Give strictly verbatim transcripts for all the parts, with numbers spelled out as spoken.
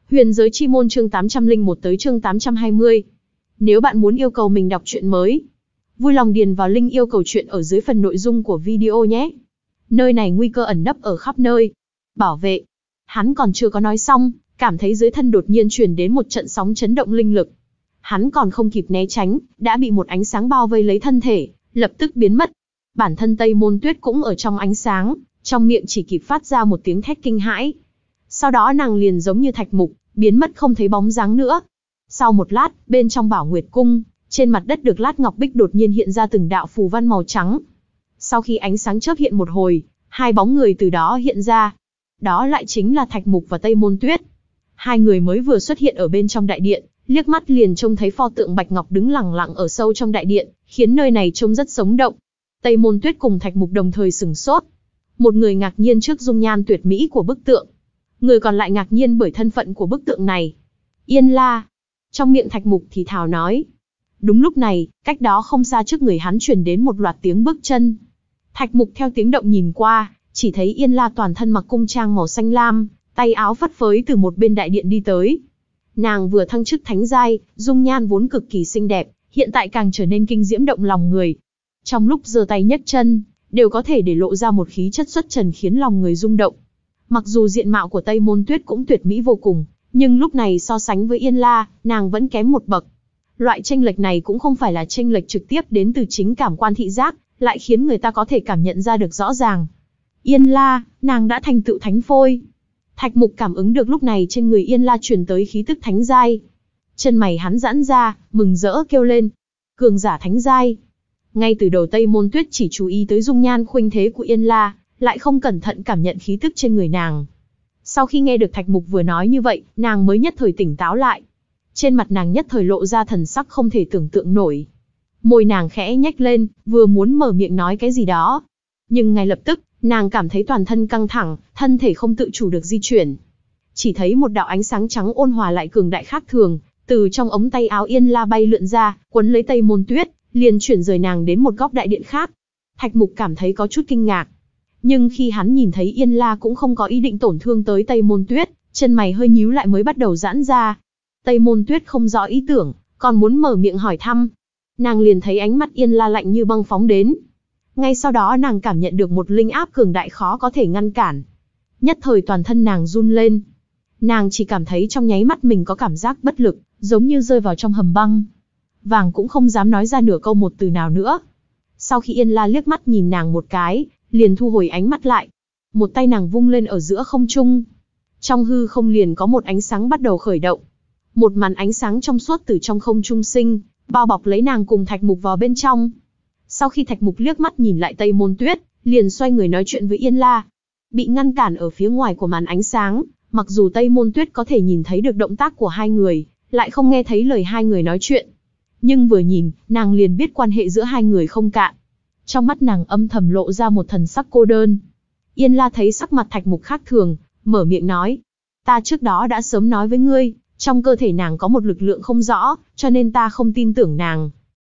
Huyền giới chi môn chương tám trăm lẻ một tới chương tám trăm hai mươi. Nếu bạn muốn yêu cầu mình đọc truyện mới, vui lòng điền vào link yêu cầu truyện ở dưới phần nội dung của video nhé. Nơi này nguy cơ ẩn nấp ở khắp nơi. Bảo vệ. Hắn còn chưa có nói xong, cảm thấy dưới thân đột nhiên truyền đến một trận sóng chấn động linh lực. Hắn còn không kịp né tránh, đã bị một ánh sáng bao vây lấy thân thể, lập tức biến mất. Bản thân Tây Môn Tuyết cũng ở trong ánh sáng, trong miệng chỉ kịp phát ra một tiếng thét kinh hãi. Sau đó nàng liền giống như thạch mục, biến mất không thấy bóng dáng nữa. Sau một lát, bên trong Bảo Nguyệt Cung, trên mặt đất được lát ngọc bích đột nhiên hiện ra từng đạo phù văn màu trắng. Sau khi ánh sáng chớp hiện một hồi, hai bóng người từ đó hiện ra. Đó lại chính là Thạch Mục và Tây Môn Tuyết. Hai người mới vừa xuất hiện ở bên trong đại điện, liếc mắt liền trông thấy pho tượng bạch ngọc đứng lẳng lặng ở sâu trong đại điện, khiến nơi này trông rất sống động. Tây Môn Tuyết cùng Thạch Mục đồng thời sửng sốt. Một người ngạc nhiên trước dung nhan tuyệt mỹ của bức tượng, người còn lại ngạc nhiên bởi thân phận của bức tượng này. Yên La. Trong miệng Thạch Mục thì thào nói. Đúng lúc này, cách đó không xa trước người hắn truyền đến một loạt tiếng bước chân. Thạch Mục theo tiếng động nhìn qua, chỉ thấy Yên La toàn thân mặc cung trang màu xanh lam, tay áo phất phới từ một bên đại điện đi tới. Nàng vừa thăng chức thánh giai, dung nhan vốn cực kỳ xinh đẹp, hiện tại càng trở nên kinh diễm động lòng người. Trong lúc giơ tay nhấc chân, đều có thể để lộ ra một khí chất xuất trần khiến lòng người rung động. Mặc dù diện mạo của Tây Môn Tuyết cũng tuyệt mỹ vô cùng, nhưng lúc này so sánh với Yên La, nàng vẫn kém một bậc. Loại chênh lệch này cũng không phải là chênh lệch trực tiếp đến từ chính cảm quan thị giác, lại khiến người ta có thể cảm nhận ra được rõ ràng. Yên La, nàng đã thành tựu thánh phôi. Thạch Mục cảm ứng được lúc này trên người Yên La truyền tới khí tức thánh giai. Chân mày hắn giãn ra, mừng rỡ kêu lên. Cường giả thánh giai. Ngay từ đầu Tây Môn Tuyết chỉ chú ý tới dung nhan khuynh thế của Yên La, lại không cẩn thận cảm nhận khí tức trên người nàng. Sau khi nghe được Thạch Mục vừa nói như vậy, nàng mới nhất thời tỉnh táo lại. Trên mặt nàng nhất thời lộ ra thần sắc không thể tưởng tượng nổi. Môi nàng khẽ nhếch lên, vừa muốn mở miệng nói cái gì đó. Nhưng ngay lập tức, nàng cảm thấy toàn thân căng thẳng, thân thể không tự chủ được di chuyển. Chỉ thấy một đạo ánh sáng trắng ôn hòa lại cường đại khác thường, từ trong ống tay áo Yên La bay lượn ra, quấn lấy Tây Môn Tuyết, liền chuyển rời nàng đến một góc đại điện khác. Thạch Mục cảm thấy có chút kinh ngạc. Nhưng khi hắn nhìn thấy Yên La cũng không có ý định tổn thương tới Tây Môn Tuyết, chân mày hơi nhíu lại mới bắt đầu giãn ra. Tây Môn Tuyết không rõ ý tưởng, còn muốn mở miệng hỏi thăm. Nàng liền thấy ánh mắt Yên La lạnh như băng phóng đến. Ngay sau đó nàng cảm nhận được một linh áp cường đại khó có thể ngăn cản. Nhất thời toàn thân nàng run lên. Nàng chỉ cảm thấy trong nháy mắt mình có cảm giác bất lực, giống như rơi vào trong hầm băng. Vàng cũng không dám nói ra nửa câu một từ nào nữa. Sau khi Yên La liếc mắt nhìn nàng một cái, liền thu hồi ánh mắt lại. Một tay nàng vung lên ở giữa không trung. Trong hư không liền có một ánh sáng bắt đầu khởi động. Một màn ánh sáng trong suốt từ trong không trung sinh, bao bọc lấy nàng cùng Thạch Mục vào bên trong. Sau khi Thạch Mục liếc mắt nhìn lại Tây Môn Tuyết, liền xoay người nói chuyện với Yên La. Bị ngăn cản ở phía ngoài của màn ánh sáng, mặc dù Tây Môn Tuyết có thể nhìn thấy được động tác của hai người, lại không nghe thấy lời hai người nói chuyện. Nhưng vừa nhìn, nàng liền biết quan hệ giữa hai người không cạn. Trong mắt nàng âm thầm lộ ra một thần sắc cô đơn. Yên La thấy sắc mặt Thạch Mục khác thường, mở miệng nói. Ta trước đó đã sớm nói với ngươi, trong cơ thể nàng có một lực lượng không rõ, cho nên ta không tin tưởng nàng.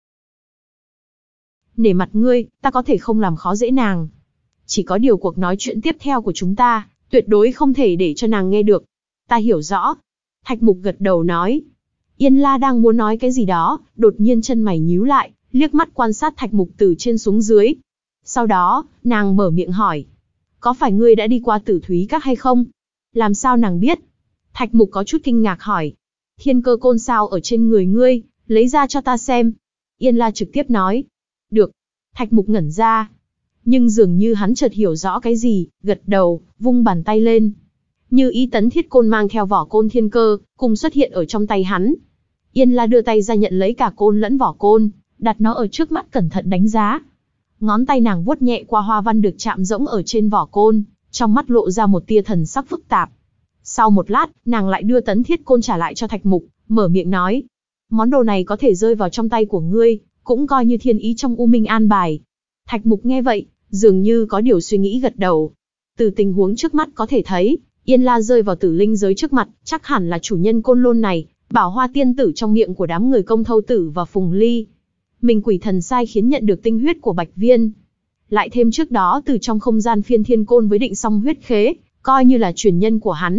Nể mặt ngươi, ta có thể không làm khó dễ nàng. Chỉ có điều cuộc nói chuyện tiếp theo của chúng ta, tuyệt đối không thể để cho nàng nghe được. Ta hiểu rõ. Thạch Mục gật đầu nói. Yên La đang muốn nói cái gì đó, đột nhiên chân mày nhíu lại, liếc mắt quan sát Thạch Mục từ trên xuống dưới. Sau đó, nàng mở miệng hỏi. Có phải ngươi đã đi qua Tử Thúy Các hay không? Làm sao nàng biết? Thạch Mục có chút kinh ngạc hỏi. Thiên cơ côn sao ở trên người ngươi, lấy ra cho ta xem. Yên La trực tiếp nói. Được. Thạch Mục ngẩn ra. Nhưng dường như hắn chợt hiểu rõ cái gì, gật đầu, vung bàn tay lên. Như ý tấn thiết côn mang theo vỏ côn thiên cơ, cùng xuất hiện ở trong tay hắn. Yên La đưa tay ra nhận lấy cả côn lẫn vỏ côn, đặt nó ở trước mắt cẩn thận đánh giá. Ngón tay nàng vuốt nhẹ qua hoa văn được chạm rỗng ở trên vỏ côn, trong mắt lộ ra một tia thần sắc phức tạp. Sau một lát, nàng lại đưa tấn thiết côn trả lại cho Thạch Mục, mở miệng nói. Món đồ này có thể rơi vào trong tay của ngươi, cũng coi như thiên ý trong U Minh an bài. Thạch Mục nghe vậy, dường như có điều suy nghĩ gật đầu. Từ tình huống trước mắt có thể thấy, Yên La rơi vào tử linh giới trước mặt, chắc hẳn là chủ nhân côn lôn này, Bảo Hoa tiên tử trong miệng của đám người Công Thâu Tử và Phùng Ly. Mình quỷ thần sai khiến nhận được tinh huyết của Bạch Viên. Lại thêm trước đó từ trong không gian phiên thiên côn với định song huyết khế, coi như là truyền nhân của hắn.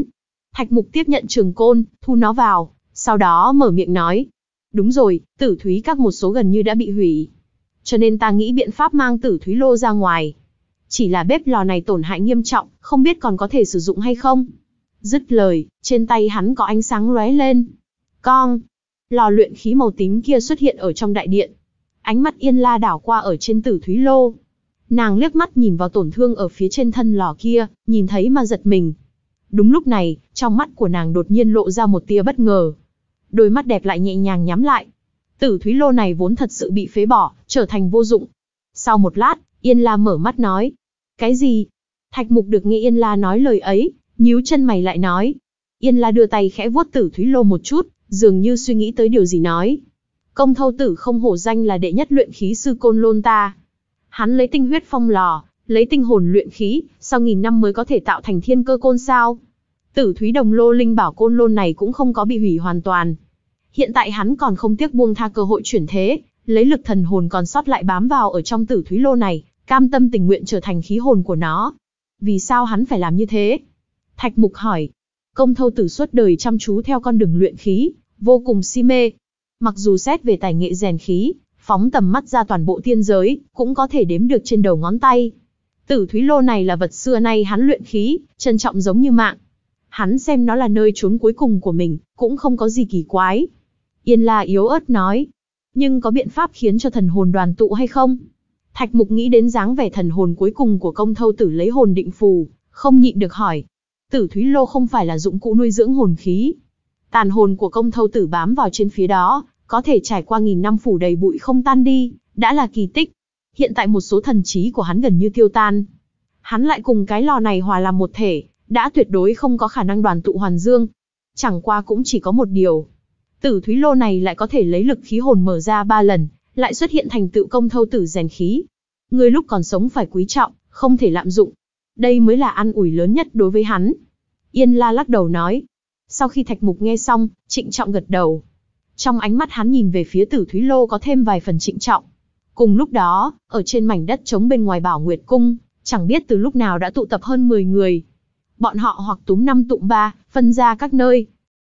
Thạch Mục tiếp nhận trường côn, thu nó vào, sau đó mở miệng nói. Đúng rồi, Tử Thúy Các một số gần như đã bị hủy. Cho nên ta nghĩ biện pháp mang Tử Thúy Lô ra ngoài. Chỉ là bếp lò này tổn hại nghiêm trọng, không biết còn có thể sử dụng hay không. Dứt lời, trên tay hắn có ánh sáng lóe lên. Cong! Lò luyện khí màu tím kia xuất hiện ở trong đại điện. Ánh mắt Yên La đảo qua ở trên Tử Thúy Lô. Nàng liếc mắt nhìn vào tổn thương ở phía trên thân lò kia, nhìn thấy mà giật mình. Đúng lúc này, trong mắt của nàng đột nhiên lộ ra một tia bất ngờ. Đôi mắt đẹp lại nhẹ nhàng nhắm lại. Tử Thúy Lô này vốn thật sự bị phế bỏ, trở thành vô dụng. Sau một lát, Yên La mở mắt nói. Cái gì? Thạch Mục được nghe Yên La nói lời ấy, nhíu chân mày lại nói. Yên La đưa tay khẽ vuốt Tử Thúy Lô một chút, dường như suy nghĩ tới điều gì nói. Công Thâu Tử không hổ danh là đệ nhất luyện khí sư Côn Lôn ta. Hắn lấy tinh huyết phong lò, lấy tinh hồn luyện khí, sau nghìn năm mới có thể tạo thành thiên cơ côn sao. Tử Thúy Đồng Lô linh bảo Côn Lôn này cũng không có bị hủy hoàn toàn. Hiện tại hắn còn không tiếc buông tha cơ hội chuyển thế, lấy lực thần hồn còn sót lại bám vào ở trong Tử Thúy Lô này, cam tâm tình nguyện trở thành khí hồn của nó. Vì sao hắn phải làm như thế? Thạch Mục hỏi. Công Thâu Tử suốt đời chăm chú theo con đường luyện khí, vô cùng si mê. Mặc dù xét về tài nghệ rèn khí, phóng tầm mắt ra toàn bộ thiên giới, cũng có thể đếm được trên đầu ngón tay. Tử Thúy Lô này là vật xưa nay hắn luyện khí, trân trọng giống như mạng. Hắn xem nó là nơi trốn cuối cùng của mình, cũng không có gì kỳ quái. Yên La yếu ớt nói. Nhưng có biện pháp khiến cho thần hồn đoàn tụ hay không? Thạch Mục nghĩ đến dáng vẻ thần hồn cuối cùng của Công Thâu Tử lấy hồn định phù, không nhịn được hỏi. Tử Thúy Lô không phải là dụng cụ nuôi dưỡng hồn khí. Tàn hồn của Công Thâu Tử bám vào trên phía đó, có thể trải qua nghìn năm phủ đầy bụi không tan đi, đã là kỳ tích. Hiện tại một số thần trí của hắn gần như tiêu tan. Hắn lại cùng cái lò này hòa làm một thể, đã tuyệt đối không có khả năng đoàn tụ hoàn dương. Chẳng qua cũng chỉ có một điều. Tử Thúy Lô này lại có thể lấy lực khí hồn mở ra ba lần, lại xuất hiện thành tựu Công Thâu Tử rèn khí. Người lúc còn sống phải quý trọng, không thể lạm dụng. Đây mới là an ủi lớn nhất đối với hắn. Yên La lắc đầu nói. Sau khi Thạch Mục nghe xong, trịnh trọng gật đầu. Trong ánh mắt hắn nhìn về phía Tử Thúy Lô có thêm vài phần trịnh trọng. Cùng lúc đó, ở trên mảnh đất trống bên ngoài Bảo Nguyệt Cung, chẳng biết từ lúc nào đã tụ tập hơn mười người. Bọn họ hoặc túm năm tụm ba, phân ra các nơi.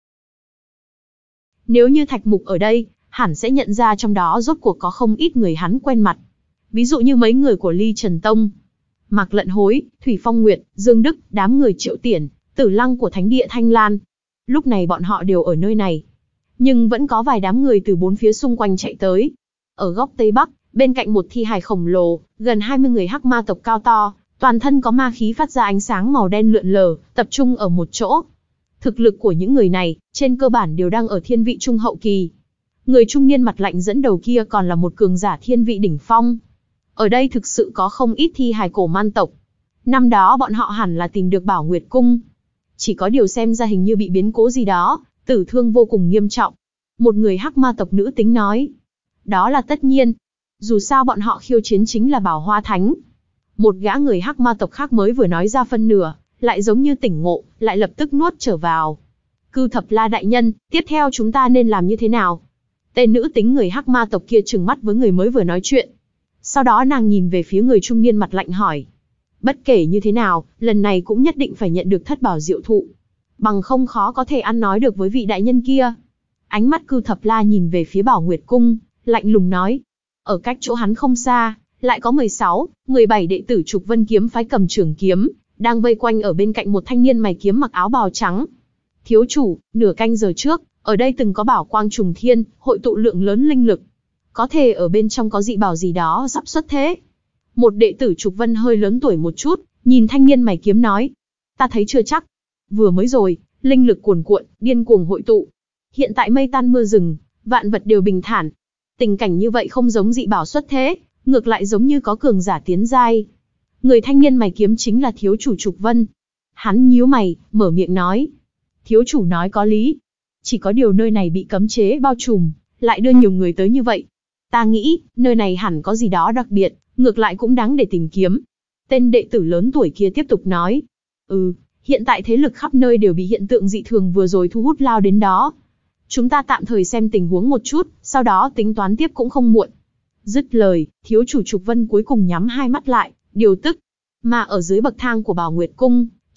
Nếu như Thạch Mục ở đây, hẳn sẽ nhận ra trong đó rốt cuộc có không ít người hắn quen mặt. Ví dụ như mấy người của Ly Trần Tông, Mạc Lận Hối, Thủy Phong Nguyệt, Dương Đức, đám người Triệu Tiển, Tử Lăng của Thánh Địa Thanh Lan. Lúc này bọn họ đều ở nơi này. Nhưng vẫn có vài đám người từ bốn phía xung quanh chạy tới. Ở góc Tây Bắc, bên cạnh một thi hài khổng lồ, gần hai mươi người hắc ma tộc cao to, toàn thân có ma khí phát ra ánh sáng màu đen lượn lờ, tập trung ở một chỗ. Thực lực của những người này, trên cơ bản đều đang ở thiên vị trung hậu kỳ. Người trung niên mặt lạnh dẫn đầu kia còn là một cường giả thiên vị đỉnh phong. Ở đây thực sự có không ít thi hài cổ man tộc. Năm đó bọn họ hẳn là tìm được Bảo Nguyệt Cung. Chỉ có điều xem ra hình như bị biến cố gì đó, tử thương vô cùng nghiêm trọng. Một người hắc ma tộc nữ tính nói. Đó là tất nhiên. Dù sao bọn họ khiêu chiến chính là Bảo Hoa Thánh. Một gã người hắc ma tộc khác mới vừa nói ra phân nửa, lại giống như tỉnh ngộ, lại lập tức nuốt trở vào. Cư Thập La đại nhân, tiếp theo chúng ta nên làm như thế nào? Tên nữ tính người hắc ma tộc kia trừng mắt với người mới vừa nói chuyện. Sau đó nàng nhìn về phía người trung niên mặt lạnh hỏi. Bất kể như thế nào, lần này cũng nhất định phải nhận được thất bảo diệu thụ. Bằng không khó có thể ăn nói được với vị đại nhân kia. Ánh mắt Cư Thập La nhìn về phía Bảo Nguyệt Cung, lạnh lùng nói. Ở cách chỗ hắn không xa, lại có mười sáu, mười bảy đệ tử Trục Vân kiếm phái cầm trường kiếm, đang vây quanh ở bên cạnh một thanh niên mày kiếm mặc áo bào trắng. Thiếu chủ, nửa canh giờ trước, ở đây từng có bảo quang trùng thiên, hội tụ lượng lớn linh lực. Có thể ở bên trong có dị bảo gì đó sắp xuất thế. Một đệ tử Trục Vân hơi lớn tuổi một chút, nhìn thanh niên mày kiếm nói. Ta thấy chưa chắc. Vừa mới rồi, linh lực cuồn cuộn, điên cuồng hội tụ. Hiện tại mây tan mưa rừng, vạn vật đều bình thản. Tình cảnh như vậy không giống dị bảo xuất thế, ngược lại giống như có cường giả tiến giai. Người thanh niên mày kiếm chính là thiếu chủ Trục Vân. Hắn nhíu mày, mở miệng nói. Thiếu chủ nói có lý. Chỉ có điều nơi này bị cấm chế bao trùm, lại đưa nhiều người tới như vậy. Ta nghĩ, nơi này hẳn có gì đó đặc biệt, ngược lại cũng đáng để tìm kiếm. Tên đệ tử lớn tuổi kia tiếp tục nói. Ừ, hiện tại thế lực khắp nơi đều bị hiện tượng dị thường vừa rồi thu hút lao đến đó. Chúng ta tạm thời xem tình huống một chút, sau đó tính toán tiếp cũng không muộn. Dứt lời, thiếu chủ Trục Vân cuối cùng nhắm hai mắt lại, điều tức. Mà ở dưới bậc thang của Bảo Nguyệt Cung,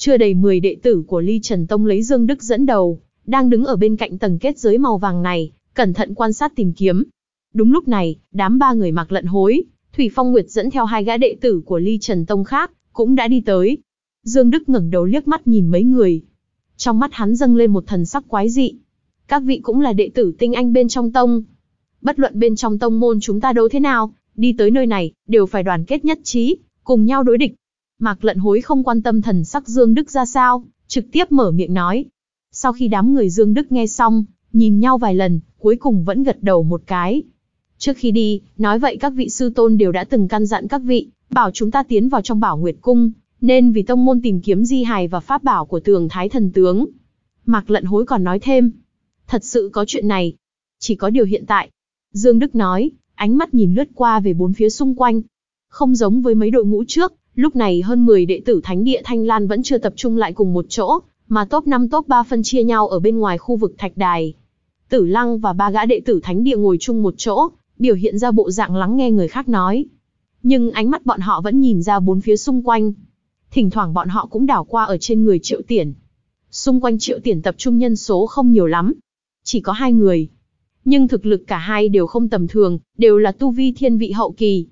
chưa đầy mười đệ tử của Ly Trần Tông lấy Dương Đức dẫn đầu, đang đứng ở bên cạnh tầng kết giới màu vàng này, cẩn thận quan sát tìm kiếm. Đúng lúc này, đám ba người mặc lận hối, Thủy Phong Nguyệt dẫn theo hai gã đệ tử của Ly Trần Tông khác, cũng đã đi tới. Dương Đức ngẩng đầu liếc mắt nhìn mấy người. Trong mắt hắn dâng lên một thần sắc quái dị. Các vị cũng là đệ tử tinh anh bên trong tông. Bất luận bên trong tông môn chúng ta đấu thế nào, đi tới nơi này, đều phải đoàn kết nhất trí, cùng nhau đối địch. Mạc Lận Hối không quan tâm thần sắc Dương Đức ra sao, trực tiếp mở miệng nói. Sau khi đám người Dương Đức nghe xong, nhìn nhau vài lần, cuối cùng vẫn gật đầu một cái. Trước khi đi, nói vậy các vị sư tôn đều đã từng căn dặn các vị, bảo chúng ta tiến vào trong Bảo Nguyệt Cung, nên vì tông môn tìm kiếm di hài và pháp bảo của Tường Thái Thần Tướng. Mạc Lận Hối còn nói thêm, thật sự có chuyện này, chỉ có điều hiện tại. Dương Đức nói, ánh mắt nhìn lướt qua về bốn phía xung quanh. Không giống với mấy đội ngũ trước, lúc này hơn mười đệ tử Thánh địa Thanh Lan vẫn chưa tập trung lại cùng một chỗ, mà top năm top ba phân chia nhau ở bên ngoài khu vực thạch đài. Tử Lăng và ba gã đệ tử Thánh địa ngồi chung một chỗ, biểu hiện ra bộ dạng lắng nghe người khác nói. Nhưng ánh mắt bọn họ vẫn nhìn ra bốn phía xung quanh. Thỉnh thoảng bọn họ cũng đảo qua ở trên người Triệu Tiển. Xung quanh Triệu Tiển tập trung nhân số không nhiều lắm, chỉ có hai người. Nhưng thực lực cả hai đều không tầm thường, đều là tu vi thiên vị hậu kỳ.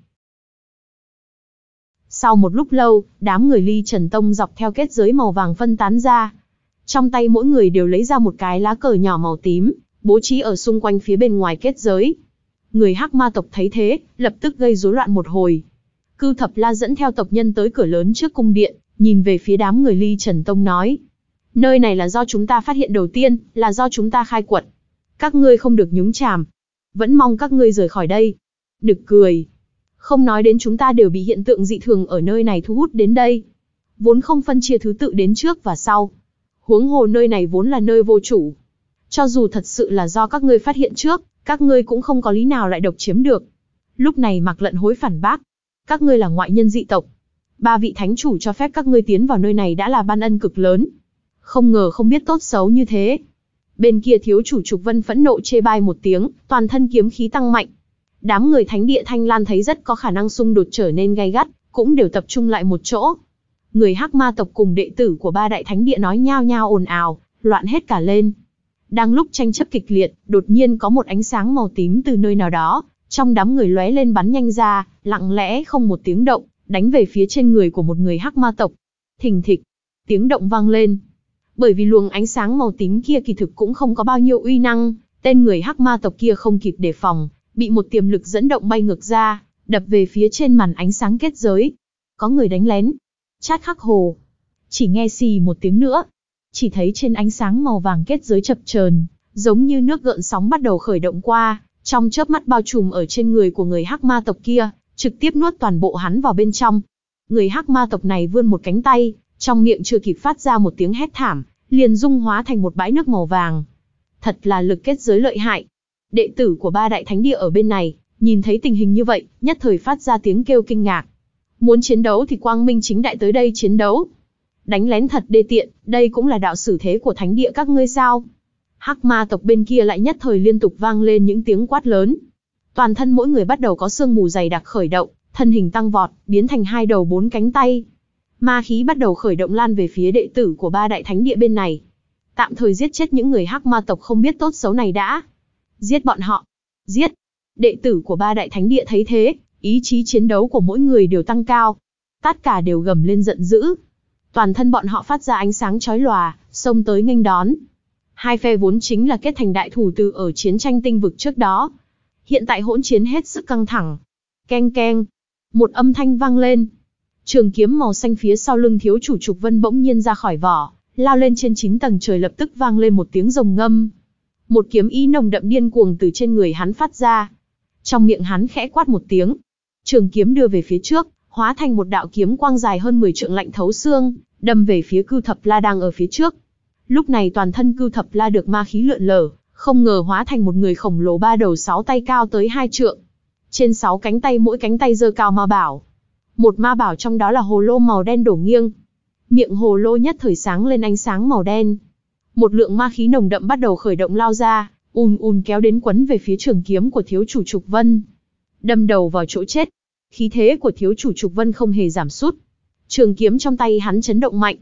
Sau một lúc lâu, đám người Ly Trần Tông dọc theo kết giới màu vàng phân tán ra. Trong tay mỗi người đều lấy ra một cái lá cờ nhỏ màu tím, bố trí ở xung quanh phía bên ngoài kết giới. Người Hắc Ma tộc thấy thế, lập tức gây rối loạn một hồi. Cư Thập La dẫn theo tộc nhân tới cửa lớn trước cung điện, nhìn về phía đám người Ly Trần Tông nói. Nơi này là do chúng ta phát hiện đầu tiên, là do chúng ta khai quật. Các ngươi không được nhúng chàm. Vẫn mong các ngươi rời khỏi đây. Nực cười. Không nói đến chúng ta đều bị hiện tượng dị thường ở nơi này thu hút đến đây. Vốn không phân chia thứ tự đến trước và sau. Huống hồ nơi này vốn là nơi vô chủ. Cho dù thật sự là do các ngươi phát hiện trước, các ngươi cũng không có lý nào lại độc chiếm được. Lúc này Mạc Lận Hối phản bác. Các ngươi là ngoại nhân dị tộc. Ba vị thánh chủ cho phép các ngươi tiến vào nơi này đã là ban ân cực lớn. Không ngờ không biết tốt xấu như thế. Bên kia thiếu chủ Trục Vân phẫn nộ chê bai một tiếng, toàn thân kiếm khí tăng mạnh. Đám người Thánh địa Thanh Lan thấy rất có khả năng xung đột trở nên gay gắt, cũng đều tập trung lại một chỗ. Người Hắc Ma tộc cùng đệ tử của ba đại thánh địa nói nhao nhao ồn ào, loạn hết cả lên. Đang lúc tranh chấp kịch liệt, đột nhiên có một ánh sáng màu tím từ nơi nào đó, trong đám người lóe lên bắn nhanh ra, lặng lẽ không một tiếng động, đánh về phía trên người của một người Hắc Ma tộc. Thình thịch, tiếng động vang lên. Bởi vì luồng ánh sáng màu tím kia kỳ thực cũng không có bao nhiêu uy năng, tên người Hắc Ma tộc kia không kịp đề phòng, bị một tiềm lực dẫn động bay ngược ra, đập về phía trên màn ánh sáng kết giới. Có người đánh lén. Chát khắc hồ. Chỉ nghe xì một tiếng nữa, chỉ thấy trên ánh sáng màu vàng kết giới chập chờn, giống như nước gợn sóng bắt đầu khởi động qua, trong chớp mắt bao trùm ở trên người của người Hắc Ma tộc kia, trực tiếp nuốt toàn bộ hắn vào bên trong. Người Hắc Ma tộc này vươn một cánh tay, trong miệng chưa kịp phát ra một tiếng hét thảm, liền dung hóa thành một bãi nước màu vàng. Thật là lực kết giới lợi hại. Đệ tử của ba đại thánh địa ở bên này, nhìn thấy tình hình như vậy, nhất thời phát ra tiếng kêu kinh ngạc. Muốn chiến đấu thì quang minh chính đại tới đây chiến đấu. Đánh lén thật đê tiện, đây cũng là đạo xử thế của thánh địa các ngươi sao? Hắc Ma tộc bên kia lại nhất thời liên tục vang lên những tiếng quát lớn. Toàn thân mỗi người bắt đầu có sương mù dày đặc khởi động, thân hình tăng vọt, biến thành hai đầu bốn cánh tay. Ma khí bắt đầu khởi động lan về phía đệ tử của ba đại thánh địa bên này. Tạm thời giết chết những người Hắc Ma tộc không biết tốt xấu này đã. Giết bọn họ. Giết. Đệ tử của ba đại thánh địa thấy thế, ý chí chiến đấu của mỗi người đều tăng cao. Tất cả đều gầm lên giận dữ. Toàn thân bọn họ phát ra ánh sáng chói lòa, xông tới nghênh đón. Hai phe vốn chính là kết thành đại thủ từ ở chiến tranh tinh vực trước đó. Hiện tại hỗn chiến hết sức căng thẳng. Keng keng. Một âm thanh vang lên. Trường kiếm màu xanh phía sau lưng thiếu chủ Trục Vân bỗng nhiên ra khỏi vỏ, lao lên trên chín tầng trời, lập tức vang lên một tiếng rồng ngâm. Một kiếm ý nồng đậm điên cuồng từ trên người hắn phát ra. Trong miệng hắn khẽ quát một tiếng. Trường kiếm đưa về phía trước, hóa thành một đạo kiếm quang dài hơn mười trượng lạnh thấu xương, đâm về phía Cư Thập La đang ở phía trước. Lúc này toàn thân Cư Thập La được ma khí lượn lờ, không ngờ hóa thành một người khổng lồ ba đầu sáu tay cao tới hai trượng. Trên sáu cánh tay mỗi cánh tay giơ cao ma bảo. Một ma bảo trong đó là hồ lô màu đen đổ nghiêng. Miệng hồ lô nhất thời sáng lên ánh sáng màu đen. Một lượng ma khí nồng đậm bắt đầu khởi động lao ra, ùn ùn kéo đến quấn về phía trường kiếm của thiếu chủ Trục Vân. Đâm đầu vào chỗ chết. Khí thế của thiếu chủ Trục Vân không hề giảm sút. Trường kiếm trong tay hắn chấn động mạnh.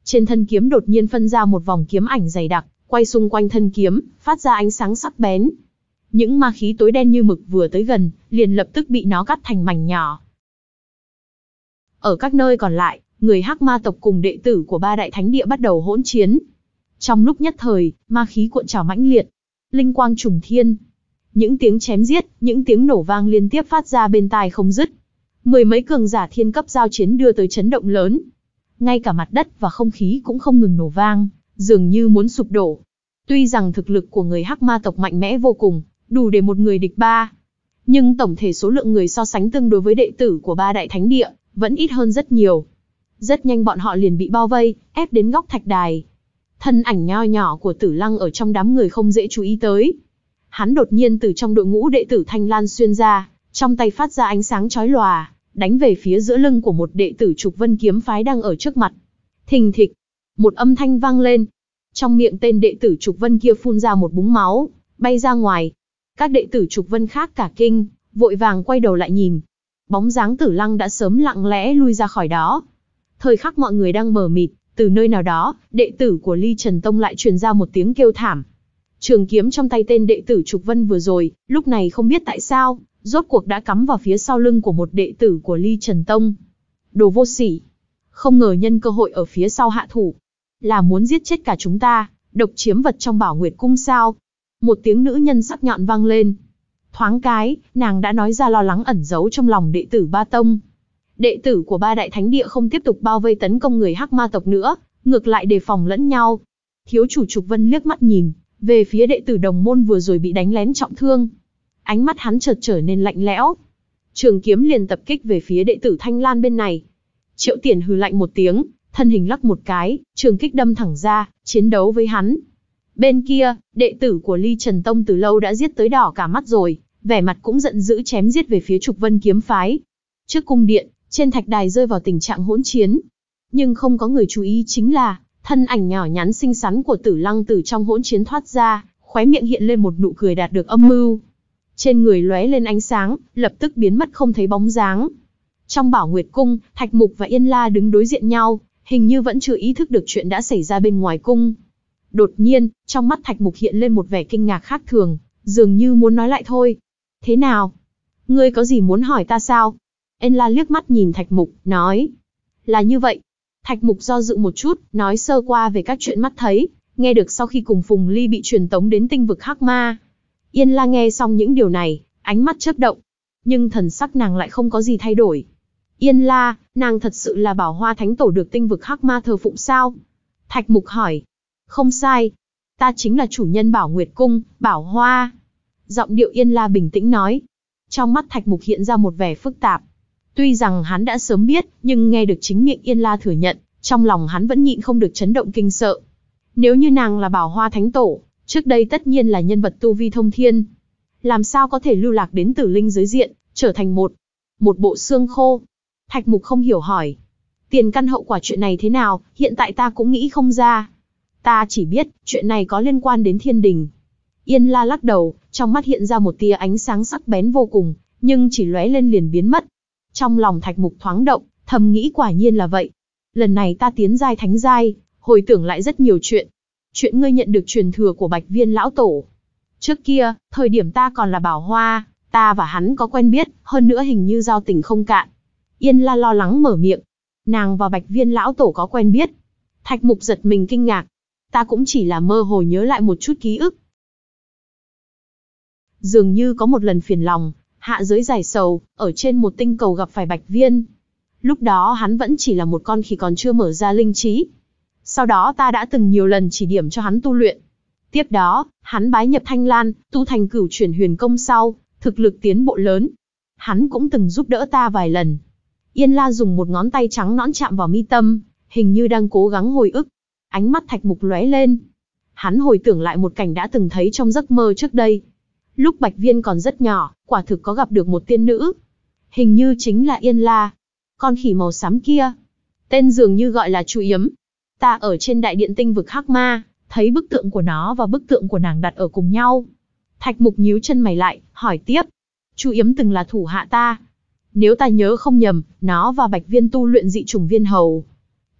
Trên thân kiếm đột nhiên phân ra một vòng kiếm ảnh dày đặc, quay xung quanh thân kiếm, phát ra ánh sáng sắc bén. Những ma khí tối đen như mực vừa tới gần, liền lập tức bị nó cắt thành mảnh nhỏ. Ở các nơi còn lại, người Hắc Ma tộc cùng đệ tử của ba đại thánh địa bắt đầu hỗn chiến. Trong lúc nhất thời, ma khí cuộn trào mãnh liệt, linh quang trùng thiên. Những tiếng chém giết, những tiếng nổ vang liên tiếp phát ra bên tai không dứt. Mười mấy cường giả thiên cấp giao chiến đưa tới chấn động lớn. Ngay cả mặt đất và không khí cũng không ngừng nổ vang, dường như muốn sụp đổ. Tuy rằng thực lực của người Hắc Ma tộc mạnh mẽ vô cùng, đủ để một người địch ba, nhưng tổng thể số lượng người so sánh tương đối với đệ tử của ba đại thánh địa, vẫn ít hơn rất nhiều. Rất nhanh bọn họ liền bị bao vây, ép đến góc thạch đài. Thân ảnh nho nhỏ của Tử Lăng ở trong đám người không dễ chú ý tới. Hắn đột nhiên từ trong đội ngũ đệ tử Thanh Lan xuyên ra, trong tay phát ra ánh sáng chói lòa, đánh về phía giữa lưng của một đệ tử Trục Vân kiếm phái đang ở trước mặt. Thình thịch, một âm thanh vang lên. Trong miệng tên đệ tử Trục Vân kia phun ra một búng máu, bay ra ngoài. Các đệ tử Trục Vân khác cả kinh, vội vàng quay đầu lại nhìn. Bóng dáng Tử Lăng đã sớm lặng lẽ lui ra khỏi đó. Thời khắc mọi người đang mờ mịt, từ nơi nào đó, đệ tử của Ly Trần Tông lại truyền ra một tiếng kêu thảm. Trường kiếm trong tay tên đệ tử Trục Vân vừa rồi, lúc này không biết tại sao, rốt cuộc đã cắm vào phía sau lưng của một đệ tử của Ly Trần Tông. Đồ vô sỉ! Không ngờ nhân cơ hội ở phía sau hạ thủ. Là muốn giết chết cả chúng ta, độc chiếm vật trong Bảo Nguyệt Cung sao? Một tiếng nữ nhân sắc nhọn vang lên. Thoáng cái, nàng đã nói ra lo lắng ẩn giấu trong lòng đệ tử Ba Tông. Đệ tử của ba đại thánh địa không tiếp tục bao vây tấn công người Hắc Ma tộc nữa, ngược lại đề phòng lẫn nhau. Thiếu chủ Trục Vân liếc mắt nhìn về phía đệ tử đồng môn vừa rồi bị đánh lén trọng thương. Ánh mắt hắn chợt trở nên lạnh lẽo. Trường kiếm liền tập kích về phía đệ tử Thanh Lan bên này. Triệu Tiền hừ lạnh một tiếng, thân hình lắc một cái, trường kích đâm thẳng ra, chiến đấu với hắn. Bên kia, đệ tử của Ly Trần Tông từ lâu đã giết tới đỏ cả mắt rồi, vẻ mặt cũng giận dữ chém giết về phía Trục Vân kiếm phái. Trước cung điện, trên thạch đài rơi vào tình trạng hỗn chiến. Nhưng không có người chú ý chính là, thân ảnh nhỏ nhắn xinh xắn của Tử Lăng từ trong hỗn chiến thoát ra, khóe miệng hiện lên một nụ cười đạt được âm mưu. Trên người lóe lên ánh sáng, lập tức biến mất không thấy bóng dáng. Trong Bảo Nguyệt Cung, Thạch Mục và Yên La đứng đối diện nhau, hình như vẫn chưa ý thức được chuyện đã xảy ra bên ngoài cung. Đột nhiên, trong mắt Thạch Mục hiện lên một vẻ kinh ngạc khác thường, dường như muốn nói lại thôi. Thế nào? Ngươi có gì muốn hỏi ta sao? Yên La liếc mắt nhìn Thạch Mục, nói. Là như vậy. Thạch Mục do dự một chút, nói sơ qua về các chuyện mắt thấy, nghe được sau khi cùng Phùng Ly bị truyền tống đến tinh vực Hắc Ma. Yên La nghe xong những điều này, ánh mắt chớp động, nhưng thần sắc nàng lại không có gì thay đổi. Yên La, nàng thật sự là Bảo Hoa Thánh Tổ được tinh vực Hắc Ma thờ phụng sao? Thạch Mục hỏi. Không sai. Ta chính là chủ nhân Bảo Nguyệt Cung, Bảo Hoa. Giọng điệu Yên La bình tĩnh nói. Trong mắt Thạch Mục hiện ra một vẻ phức tạp. Tuy rằng hắn đã sớm biết, nhưng nghe được chính miệng Yên La thừa nhận, trong lòng hắn vẫn nhịn không được chấn động kinh sợ. Nếu như nàng là Bảo Hoa Thánh Tổ, trước đây tất nhiên là nhân vật tu vi thông thiên. Làm sao có thể lưu lạc đến Tử Linh giới diện, trở thành một, một bộ xương khô? Thạch Mục không hiểu hỏi. Tiền căn hậu quả chuyện này thế nào, hiện tại ta cũng nghĩ không ra. Ta chỉ biết, chuyện này có liên quan đến thiên đình. Yên La lắc đầu, trong mắt hiện ra một tia ánh sáng sắc bén vô cùng, nhưng chỉ lóe lên liền biến mất. Trong lòng Thạch Mục thoáng động, thầm nghĩ quả nhiên là vậy. Lần này ta tiến giai thánh giai, hồi tưởng lại rất nhiều chuyện. Chuyện ngươi nhận được truyền thừa của Bạch Viên lão tổ. Trước kia, thời điểm ta còn là Bảo Hoa, ta và hắn có quen biết, hơn nữa hình như giao tình không cạn. Yên La lo lắng mở miệng. Nàng và Bạch Viên lão tổ có quen biết. Thạch Mục giật mình kinh ngạc. Ta cũng chỉ là mơ hồ nhớ lại một chút ký ức. Dường như có một lần phiền lòng, hạ giới giải sầu, ở trên một tinh cầu gặp phải Bạch Viên. Lúc đó hắn vẫn chỉ là một con khỉ còn chưa mở ra linh trí. Sau đó ta đã từng nhiều lần chỉ điểm cho hắn tu luyện. Tiếp đó, hắn bái nhập Thanh Lan, tu thành Cửu Chuyển Huyền Công sau, thực lực tiến bộ lớn. Hắn cũng từng giúp đỡ ta vài lần. Yên La dùng một ngón tay trắng nõn chạm vào mi tâm, hình như đang cố gắng hồi ức. Ánh mắt Thạch Mục lóe lên. Hắn hồi tưởng lại một cảnh đã từng thấy trong giấc mơ trước đây. Lúc Bạch Viên còn rất nhỏ, quả thực có gặp được một tiên nữ. Hình như chính là Yên La. Con khỉ màu xám kia. Tên dường như gọi là Chu Yếm. Ta ở trên đại điện tinh vực Hắc Ma, thấy bức tượng của nó và bức tượng của nàng đặt ở cùng nhau. Thạch Mục nhíu chân mày lại, hỏi tiếp. Chu Yếm từng là thủ hạ ta. Nếu ta nhớ không nhầm, nó và Bạch Viên tu luyện dị trùng viên hầu.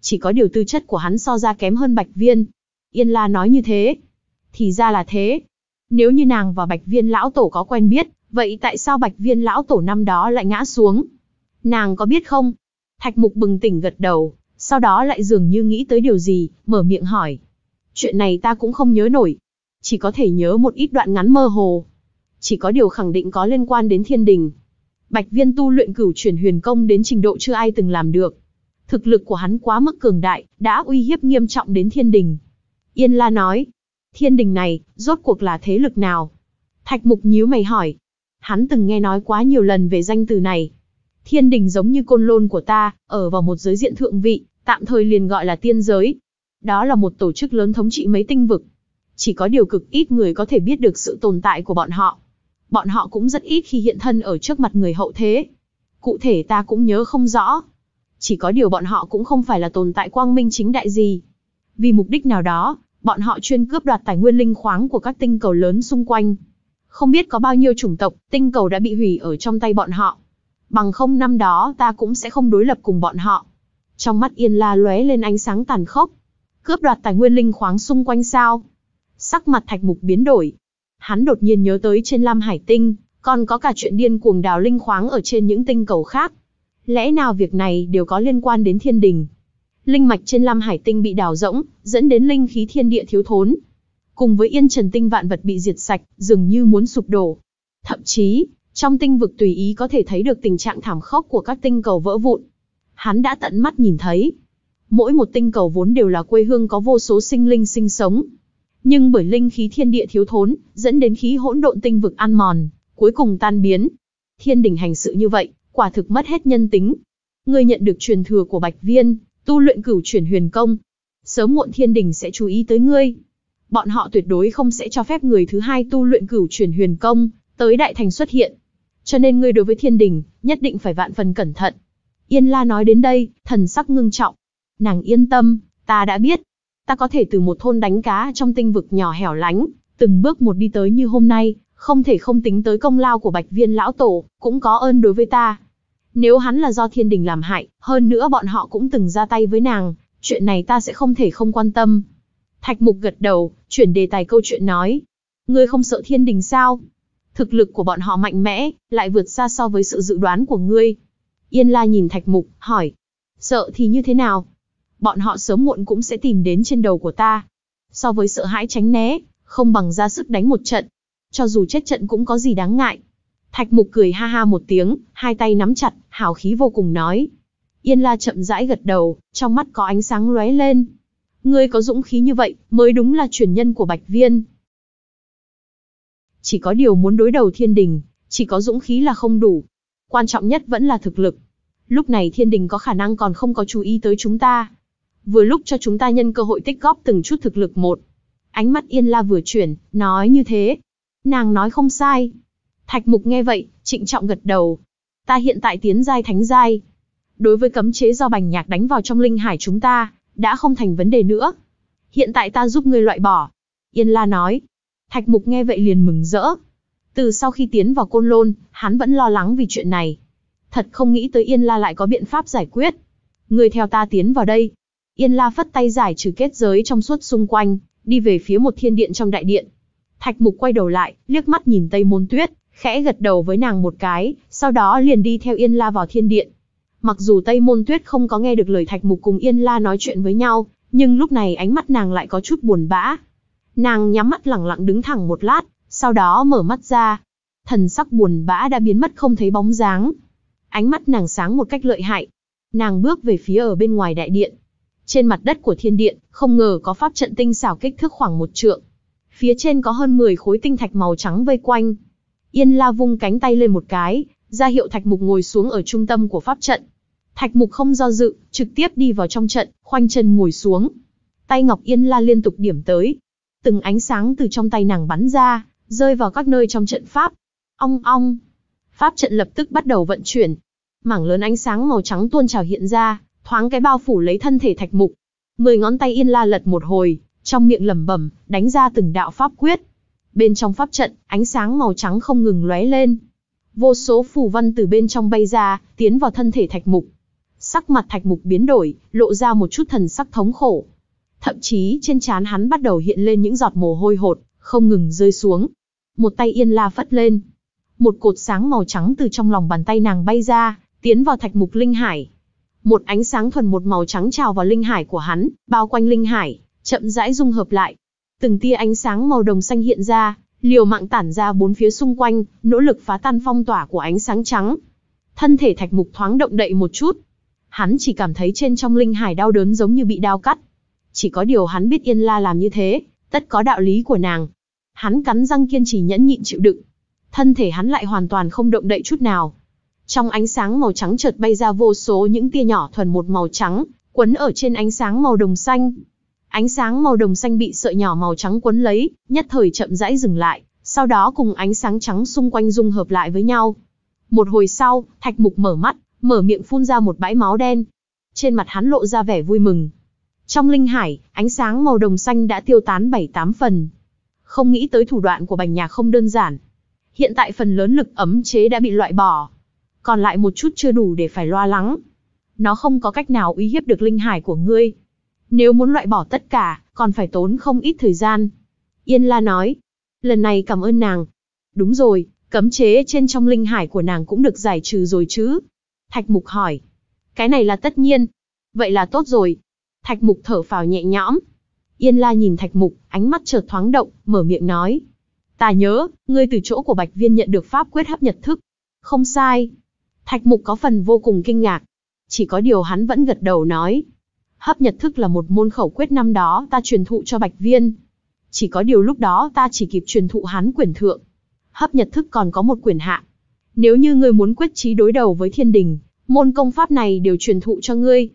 Chỉ có điều tư chất của hắn so ra kém hơn Bạch Viên. Yên La nói như thế. Thì ra là thế. Nếu như nàng và Bạch Viên lão tổ có quen biết, vậy tại sao Bạch Viên lão tổ năm đó lại ngã xuống? Nàng có biết không? Thạch Mục bừng tỉnh gật đầu, sau đó lại dường như nghĩ tới điều gì, mở miệng hỏi. Chuyện này ta cũng không nhớ nổi. Chỉ có thể nhớ một ít đoạn ngắn mơ hồ. Chỉ có điều khẳng định có liên quan đến thiên đình. Bạch Viên tu luyện cửu chuyển huyền công đến trình độ chưa ai từng làm được. Thực lực của hắn quá mức cường đại, đã uy hiếp nghiêm trọng đến thiên đình. Yên La nói, thiên đình này, rốt cuộc là thế lực nào? Thạch Mục nhíu mày hỏi. Hắn từng nghe nói quá nhiều lần về danh từ này. Thiên đình giống như côn lôn của ta, ở vào một giới diện thượng vị, tạm thời liền gọi là tiên giới. Đó là một tổ chức lớn thống trị mấy tinh vực. Chỉ có điều cực ít người có thể biết được sự tồn tại của bọn họ. Bọn họ cũng rất ít khi hiện thân ở trước mặt người hậu thế. Cụ thể ta cũng nhớ không rõ. Chỉ có điều bọn họ cũng không phải là tồn tại quang minh chính đại gì. Vì mục đích nào đó, bọn họ chuyên cướp đoạt tài nguyên linh khoáng của các tinh cầu lớn xung quanh. Không biết có bao nhiêu chủng tộc, tinh cầu đã bị hủy ở trong tay bọn họ. Bằng không năm đó ta cũng sẽ không đối lập cùng bọn họ. Trong mắt Yên La lóe lên ánh sáng tàn khốc. Cướp đoạt tài nguyên linh khoáng xung quanh sao? Sắc mặt Thạch Mục biến đổi. Hắn đột nhiên nhớ tới trên Lam Hải Tinh, còn có cả chuyện điên cuồng đào linh khoáng ở trên những tinh cầu khác. Lẽ nào việc này đều có liên quan đến thiên đình? Linh mạch trên Lam Hải Tinh bị đào rỗng, dẫn đến linh khí thiên địa thiếu thốn. Cùng với Yên Trần Tinh vạn vật bị diệt sạch, dường như muốn sụp đổ. Thậm chí, trong tinh vực tùy ý có thể thấy được tình trạng thảm khốc của các tinh cầu vỡ vụn. Hắn đã tận mắt nhìn thấy. Mỗi một tinh cầu vốn đều là quê hương có vô số sinh linh sinh sống. Nhưng bởi linh khí thiên địa thiếu thốn, dẫn đến khí hỗn độn tinh vực ăn mòn, cuối cùng tan biến. Thiên đình hành sự như vậy, quả thực mất hết nhân tính. Ngươi nhận được truyền thừa của Bạch Viên, tu luyện cửu chuyển huyền công. Sớm muộn thiên đình sẽ chú ý tới ngươi. Bọn họ tuyệt đối không sẽ cho phép người thứ hai tu luyện cửu chuyển huyền công, tới đại thành xuất hiện. Cho nên ngươi đối với thiên đình, nhất định phải vạn phần cẩn thận. Yên La nói đến đây, thần sắc ngưng trọng. Nàng yên tâm, ta đã biết. Ta có thể từ một thôn đánh cá trong tinh vực nhỏ hẻo lánh, từng bước một đi tới như hôm nay, không thể không tính tới công lao của Bạch Viên lão tổ, cũng có ơn đối với ta. Nếu hắn là do thiên đình làm hại, hơn nữa bọn họ cũng từng ra tay với nàng, chuyện này ta sẽ không thể không quan tâm. Thạch Mục gật đầu, chuyển đề tài câu chuyện nói. Ngươi không sợ thiên đình sao? Thực lực của bọn họ mạnh mẽ, lại vượt xa so với sự dự đoán của ngươi. Yên La nhìn Thạch Mục, hỏi. Sợ thì như thế nào? Bọn họ sớm muộn cũng sẽ tìm đến trên đầu của ta. So với sợ hãi tránh né, không bằng ra sức đánh một trận. Cho dù chết trận cũng có gì đáng ngại. Thạch Mục cười ha ha một tiếng, hai tay nắm chặt, hào khí vô cùng nói. Yên La chậm rãi gật đầu, trong mắt có ánh sáng lóe lên. Ngươi có dũng khí như vậy, mới đúng là truyền nhân của Bạch Viên. Chỉ có điều muốn đối đầu thiên đình, chỉ có dũng khí là không đủ. Quan trọng nhất vẫn là thực lực. Lúc này thiên đình có khả năng còn không có chú ý tới chúng ta. Vừa lúc cho chúng ta nhân cơ hội tích góp từng chút thực lực một. Ánh mắt Yên La vừa chuyển, nói như thế. Nàng nói không sai. Thạch Mục nghe vậy, trịnh trọng gật đầu. Ta hiện tại tiến giai thánh giai. Đối với cấm chế do Bành Nhạc đánh vào trong linh hải chúng ta, đã không thành vấn đề nữa. Hiện tại ta giúp ngươi loại bỏ. Yên La nói. Thạch Mục nghe vậy liền mừng rỡ. Từ sau khi tiến vào Côn Lôn, hắn vẫn lo lắng vì chuyện này. Thật không nghĩ tới Yên La lại có biện pháp giải quyết. Ngươi theo ta tiến vào đây. Yên La phất tay giải trừ kết giới trong suốt xung quanh, đi về phía một thiên điện trong đại điện. Thạch Mục quay đầu lại, liếc mắt nhìn Tây Môn Tuyết, khẽ gật đầu với nàng một cái, sau đó liền đi theo Yên La vào thiên điện. Mặc dù Tây Môn Tuyết không có nghe được lời Thạch Mục cùng Yên La nói chuyện với nhau, nhưng lúc này ánh mắt nàng lại có chút buồn bã. Nàng nhắm mắt lẳng lặng đứng thẳng một lát, sau đó mở mắt ra. Thần sắc buồn bã đã biến mất không thấy bóng dáng. Ánh mắt nàng sáng một cách lợi hại. Nàng bước về phía ở bên ngoài đại điện. Trên mặt đất của thiên điện, không ngờ có pháp trận tinh xảo kích thước khoảng một trượng. Phía trên có hơn mười khối tinh thạch màu trắng vây quanh. Yên La vung cánh tay lên một cái, ra hiệu Thạch Mục ngồi xuống ở trung tâm của pháp trận. Thạch Mục không do dự, trực tiếp đi vào trong trận, khoanh chân ngồi xuống. Tay Ngọc Yên La liên tục điểm tới. Từng ánh sáng từ trong tay nàng bắn ra, rơi vào các nơi trong trận pháp. Ong ong. Pháp trận lập tức bắt đầu vận chuyển. Mảng lớn ánh sáng màu trắng tuôn trào hiện ra, thoáng cái bao phủ lấy thân thể Thạch Mục. Mười ngón tay Yên La lật một hồi, trong miệng lẩm bẩm, đánh ra từng đạo pháp quyết. Bên trong pháp trận, ánh sáng màu trắng không ngừng lóe lên. Vô số phù văn từ bên trong bay ra, tiến vào thân thể Thạch Mục. Sắc mặt Thạch Mục biến đổi, lộ ra một chút thần sắc thống khổ. Thậm chí trên trán hắn bắt đầu hiện lên những giọt mồ hôi hột, không ngừng rơi xuống. Một tay Yên La phất lên. Một cột sáng màu trắng từ trong lòng bàn tay nàng bay ra, tiến vào Thạch Mục linh hải. Một ánh sáng thuần một màu trắng trào vào linh hải của hắn, bao quanh linh hải, chậm rãi dung hợp lại. Từng tia ánh sáng màu đồng xanh hiện ra, liều mạng tản ra bốn phía xung quanh, nỗ lực phá tan phong tỏa của ánh sáng trắng. Thân thể Thạch Mục thoáng động đậy một chút. Hắn chỉ cảm thấy trên trong linh hải đau đớn giống như bị đao cắt. Chỉ có điều hắn biết Yên La làm như thế, tất có đạo lý của nàng. Hắn cắn răng kiên trì nhẫn nhịn chịu đựng. Thân thể hắn lại hoàn toàn không động đậy chút nào. Trong ánh sáng màu trắng chợt bay ra vô số những tia nhỏ thuần một màu trắng, quấn ở trên ánh sáng màu đồng xanh. Ánh sáng màu đồng xanh bị sợi nhỏ màu trắng quấn lấy, nhất thời chậm rãi dừng lại, sau đó cùng ánh sáng trắng xung quanh dung hợp lại với nhau. Một hồi sau, Thạch Mục mở mắt, mở miệng phun ra một bãi máu đen. Trên mặt hắn lộ ra vẻ vui mừng. Trong linh hải, ánh sáng màu đồng xanh đã tiêu tán bảy tám phần. Không nghĩ tới thủ đoạn của Bành Nhạc không đơn giản. Hiện tại phần lớn lực ấm chế đã bị loại bỏ. Còn lại một chút chưa đủ để phải lo lắng. Nó không có cách nào uy hiếp được linh hải của ngươi. Nếu muốn loại bỏ tất cả, còn phải tốn không ít thời gian. Yên La nói. Lần này cảm ơn nàng. Đúng rồi, cấm chế trên trong linh hải của nàng cũng được giải trừ rồi chứ? Thạch Mục hỏi. Cái này là tất nhiên. Vậy là tốt rồi. Thạch Mục thở phào nhẹ nhõm. Yên La nhìn Thạch Mục, ánh mắt chợt thoáng động, mở miệng nói. Ta nhớ, ngươi từ chỗ của Bạch Viên nhận được pháp quyết hấp nhật thức. Không sai. Thạch Mục có phần vô cùng kinh ngạc. Chỉ có điều hắn vẫn gật đầu nói. Hấp nhật thức là một môn khẩu quyết năm đó ta truyền thụ cho Bạch Viên. Chỉ có điều lúc đó ta chỉ kịp truyền thụ hắn quyển thượng. Hấp nhật thức còn có một quyển hạ. Nếu như ngươi muốn quyết chí đối đầu với thiên đình, môn công pháp này đều truyền thụ cho ngươi.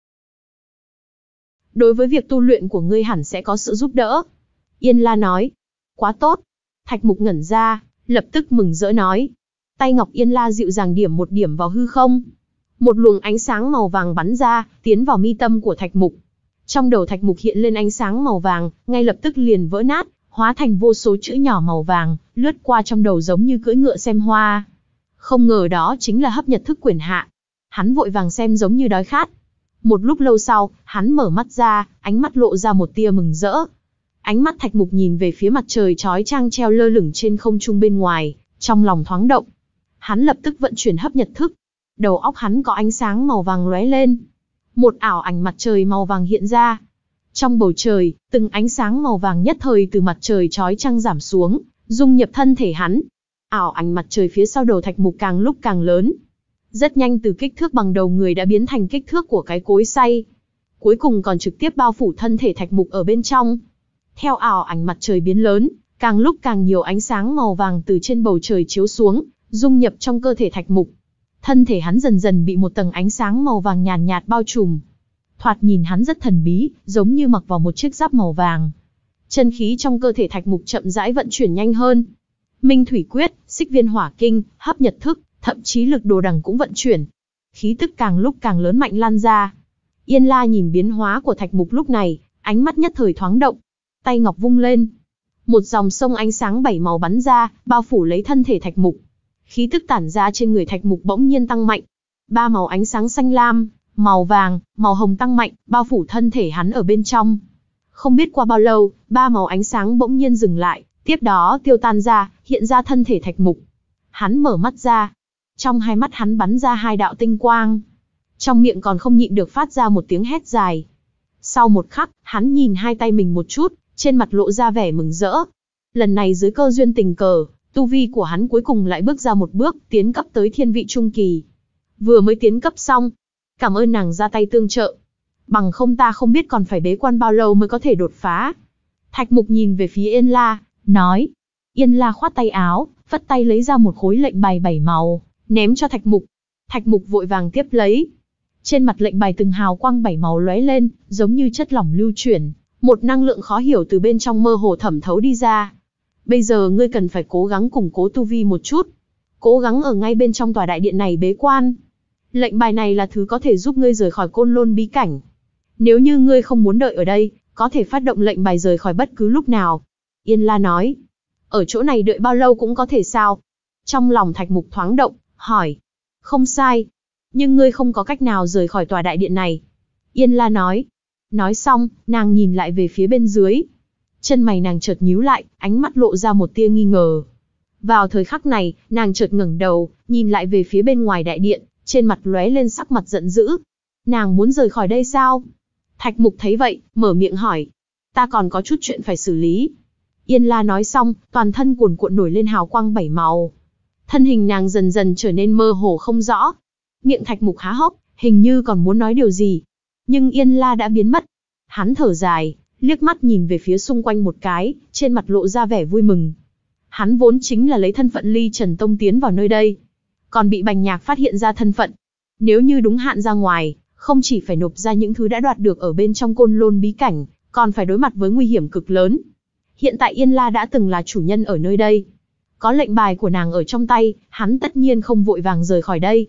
Đối với việc tu luyện của ngươi hẳn sẽ có sự giúp đỡ. Yên La nói. Quá tốt. Thạch Mục ngẩn ra, lập tức mừng rỡ nói. Tay ngọc Yên La dịu dàng điểm một điểm vào hư không. Một luồng ánh sáng màu vàng bắn ra, tiến vào mi tâm của Thạch Mục. Trong đầu Thạch Mục hiện lên ánh sáng màu vàng, ngay lập tức liền vỡ nát, hóa thành vô số chữ nhỏ màu vàng, lướt qua trong đầu giống như cưỡi ngựa xem hoa. Không ngờ đó chính là hấp nhật thức quyển hạ. Hắn vội vàng xem giống như đói khát. Một lúc lâu sau, hắn mở mắt ra, ánh mắt lộ ra một tia mừng rỡ. Ánh mắt Thạch Mục nhìn về phía mặt trời chói chang treo lơ lửng trên không trung bên ngoài, trong lòng thoáng động. Hắn lập tức vận chuyển hấp nhật thức. Đầu óc hắn có ánh sáng màu vàng lóe lên. Một ảo ảnh mặt trời màu vàng hiện ra. Trong bầu trời, từng ánh sáng màu vàng nhất thời từ mặt trời chói chang giảm xuống, dung nhập thân thể hắn. Ảo ảnh mặt trời phía sau đầu Thạch Mục càng lúc càng lớn. Rất nhanh từ kích thước bằng đầu người đã biến thành kích thước của cái cối xay. Cuối cùng còn trực tiếp bao phủ thân thể Thạch Mục ở bên trong. Theo ảo ảnh mặt trời biến lớn, càng lúc càng nhiều ánh sáng màu vàng từ trên bầu trời chiếu xuống, dung nhập trong cơ thể Thạch Mục. Thân thể hắn dần dần bị một tầng ánh sáng màu vàng nhàn nhạt, nhạt bao trùm. Thoạt nhìn hắn rất thần bí, giống như mặc vào một chiếc giáp màu vàng. Chân khí trong cơ thể Thạch Mục chậm rãi vận chuyển nhanh hơn. Minh Thủy Quyết, Xích Viên Hỏa Kinh, Hấp Nhật Thức, thậm chí lực đồ đằng cũng vận chuyển. Khí tức càng lúc càng lớn mạnh lan ra. Yên La nhìn biến hóa của Thạch Mục lúc này, ánh mắt nhất thời thoáng động. Tay ngọc vung lên. Một dòng sông ánh sáng bảy màu bắn ra, bao phủ lấy thân thể Thạch Mục. Khí tức tản ra trên người Thạch Mục bỗng nhiên tăng mạnh. Ba màu ánh sáng xanh lam, màu vàng, màu hồng tăng mạnh, bao phủ thân thể hắn ở bên trong. Không biết qua bao lâu, ba màu ánh sáng bỗng nhiên dừng lại, tiếp đó tiêu tan ra, hiện ra thân thể Thạch Mục. Hắn mở mắt ra. Trong hai mắt hắn bắn ra hai đạo tinh quang. Trong miệng còn không nhịn được phát ra một tiếng hét dài. Sau một khắc, hắn nhìn hai tay mình một chút, trên mặt lộ ra vẻ mừng rỡ. Lần này dưới cơ duyên tình cờ, tu vi của hắn cuối cùng lại bước ra một bước, tiến cấp tới thiên vị trung kỳ. Vừa mới tiến cấp xong, cảm ơn nàng ra tay tương trợ. Bằng không ta không biết còn phải bế quan bao lâu mới có thể đột phá. Thạch Mục nhìn về phía Yên La, nói. Yên La khoát tay áo, vất tay lấy ra một khối lệnh bài bảy màu, ném cho Thạch Mục. Thạch Mục vội vàng tiếp lấy. Trên mặt lệnh bài từng hào quang bảy màu lóe lên, giống như chất lỏng lưu chuyển, một năng lượng khó hiểu từ bên trong mơ hồ thẩm thấu đi ra. Bây giờ ngươi cần phải cố gắng củng cố tu vi một chút. Cố gắng ở ngay bên trong tòa đại điện này bế quan. Lệnh bài này là thứ có thể giúp ngươi rời khỏi Côn Lôn bí cảnh. Nếu như ngươi không muốn đợi ở đây, có thể phát động lệnh bài rời khỏi bất cứ lúc nào. Yên La nói. Ở chỗ này đợi bao lâu cũng có thể sao? Trong lòng Thạch Mục thoáng động, hỏi. Không sai. nhưng ngươi không có cách nào rời khỏi tòa đại điện này. Yên La nói. Nói xong, nàng nhìn lại về phía bên dưới. Chân mày nàng chợt nhíu lại, ánh mắt lộ ra một tia nghi ngờ. Vào thời khắc này, nàng chợt ngẩng đầu, nhìn lại về phía bên ngoài đại điện, trên mặt lóe lên sắc mặt giận dữ. Nàng muốn rời khỏi đây sao? Thạch Mục thấy vậy, mở miệng hỏi. Ta còn có chút chuyện phải xử lý. Yên La nói xong, toàn thân cuồn cuộn nổi lên hào quang bảy màu. Thân hình nàng dần dần trở nên mơ hồ không rõ. Miệng Thạch Mục há hốc, hình như còn muốn nói điều gì. Nhưng Yên La đã biến mất. Hắn thở dài, liếc mắt nhìn về phía xung quanh một cái, trên mặt lộ ra vẻ vui mừng. Hắn vốn chính là lấy thân phận Ly Trần Tông tiến vào nơi đây. Còn bị Bành Nhạc phát hiện ra thân phận. Nếu như đúng hạn ra ngoài, không chỉ phải nộp ra những thứ đã đoạt được ở bên trong Côn Lôn bí cảnh, còn phải đối mặt với nguy hiểm cực lớn. Hiện tại Yên La đã từng là chủ nhân ở nơi đây. Có lệnh bài của nàng ở trong tay, hắn tất nhiên không vội vàng rời khỏi đây.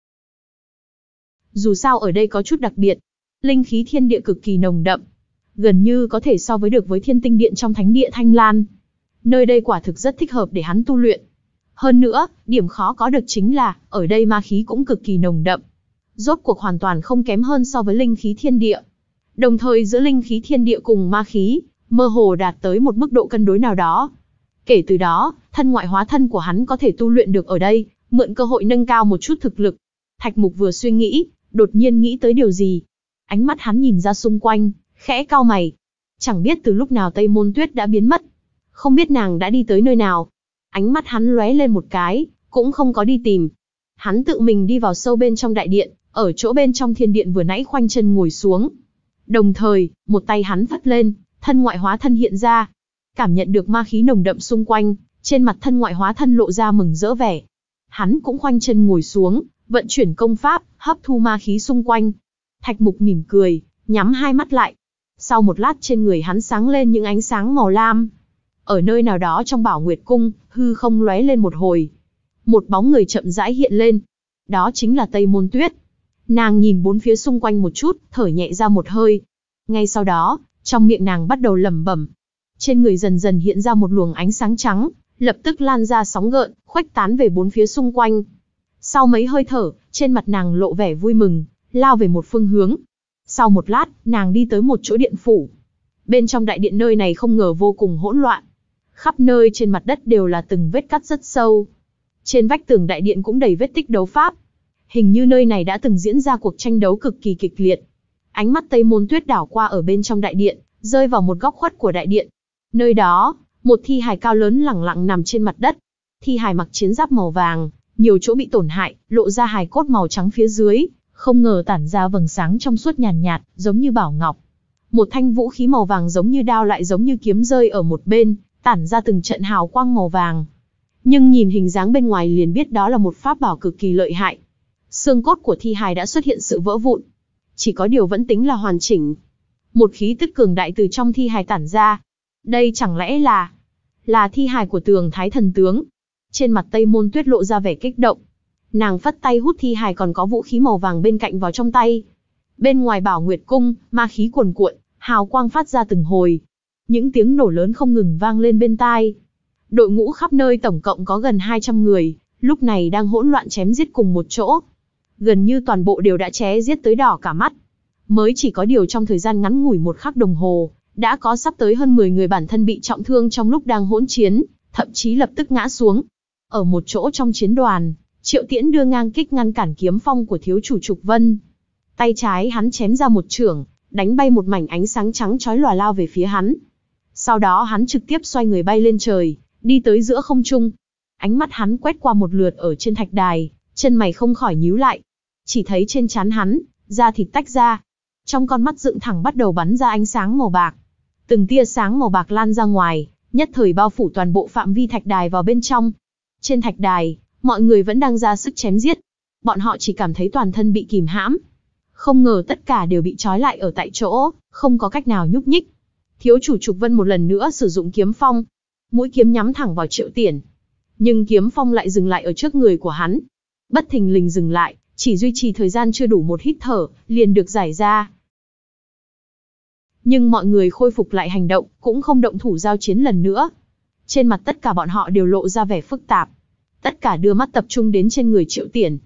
Dù sao ở đây có chút đặc biệt. Linh khí thiên địa cực kỳ nồng đậm. Gần như có thể so với được với thiên tinh điện trong thánh địa Thanh Lan. Nơi đây quả thực rất thích hợp để hắn tu luyện. Hơn nữa, điểm khó có được chính là, ở đây ma khí cũng cực kỳ nồng đậm. Rốt cuộc hoàn toàn không kém hơn so với linh khí thiên địa. Đồng thời giữa linh khí thiên địa cùng ma khí, mơ hồ đạt tới một mức độ cân đối nào đó. Kể từ đó, thân ngoại hóa thân của hắn có thể tu luyện được ở đây, mượn cơ hội nâng cao một chút thực lực. Thạch Mục vừa suy nghĩ, đột nhiên nghĩ tới điều gì. Ánh mắt hắn nhìn ra xung quanh, khẽ cau mày. Chẳng biết từ lúc nào Tây Môn Tuyết đã biến mất. Không biết nàng đã đi tới nơi nào. Ánh mắt hắn lóe lên một cái, cũng không có đi tìm. Hắn tự mình đi vào sâu bên trong đại điện, ở chỗ bên trong thiên điện vừa nãy khoanh chân ngồi xuống. Đồng thời, một tay hắn phất lên, thân ngoại hóa thân hiện ra. Cảm nhận được ma khí nồng đậm xung quanh, trên mặt thân ngoại hóa thân lộ ra mừng rỡ vẻ. Hắn cũng khoanh chân ngồi xuống, vận chuyển công pháp, hấp thu ma khí xung quanh. Thạch Mục mỉm cười, nhắm hai mắt lại. Sau một lát trên người hắn sáng lên những ánh sáng màu lam. Ở nơi nào đó trong Bảo Nguyệt Cung, hư không lóe lên một hồi. Một bóng người chậm rãi hiện lên. Đó chính là Tây Môn Tuyết. Nàng nhìn bốn phía xung quanh một chút, thở nhẹ ra một hơi. Ngay sau đó, trong miệng nàng bắt đầu lẩm bẩm. Trên người dần dần hiện ra một luồng ánh sáng trắng, lập tức lan ra sóng gợn, khuếch tán về bốn phía xung quanh. Sau mấy hơi thở, trên mặt nàng lộ vẻ vui mừng, lao về một phương hướng. Sau một lát, nàng đi tới một chỗ điện phủ. Bên trong đại điện nơi này không ngờ vô cùng hỗn loạn. Khắp nơi trên mặt đất đều là từng vết cắt rất sâu. Trên vách tường đại điện cũng đầy vết tích đấu pháp. Hình như nơi này đã từng diễn ra cuộc tranh đấu cực kỳ kịch liệt. Ánh mắt Tây Môn Tuyết đảo qua ở bên trong đại điện, rơi vào một góc khuất của đại điện. Nơi đó, một thi hài cao lớn lẳng lặng nằm trên mặt đất. Thi hài mặc chiến giáp màu vàng, nhiều chỗ bị tổn hại, lộ ra hài cốt màu trắng phía dưới, không ngờ tản ra vầng sáng trong suốt nhàn nhạt, nhạt, giống như bảo ngọc. Một thanh vũ khí màu vàng giống như đao lại giống như kiếm rơi ở một bên, tản ra từng trận hào quang màu vàng. Nhưng nhìn hình dáng bên ngoài liền biết đó là một pháp bảo cực kỳ lợi hại. Xương cốt của thi hài đã xuất hiện sự vỡ vụn. Chỉ có điều vẫn tính là hoàn chỉnh. Một khí tức cường đại từ trong thi hài tản ra. Đây chẳng lẽ là... là thi hài của Tường Thái Thần Tướng. Trên mặt Tây Môn Tuyết lộ ra vẻ kích động. Nàng phất tay hút thi hài còn có vũ khí màu vàng bên cạnh vào trong tay. Bên ngoài Bảo Nguyệt Cung, ma khí cuồn cuộn, hào quang phát ra từng hồi. Những tiếng nổ lớn không ngừng vang lên bên tai. Đội ngũ khắp nơi tổng cộng có gần hai trăm người, lúc này đang hỗn loạn chém giết cùng một chỗ. Gần như toàn bộ đều đã chém giết tới đỏ cả mắt. Mới chỉ có điều trong thời gian ngắn ngủi một khắc đồng hồ, đã có sắp tới hơn mười người bản thân bị trọng thương trong lúc đang hỗn chiến, thậm chí lập tức ngã xuống. Ở một chỗ trong chiến đoàn, Triệu Tiễn đưa ngang kích ngăn cản kiếm phong của thiếu chủ Trục Vân. Tay trái hắn chém ra một chưởng, đánh bay một mảnh ánh sáng trắng chói lòa lao về phía hắn. Sau đó hắn trực tiếp xoay người bay lên trời, đi tới giữa không trung. Ánh mắt hắn quét qua một lượt ở trên thạch đài, chân mày không khỏi nhíu lại. Chỉ thấy trên trán hắn, da thịt tách ra. Trong con mắt dựng thẳng bắt đầu bắn ra ánh sáng màu bạc. Từng tia sáng màu bạc lan ra ngoài, nhất thời bao phủ toàn bộ phạm vi thạch đài vào bên trong. Trên thạch đài, mọi người vẫn đang ra sức chém giết. Bọn họ chỉ cảm thấy toàn thân bị kìm hãm. Không ngờ tất cả đều bị trói lại ở tại chỗ, không có cách nào nhúc nhích. Thiếu chủ Trục Vân một lần nữa sử dụng kiếm phong. Mũi kiếm nhắm thẳng vào Triệu Tiễn. Nhưng kiếm phong lại dừng lại ở trước người của hắn. Bất thình lình dừng lại, chỉ duy trì thời gian chưa đủ một hít thở, liền được giải ra. Nhưng mọi người khôi phục lại hành động, cũng không động thủ giao chiến lần nữa. Trên mặt tất cả bọn họ đều lộ ra vẻ phức tạp. Tất cả đưa mắt tập trung đến trên người Triệu Tiễn.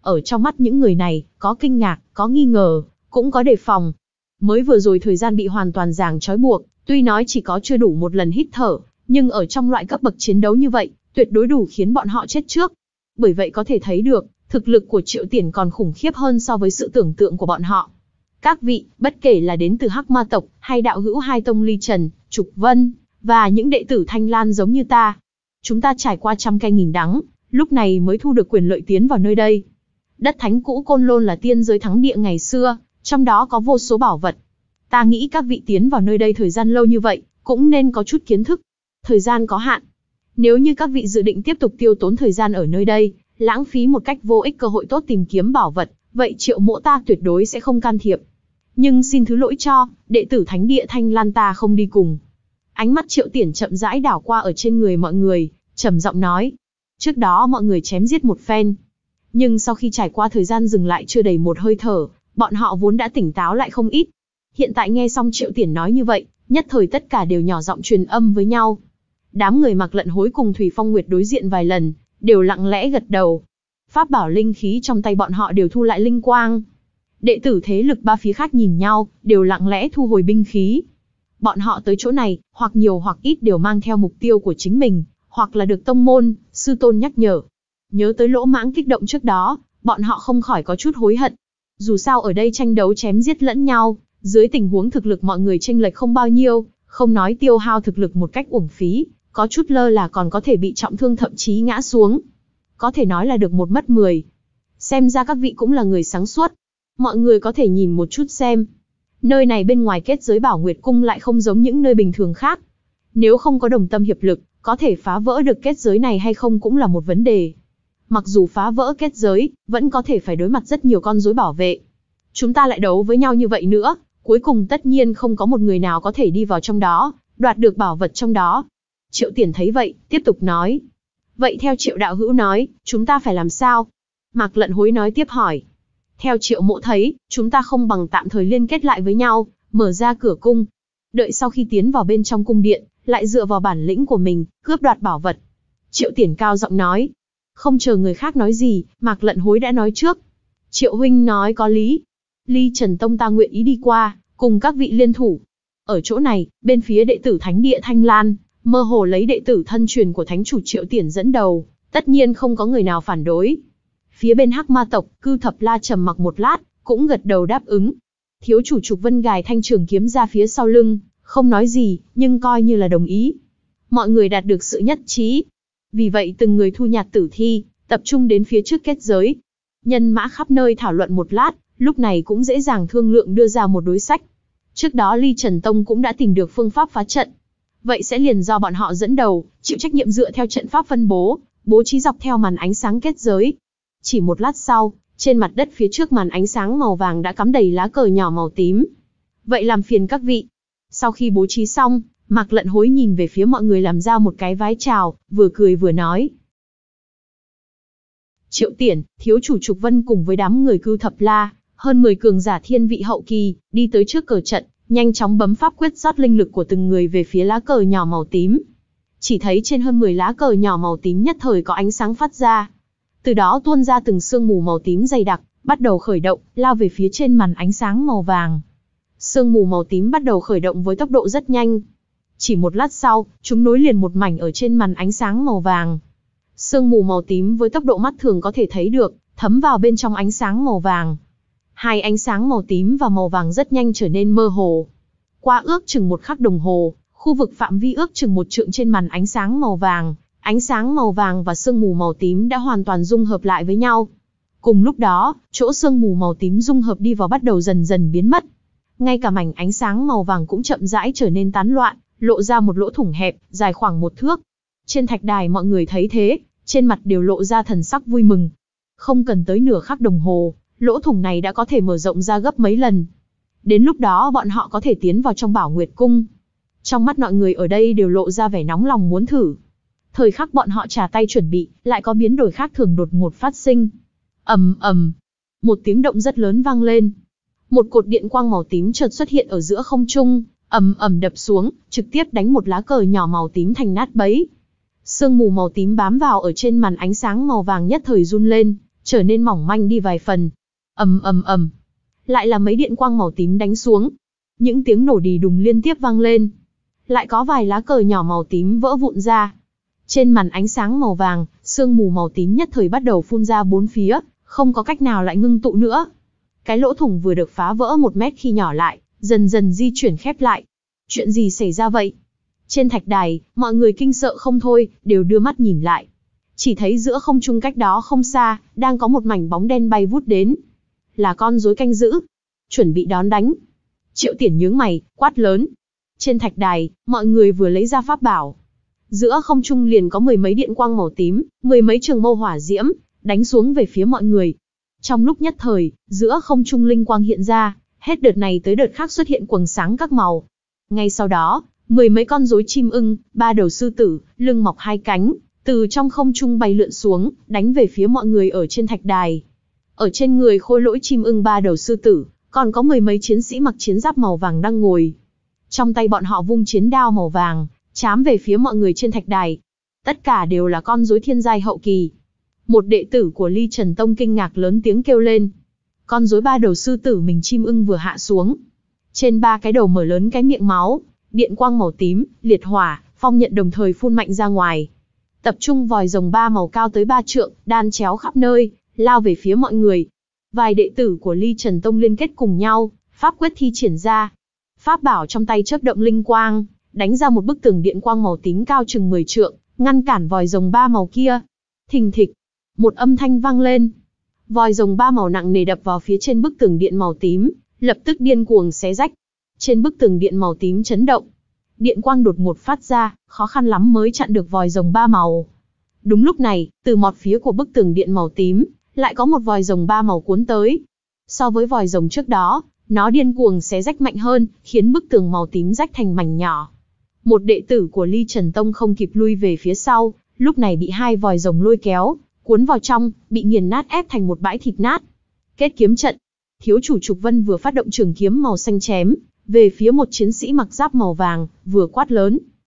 ở trong mắt những người này, có kinh ngạc, có nghi ngờ, cũng có đề phòng. Mới vừa rồi thời gian bị hoàn toàn ràng trói buộc, tuy nói chỉ có chưa đủ một lần hít thở, nhưng ở trong loại cấp bậc chiến đấu như vậy, tuyệt đối đủ khiến bọn họ chết trước. Bởi vậy có thể thấy được, thực lực của Triệu Tiền còn khủng khiếp hơn so với sự tưởng tượng của bọn họ. Các vị, bất kể là đến từ Hắc Ma tộc, hay đạo hữu hai tông Ly Trần, Trục Vân, và những đệ tử Thanh Lan giống như ta. Chúng ta trải qua trăm cay nghìn đắng, lúc này mới thu được quyền lợi tiến vào nơi đây. Đất thánh cũ Côn Lôn là tiên giới thắng địa ngày xưa, trong đó có vô số bảo vật. Ta nghĩ các vị tiến vào nơi đây thời gian lâu như vậy, cũng nên có chút kiến thức. Thời gian có hạn. Nếu như các vị dự định tiếp tục tiêu tốn thời gian ở nơi đây, lãng phí một cách vô ích cơ hội tốt tìm kiếm bảo vật, vậy Triệu mỗ ta tuyệt đối sẽ không can thiệp. Nhưng xin thứ lỗi cho, đệ tử thánh địa Thanh Lan ta không đi cùng. Ánh mắt Triệu Tiền chậm rãi đảo qua ở trên người mọi người, trầm giọng nói. Trước đó mọi người chém giết một phen. Nhưng sau khi trải qua thời gian dừng lại chưa đầy một hơi thở, bọn họ vốn đã tỉnh táo lại không ít. Hiện tại nghe xong Triệu Tiền nói như vậy, nhất thời tất cả đều nhỏ giọng truyền âm với nhau. Đám người Mạc Lận Hối cùng Thủy Phong Nguyệt đối diện vài lần, đều lặng lẽ gật đầu. Pháp bảo linh khí trong tay bọn họ đều thu lại linh quang. Đệ tử thế lực ba phía khác nhìn nhau, đều lặng lẽ thu hồi binh khí. Bọn họ tới chỗ này, hoặc nhiều hoặc ít đều mang theo mục tiêu của chính mình, hoặc là được tông môn, sư tôn nhắc nhở. Nhớ tới lỗ mãng kích động trước đó, bọn họ không khỏi có chút hối hận. Dù sao ở đây tranh đấu chém giết lẫn nhau, dưới tình huống thực lực mọi người chênh lệch không bao nhiêu, không nói tiêu hao thực lực một cách uổng phí, có chút lơ là còn có thể bị trọng thương thậm chí ngã xuống. Có thể nói là được một mất mười. Xem ra các vị cũng là người sáng suốt. Mọi người có thể nhìn một chút xem. Nơi này bên ngoài kết giới Bảo Nguyệt Cung lại không giống những nơi bình thường khác. Nếu không có đồng tâm hiệp lực, có thể phá vỡ được kết giới này hay không cũng là một vấn đề. Mặc dù phá vỡ kết giới, vẫn có thể phải đối mặt rất nhiều con rối bảo vệ. Chúng ta lại đấu với nhau như vậy nữa, cuối cùng tất nhiên không có một người nào có thể đi vào trong đó, đoạt được bảo vật trong đó. Triệu Tiền thấy vậy, tiếp tục nói. Vậy theo Triệu đạo hữu nói, chúng ta phải làm sao? Mạc Lận Hối nói tiếp hỏi. Theo Triệu mỗ thấy, chúng ta không bằng tạm thời liên kết lại với nhau, mở ra cửa cung. Đợi sau khi tiến vào bên trong cung điện, lại dựa vào bản lĩnh của mình, cướp đoạt bảo vật. Triệu Tiền cao giọng nói. Không chờ người khác nói gì, Mạc Lận Hối đã nói trước. Triệu huynh nói có lý. Ly Trần Tông ta nguyện ý đi qua, cùng các vị liên thủ. Ở chỗ này, bên phía đệ tử Thánh địa Thanh Lan, mơ hồ lấy đệ tử thân truyền của Thánh chủ Triệu Tiền dẫn đầu, tất nhiên không có người nào phản đối. Phía bên Hắc Ma tộc, Cư Thập La trầm mặc một lát, cũng gật đầu đáp ứng. Thiếu chủ Trục Vân gài thanh trường kiếm ra phía sau lưng, không nói gì, nhưng coi như là đồng ý. Mọi người đạt được sự nhất trí. Vì vậy từng người thu nhặt tử thi, tập trung đến phía trước kết giới. Nhân mã khắp nơi thảo luận một lát, lúc này cũng dễ dàng thương lượng đưa ra một đối sách. Trước đó Ly Trần Tông cũng đã tìm được phương pháp phá trận. Vậy sẽ liền do bọn họ dẫn đầu, chịu trách nhiệm dựa theo trận pháp phân bố, bố trí dọc theo màn ánh sáng kết giới. Chỉ một lát sau, trên mặt đất phía trước màn ánh sáng màu vàng đã cắm đầy lá cờ nhỏ màu tím. Vậy làm phiền các vị. Sau khi bố trí xong, Mạc Lận Hối nhìn về phía mọi người làm ra một cái vái chào, vừa cười vừa nói. Triệu Tiền, thiếu chủ Trục Vân cùng với đám người Cư Thập La, hơn mười cường giả thiên vị hậu kỳ, đi tới trước cờ trận, nhanh chóng bấm pháp quyết rót linh lực của từng người về phía lá cờ nhỏ màu tím. Chỉ thấy trên hơn mười lá cờ nhỏ màu tím nhất thời có ánh sáng phát ra. Từ đó tuôn ra từng sương mù màu tím dày đặc, bắt đầu khởi động, lao về phía trên màn ánh sáng màu vàng. Sương mù màu tím bắt đầu khởi động với tốc độ rất nhanh. Chỉ một lát sau, chúng nối liền một mảnh ở trên màn ánh sáng màu vàng. Sương mù màu tím với tốc độ mắt thường có thể thấy được, thấm vào bên trong ánh sáng màu vàng. Hai ánh sáng màu tím và màu vàng rất nhanh trở nên mơ hồ. Qua ước chừng một khắc đồng hồ, khu vực phạm vi ước chừng một trượng trên màn ánh sáng màu vàng, ánh sáng màu vàng và sương mù màu tím đã hoàn toàn dung hợp lại với nhau. Cùng lúc đó, chỗ sương mù màu tím dung hợp đi vào bắt đầu dần dần biến mất. Ngay cả mảnh ánh sáng màu vàng cũng chậm rãi trở nên tán loạn, lộ ra một lỗ thủng hẹp, dài khoảng một thước. Trên thạch đài mọi người thấy thế, trên mặt đều lộ ra thần sắc vui mừng. Không cần tới nửa khắc đồng hồ, lỗ thủng này đã có thể mở rộng ra gấp mấy lần. Đến lúc đó bọn họ có thể tiến vào trong Bảo Nguyệt Cung. Trong mắt mọi người ở đây đều lộ ra vẻ nóng lòng muốn thử. Thời khắc bọn họ trả tay chuẩn bị, lại có biến đổi khác thường đột ngột phát sinh. Ầm ầm, một tiếng động rất lớn vang lên. Một cột điện quang màu tím chợt xuất hiện ở giữa không trung, ầm ầm đập xuống, trực tiếp đánh một lá cờ nhỏ màu tím thành nát bấy. Sương mù màu tím bám vào ở trên màn ánh sáng màu vàng nhất thời run lên, trở nên mỏng manh đi vài phần. Ầm ầm ầm, lại là mấy điện quang màu tím đánh xuống. Những tiếng nổ đì đùng liên tiếp vang lên. Lại có vài lá cờ nhỏ màu tím vỡ vụn ra. Trên màn ánh sáng màu vàng, sương mù màu tím nhất thời bắt đầu phun ra bốn phía, không có cách nào lại ngưng tụ nữa. Cái lỗ thủng vừa được phá vỡ một mét khi nhỏ lại, dần dần di chuyển khép lại. Chuyện gì xảy ra vậy? Trên thạch đài, mọi người kinh sợ không thôi, đều đưa mắt nhìn lại. Chỉ thấy giữa không trung cách đó không xa, đang có một mảnh bóng đen bay vút đến. Là con rối canh giữ. Chuẩn bị đón đánh. Triệu Tiển nhướng mày, quát lớn. Trên thạch đài, mọi người vừa lấy ra pháp bảo. Giữa không trung liền có mười mấy điện quang màu tím, mười mấy trường mâu hỏa diễm, đánh xuống về phía mọi người. Trong lúc nhất thời, giữa không trung linh quang hiện ra, hết đợt này tới đợt khác xuất hiện quầng sáng các màu. Ngay sau đó, mười mấy con rối chim ưng, ba đầu sư tử, lưng mọc hai cánh, từ trong không trung bay lượn xuống, đánh về phía mọi người ở trên thạch đài. Ở trên người khôi lỗi chim ưng ba đầu sư tử, còn có mười mấy chiến sĩ mặc chiến giáp màu vàng đang ngồi. Trong tay bọn họ vung chiến đao màu vàng, chám về phía mọi người trên thạch đài. Tất cả đều là con rối thiên giai hậu kỳ. Một đệ tử của Ly Trần Tông kinh ngạc lớn tiếng kêu lên. Con rối ba đầu sư tử mình chim ưng vừa hạ xuống. Trên ba cái đầu mở lớn cái miệng máu, điện quang màu tím, liệt hỏa, phong nhận đồng thời phun mạnh ra ngoài. Tập trung vòi rồng ba màu cao tới ba trượng, đan chéo khắp nơi, lao về phía mọi người. Vài đệ tử của Ly Trần Tông liên kết cùng nhau, pháp quyết thi triển ra. Pháp bảo trong tay chớp động linh quang, đánh ra một bức tường điện quang màu tím cao chừng mười trượng, ngăn cản vòi rồng ba màu kia. Thình thịch, một âm thanh vang lên. Vòi rồng ba màu nặng nề đập vào phía trên bức tường điện màu tím, lập tức điên cuồng xé rách. Trên bức tường điện màu tím chấn động. Điện quang đột ngột phát ra, khó khăn lắm mới chặn được vòi rồng ba màu. Đúng lúc này, từ một phía của bức tường điện màu tím, lại có một vòi rồng ba màu cuốn tới. So với vòi rồng trước đó, nó điên cuồng xé rách mạnh hơn, khiến bức tường màu tím rách thành mảnh nhỏ. Một đệ tử của Ly Trần Tông không kịp lui về phía sau, lúc này bị hai vòi rồng lôi kéo, cuốn vào trong, bị nghiền nát ép thành một bãi thịt nát. Kết kiếm trận. Thiếu chủ Trục Vân vừa phát động trường kiếm màu xanh chém về phía một chiến sĩ mặc giáp màu vàng, vừa quát lớn.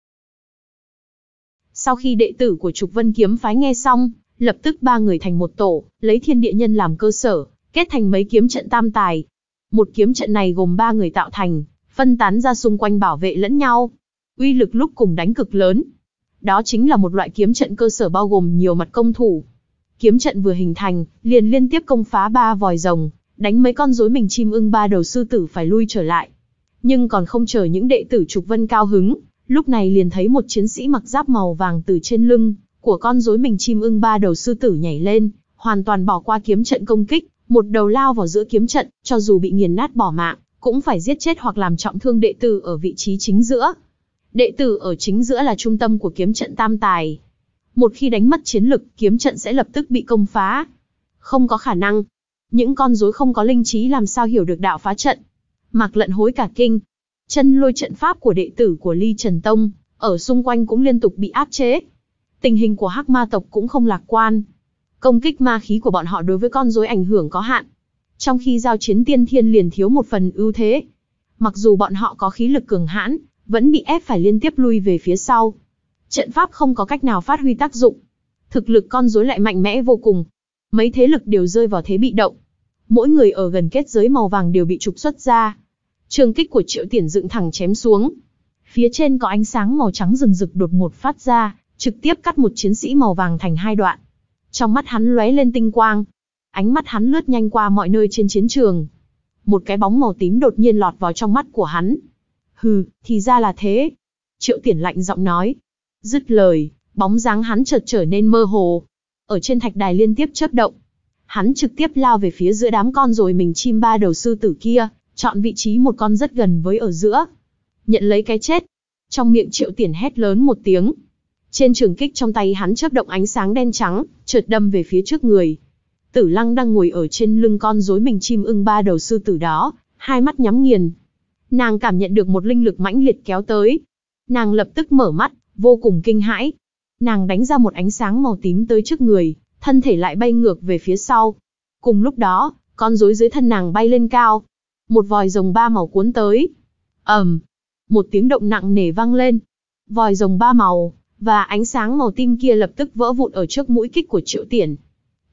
Sau khi đệ tử của Trục Vân kiếm phái nghe xong, lập tức ba người thành một tổ, lấy thiên địa nhân làm cơ sở, kết thành mấy kiếm trận tam tài. Một kiếm trận này gồm ba người tạo thành, phân tán ra xung quanh bảo vệ lẫn nhau. Uy lực lúc cùng đánh cực lớn. Đó chính là một loại kiếm trận cơ sở bao gồm nhiều mặt công thủ. Kiếm trận vừa hình thành, liền liên tiếp công phá ba vòi rồng, đánh mấy con rối mình chim ưng ba đầu sư tử phải lui trở lại. Nhưng còn không chờ những đệ tử Trục Vân cao hứng, lúc này liền thấy một chiến sĩ mặc giáp màu vàng từ trên lưng của con rối mình chim ưng ba đầu sư tử nhảy lên, hoàn toàn bỏ qua kiếm trận công kích, một đầu lao vào giữa kiếm trận, cho dù bị nghiền nát bỏ mạng, cũng phải giết chết hoặc làm trọng thương đệ tử ở vị trí chính giữa. Đệ tử ở chính giữa là trung tâm của kiếm trận tam tài. Một khi đánh mất chiến lực, kiếm trận sẽ lập tức bị công phá. Không có khả năng. Những con rối không có linh trí làm sao hiểu được đạo phá trận. Mạc Lận hối cả kinh. Chân lôi trận pháp của đệ tử của Ly Trần Tông, ở xung quanh cũng liên tục bị áp chế. Tình hình của Hắc Ma tộc cũng không lạc quan. Công kích ma khí của bọn họ đối với con rối ảnh hưởng có hạn. Trong khi giao chiến tiên thiên liền thiếu một phần ưu thế. Mặc dù bọn họ có khí lực cường hãn, vẫn bị ép phải liên tiếp lui về phía sau. Trận pháp không có cách nào phát huy tác dụng. Thực lực con rối lại mạnh mẽ vô cùng. Mấy thế lực đều rơi vào thế bị động. Mỗi người ở gần kết giới màu vàng đều bị trục xuất ra. Trường kích của Triệu Tiển dựng thẳng chém xuống. Phía trên có ánh sáng màu trắng rừng rực đột ngột phát ra, trực tiếp cắt một chiến sĩ màu vàng thành hai đoạn. Trong mắt hắn lóe lên tinh quang. Ánh mắt hắn lướt nhanh qua mọi nơi trên chiến trường. Một cái bóng màu tím đột nhiên lọt vào trong mắt của hắn. Hừ, thì ra là thế. Triệu Tiển lạnh giọng nói. Dứt lời, bóng dáng hắn chợt trở nên mơ hồ. Ở trên thạch đài liên tiếp chớp động. Hắn trực tiếp lao về phía giữa đám con rồi mình chim ba đầu sư tử kia, chọn vị trí một con rất gần với ở giữa. Nhận lấy cái chết. Trong miệng Triệu Tiển hét lớn một tiếng. Trên trường kích trong tay hắn chớp động ánh sáng đen trắng, chợt đâm về phía trước người. Tử Lăng đang ngồi ở trên lưng con rối mình chim ưng ba đầu sư tử đó, hai mắt nhắm nghiền. Nàng cảm nhận được một linh lực mãnh liệt kéo tới. Nàng lập tức mở mắt, vô cùng kinh hãi. Nàng đánh ra một ánh sáng màu tím tới trước người, thân thể lại bay ngược về phía sau. Cùng lúc đó, con rối dưới thân nàng bay lên cao. Một vòi rồng ba màu cuốn tới. ầm, um, một tiếng động nặng nề vang lên. Vòi rồng ba màu và ánh sáng màu tím kia lập tức vỡ vụn ở trước mũi kích của Triệu Tiển.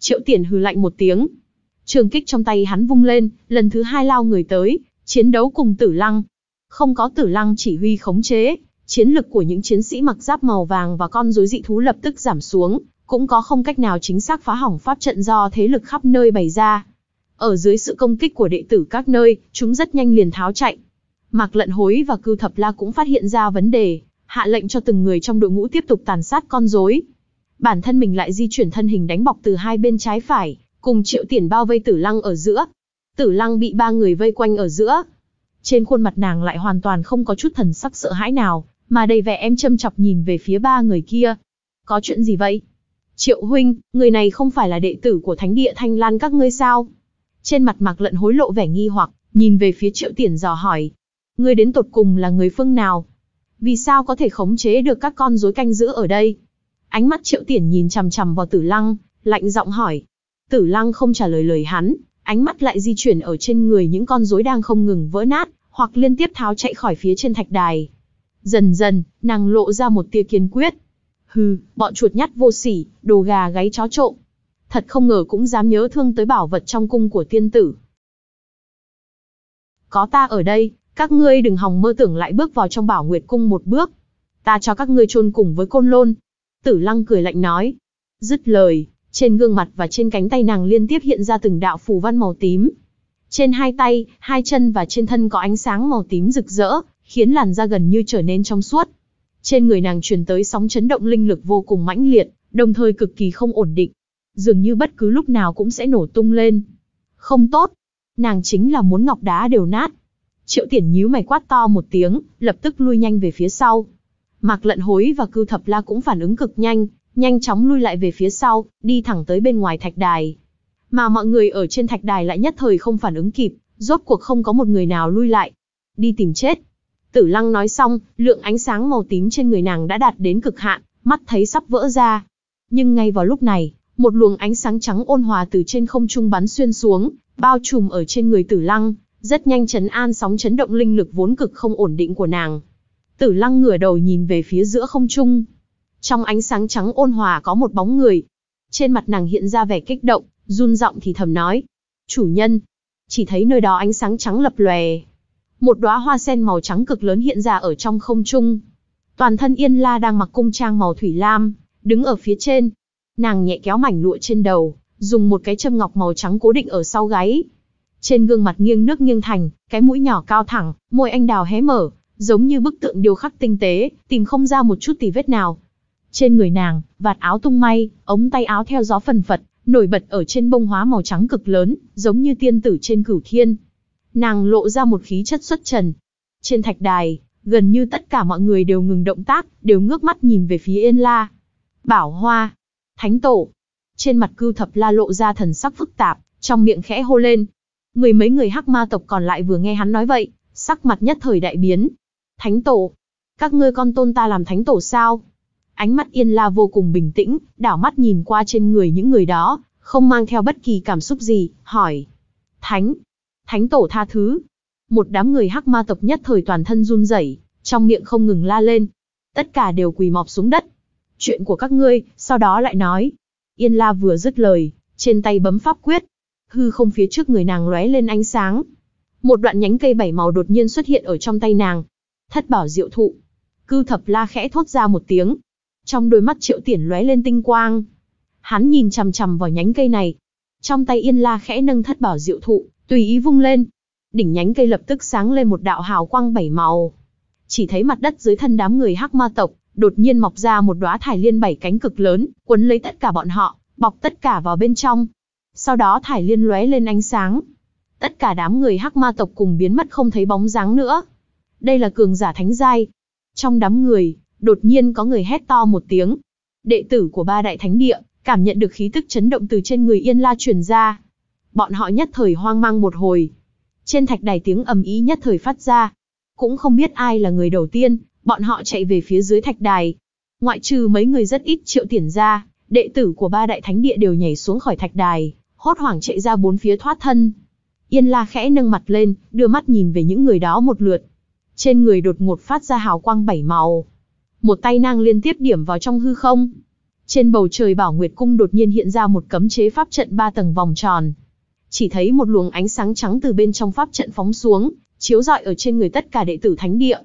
Triệu Tiển hừ lạnh một tiếng. Trường kích trong tay hắn vung lên, lần thứ hai lao người tới, chiến đấu cùng Tử Lăng. Không có Tử Lăng chỉ huy khống chế, chiến lực của những chiến sĩ mặc giáp màu vàng và con rối dị thú lập tức giảm xuống, cũng có không cách nào chính xác phá hỏng pháp trận do thế lực khắp nơi bày ra. Ở dưới sự công kích của đệ tử các nơi, chúng rất nhanh liền tháo chạy. Mạc Lận Hối và Cưu Thập La cũng phát hiện ra vấn đề, hạ lệnh cho từng người trong đội ngũ tiếp tục tàn sát con rối. Bản thân mình lại di chuyển thân hình đánh bọc từ hai bên trái phải, cùng Triệu Tiển bao vây Tử Lăng ở giữa. Tử Lăng bị ba người vây quanh ở giữa. Trên khuôn mặt nàng lại hoàn toàn không có chút thần sắc sợ hãi nào, mà đầy vẻ em châm chọc nhìn về phía ba người kia. Có chuyện gì vậy? Triệu huynh, người này không phải là đệ tử của Thánh địa Thanh Lan các ngươi sao? Trên mặt Mạc Lận Hối lộ vẻ nghi hoặc, nhìn về phía Triệu Tiển dò hỏi. Ngươi đến tột cùng là người phương nào? Vì sao có thể khống chế được các con rối canh giữ ở đây? Ánh mắt Triệu Tiển nhìn chằm chằm vào Tử Lăng, lạnh giọng hỏi. Tử Lăng không trả lời lời hắn, ánh mắt lại di chuyển ở trên người những con rối đang không ngừng vỡ nát, hoặc liên tiếp tháo chạy khỏi phía trên thạch đài. Dần dần, nàng lộ ra một tia kiên quyết. Hừ, bọn chuột nhắt vô sỉ, đồ gà gáy chó trộm. Thật không ngờ cũng dám nhớ thương tới bảo vật trong cung của tiên tử. Có ta ở đây, các ngươi đừng hòng mơ tưởng lại bước vào trong Bảo Nguyệt cung một bước. Ta cho các ngươi chôn cùng với Côn Lôn. Tử Lăng cười lạnh nói. Dứt lời, trên gương mặt và trên cánh tay nàng liên tiếp hiện ra từng đạo phù văn màu tím. Trên hai tay, hai chân và trên thân có ánh sáng màu tím rực rỡ, khiến làn da gần như trở nên trong suốt. Trên người nàng truyền tới sóng chấn động linh lực vô cùng mãnh liệt, đồng thời cực kỳ không ổn định. Dường như bất cứ lúc nào cũng sẽ nổ tung lên. Không tốt. Nàng chính là muốn ngọc đá đều nát. Triệu Tiển nhíu mày quát to một tiếng, lập tức lui nhanh về phía sau. Mạc Lận Hối và Cưu Thập La cũng phản ứng cực nhanh, nhanh chóng lui lại về phía sau, đi thẳng tới bên ngoài thạch đài. Mà mọi người ở trên thạch đài lại nhất thời không phản ứng kịp, rốt cuộc không có một người nào lui lại. Đi tìm chết. Tử Lăng nói xong, lượng ánh sáng màu tím trên người nàng đã đạt đến cực hạn, mắt thấy sắp vỡ ra. Nhưng ngay vào lúc này, một luồng ánh sáng trắng ôn hòa từ trên không trung bắn xuyên xuống, bao trùm ở trên người Tử Lăng, rất nhanh trấn an sóng chấn động linh lực vốn cực không ổn định của nàng. Tử Lăng ngửa đầu nhìn về phía giữa không trung. Trong ánh sáng trắng ôn hòa có một bóng người. Trên mặt nàng hiện ra vẻ kích động, run giọng thì thầm nói. Chủ nhân. Chỉ thấy nơi đó ánh sáng trắng lập lòe. Một đóa hoa sen màu trắng cực lớn hiện ra ở trong không trung. Toàn thân Yên La đang mặc cung trang màu thủy lam, đứng ở phía trên. Nàng nhẹ kéo mảnh lụa trên đầu, dùng một cái châm ngọc màu trắng cố định ở sau gáy. Trên gương mặt nghiêng nước nghiêng thành, cái mũi nhỏ cao thẳng, môi anh đào hé mở, giống như bức tượng điêu khắc tinh tế, tìm không ra một chút tì vết nào. Trên người nàng, vạt áo tung may, ống tay áo theo gió phần phật, nổi bật ở trên bông hóa màu trắng cực lớn, giống như tiên tử trên cửu thiên. Nàng lộ ra một khí chất xuất trần. Trên thạch đài, gần như tất cả mọi người đều ngừng động tác, đều ngước mắt nhìn về phía Yên La. Bảo Hoa, Thánh Tổ. Trên mặt Cưu Thập La lộ ra thần sắc phức tạp, trong miệng khẽ hô lên. Mười mấy người hắc ma tộc còn lại vừa nghe hắn nói vậy, sắc mặt nhất thời đại biến. Thánh Tổ, các ngươi con tôn ta làm Thánh Tổ sao? Ánh mắt Yên La vô cùng bình tĩnh, đảo mắt nhìn qua trên người những người đó, không mang theo bất kỳ cảm xúc gì, hỏi. Thánh, Thánh Tổ tha thứ. Một đám người hắc ma tộc nhất thời toàn thân run rẩy, trong miệng không ngừng la lên. Tất cả đều quỳ mọp xuống đất. Chuyện của các ngươi, sau đó lại nói. Yên La vừa dứt lời, trên tay bấm pháp quyết. Hư không phía trước người nàng lóe lên ánh sáng. Một đoạn nhánh cây bảy màu đột nhiên xuất hiện ở trong tay nàng. Thất bảo diệu thụ. Cưu Thập La khẽ thốt ra một tiếng. Trong đôi mắt Triệu Tiển lóe lên tinh quang. Hắn nhìn chằm chằm vào nhánh cây này. Trong tay Yên La khẽ nâng thất bảo diệu thụ, tùy ý vung lên. Đỉnh nhánh cây lập tức sáng lên một đạo hào quang bảy màu. Chỉ thấy mặt đất dưới thân đám người hắc ma tộc, đột nhiên mọc ra một đóa thải liên bảy cánh cực lớn, quấn lấy tất cả bọn họ, bọc tất cả vào bên trong. Sau đó thải liên lóe lên ánh sáng. Tất cả đám người hắc ma tộc cùng biến mất không thấy bóng dáng nữa. Đây là cường giả thánh giai. Trong đám người, đột nhiên có người hét to một tiếng. Đệ tử của ba đại thánh địa, cảm nhận được khí tức chấn động từ trên người Yên La truyền ra. Bọn họ nhất thời hoang mang một hồi. Trên thạch đài tiếng ầm ĩ nhất thời phát ra. Cũng không biết ai là người đầu tiên, bọn họ chạy về phía dưới thạch đài. Ngoại trừ mấy người rất ít Triệu Tiển ra, đệ tử của ba đại thánh địa đều nhảy xuống khỏi thạch đài, hốt hoảng chạy ra bốn phía thoát thân. Yên La khẽ nâng mặt lên, đưa mắt nhìn về những người đó một lượt. Trên người đột ngột phát ra hào quang bảy màu. Một tay nàng liên tiếp điểm vào trong hư không. Trên bầu trời Bảo Nguyệt Cung đột nhiên hiện ra một cấm chế pháp trận ba tầng vòng tròn. Chỉ thấy một luồng ánh sáng trắng từ bên trong pháp trận phóng xuống, chiếu rọi ở trên người tất cả đệ tử thánh địa.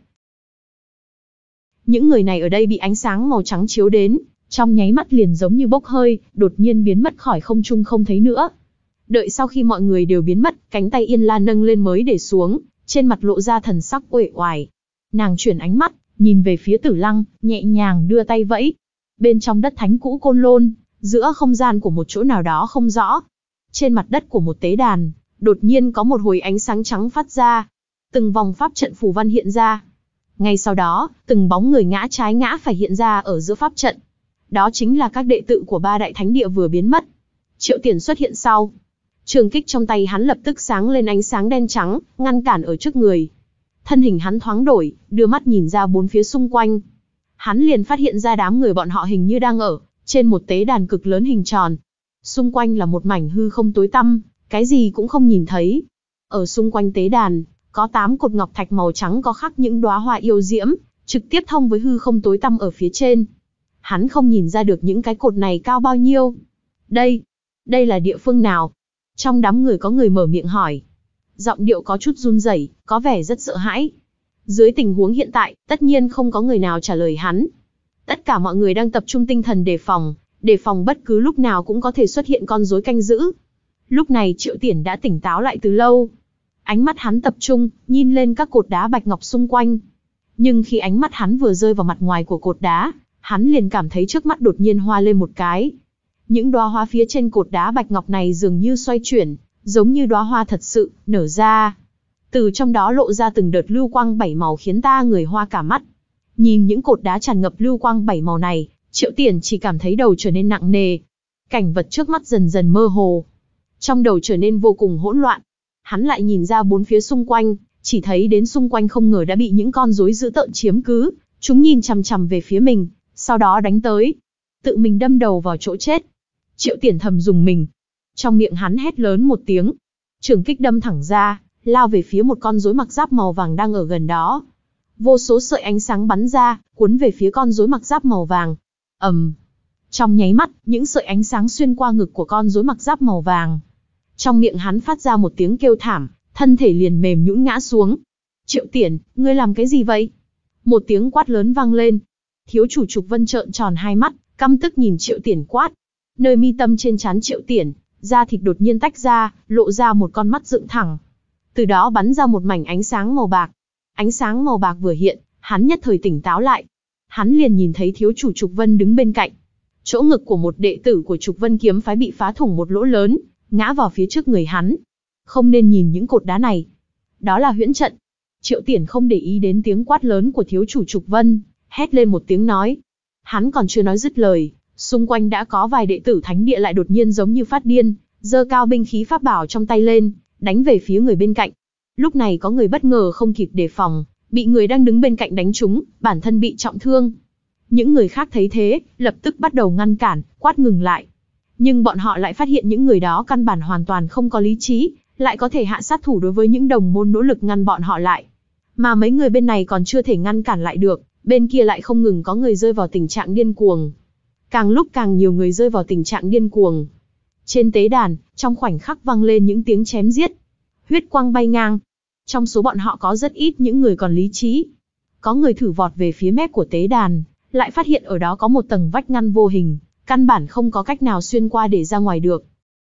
Những người này ở đây bị ánh sáng màu trắng chiếu đến, trong nháy mắt liền giống như bốc hơi, đột nhiên biến mất khỏi không trung không thấy nữa. Đợi sau khi mọi người đều biến mất, cánh tay Yên La nâng lên mới để xuống, trên mặt lộ ra thần sắc uể oải. Nàng chuyển ánh mắt, nhìn về phía Tử Lăng, nhẹ nhàng đưa tay vẫy. Bên trong đất thánh cũ Côn Lôn, giữa không gian của một chỗ nào đó không rõ, trên mặt đất của một tế đàn, đột nhiên có một hồi ánh sáng trắng phát ra. Từng vòng pháp trận phù văn hiện ra. Ngay sau đó, từng bóng người ngã trái ngã phải hiện ra ở giữa pháp trận. Đó chính là các đệ tử của ba đại thánh địa vừa biến mất. Triệu Tiền xuất hiện sau. Trường kích trong tay hắn lập tức sáng lên ánh sáng đen trắng, ngăn cản ở trước người. Thân hình hắn thoáng đổi, đưa mắt nhìn ra bốn phía xung quanh. Hắn liền phát hiện ra đám người bọn họ hình như đang ở trên một tế đàn cực lớn hình tròn. Xung quanh là một mảnh hư không tối tăm, cái gì cũng không nhìn thấy. Ở xung quanh tế đàn, có tám cột ngọc thạch màu trắng có khắc những đóa hoa yêu diễm, trực tiếp thông với hư không tối tăm ở phía trên. Hắn không nhìn ra được những cái cột này cao bao nhiêu. Đây, đây là địa phương nào? Trong đám người có người mở miệng hỏi. Giọng điệu có chút run rẩy, có vẻ rất sợ hãi. Dưới tình huống hiện tại, tất nhiên không có người nào trả lời hắn. Tất cả mọi người đang tập trung tinh thần đề phòng, đề phòng bất cứ lúc nào cũng có thể xuất hiện con rối canh giữ. Lúc này Triệu Tiển đã tỉnh táo lại từ lâu. Ánh mắt hắn tập trung, nhìn lên các cột đá bạch ngọc xung quanh. Nhưng khi ánh mắt hắn vừa rơi vào mặt ngoài của cột đá, hắn liền cảm thấy trước mắt đột nhiên hoa lên một cái. Những đóa hoa phía trên cột đá bạch ngọc này dường như xoay chuyển, giống như đóa hoa thật sự, nở ra. Từ trong đó lộ ra từng đợt lưu quang bảy màu khiến ta người hoa cả mắt. Nhìn những cột đá tràn ngập lưu quang bảy màu này, Triệu Tiển chỉ cảm thấy đầu trở nên nặng nề. Cảnh vật trước mắt dần dần mơ hồ. Trong đầu trở nên vô cùng hỗn loạn. Hắn lại nhìn ra bốn phía xung quanh, chỉ thấy đến xung quanh không ngờ đã bị những con rối dữ tợn chiếm cứ. Chúng nhìn chằm chằm về phía mình, sau đó đánh tới. Tự mình đâm đầu vào chỗ chết. Triệu Tiển thầm dùng mình. Trong miệng hắn hét lớn một tiếng. Trường kích đâm thẳng ra, lao về phía một con rối mặc giáp màu vàng đang ở gần đó. Vô số sợi ánh sáng bắn ra, cuốn về phía con rối mặc giáp màu vàng. ầm, um. Trong nháy mắt, những sợi ánh sáng xuyên qua ngực của con rối mặc giáp màu vàng. Trong miệng hắn phát ra một tiếng kêu thảm, thân thể liền mềm nhũn ngã xuống. Triệu Tiển, ngươi làm cái gì vậy? Một tiếng quát lớn vang lên. Thiếu chủ Trục Vân trợn tròn hai mắt, căm tức nhìn Triệu Tiển quát. Nơi mi tâm trên trán Triệu Tiển, da thịt đột nhiên tách ra, lộ ra một con mắt dựng thẳng. Từ đó bắn ra một mảnh ánh sáng màu bạc. Ánh sáng màu bạc vừa hiện, hắn nhất thời tỉnh táo lại. Hắn liền nhìn thấy thiếu chủ Trục Vân đứng bên cạnh. Chỗ ngực của một đệ tử của Trục Vân kiếm phái bị phá thủng một lỗ lớn, ngã vào phía trước người hắn. Không nên nhìn những cột đá này. Đó là huyễn trận. Triệu Tiển không để ý đến tiếng quát lớn của thiếu chủ Trục Vân, hét lên một tiếng nói. Hắn còn chưa nói dứt lời, xung quanh đã có vài đệ tử thánh địa lại đột nhiên giống như phát điên, giơ cao binh khí pháp bảo trong tay lên, đánh về phía người bên cạnh. Lúc này có người bất ngờ không kịp đề phòng, bị người đang đứng bên cạnh đánh trúng, bản thân bị trọng thương. Những người khác thấy thế, lập tức bắt đầu ngăn cản, quát ngừng lại. Nhưng bọn họ lại phát hiện những người đó căn bản hoàn toàn không có lý trí, lại có thể hạ sát thủ đối với những đồng môn nỗ lực ngăn bọn họ lại. Mà mấy người bên này còn chưa thể ngăn cản lại được, bên kia lại không ngừng có người rơi vào tình trạng điên cuồng. Càng lúc càng nhiều người rơi vào tình trạng điên cuồng. Trên tế đàn, trong khoảnh khắc vang lên những tiếng chém giết. Huyết quang bay ngang. Trong số bọn họ có rất ít những người còn lý trí. Có người thử vọt về phía mép của tế đàn, lại phát hiện ở đó có một tầng vách ngăn vô hình, căn bản không có cách nào xuyên qua để ra ngoài được.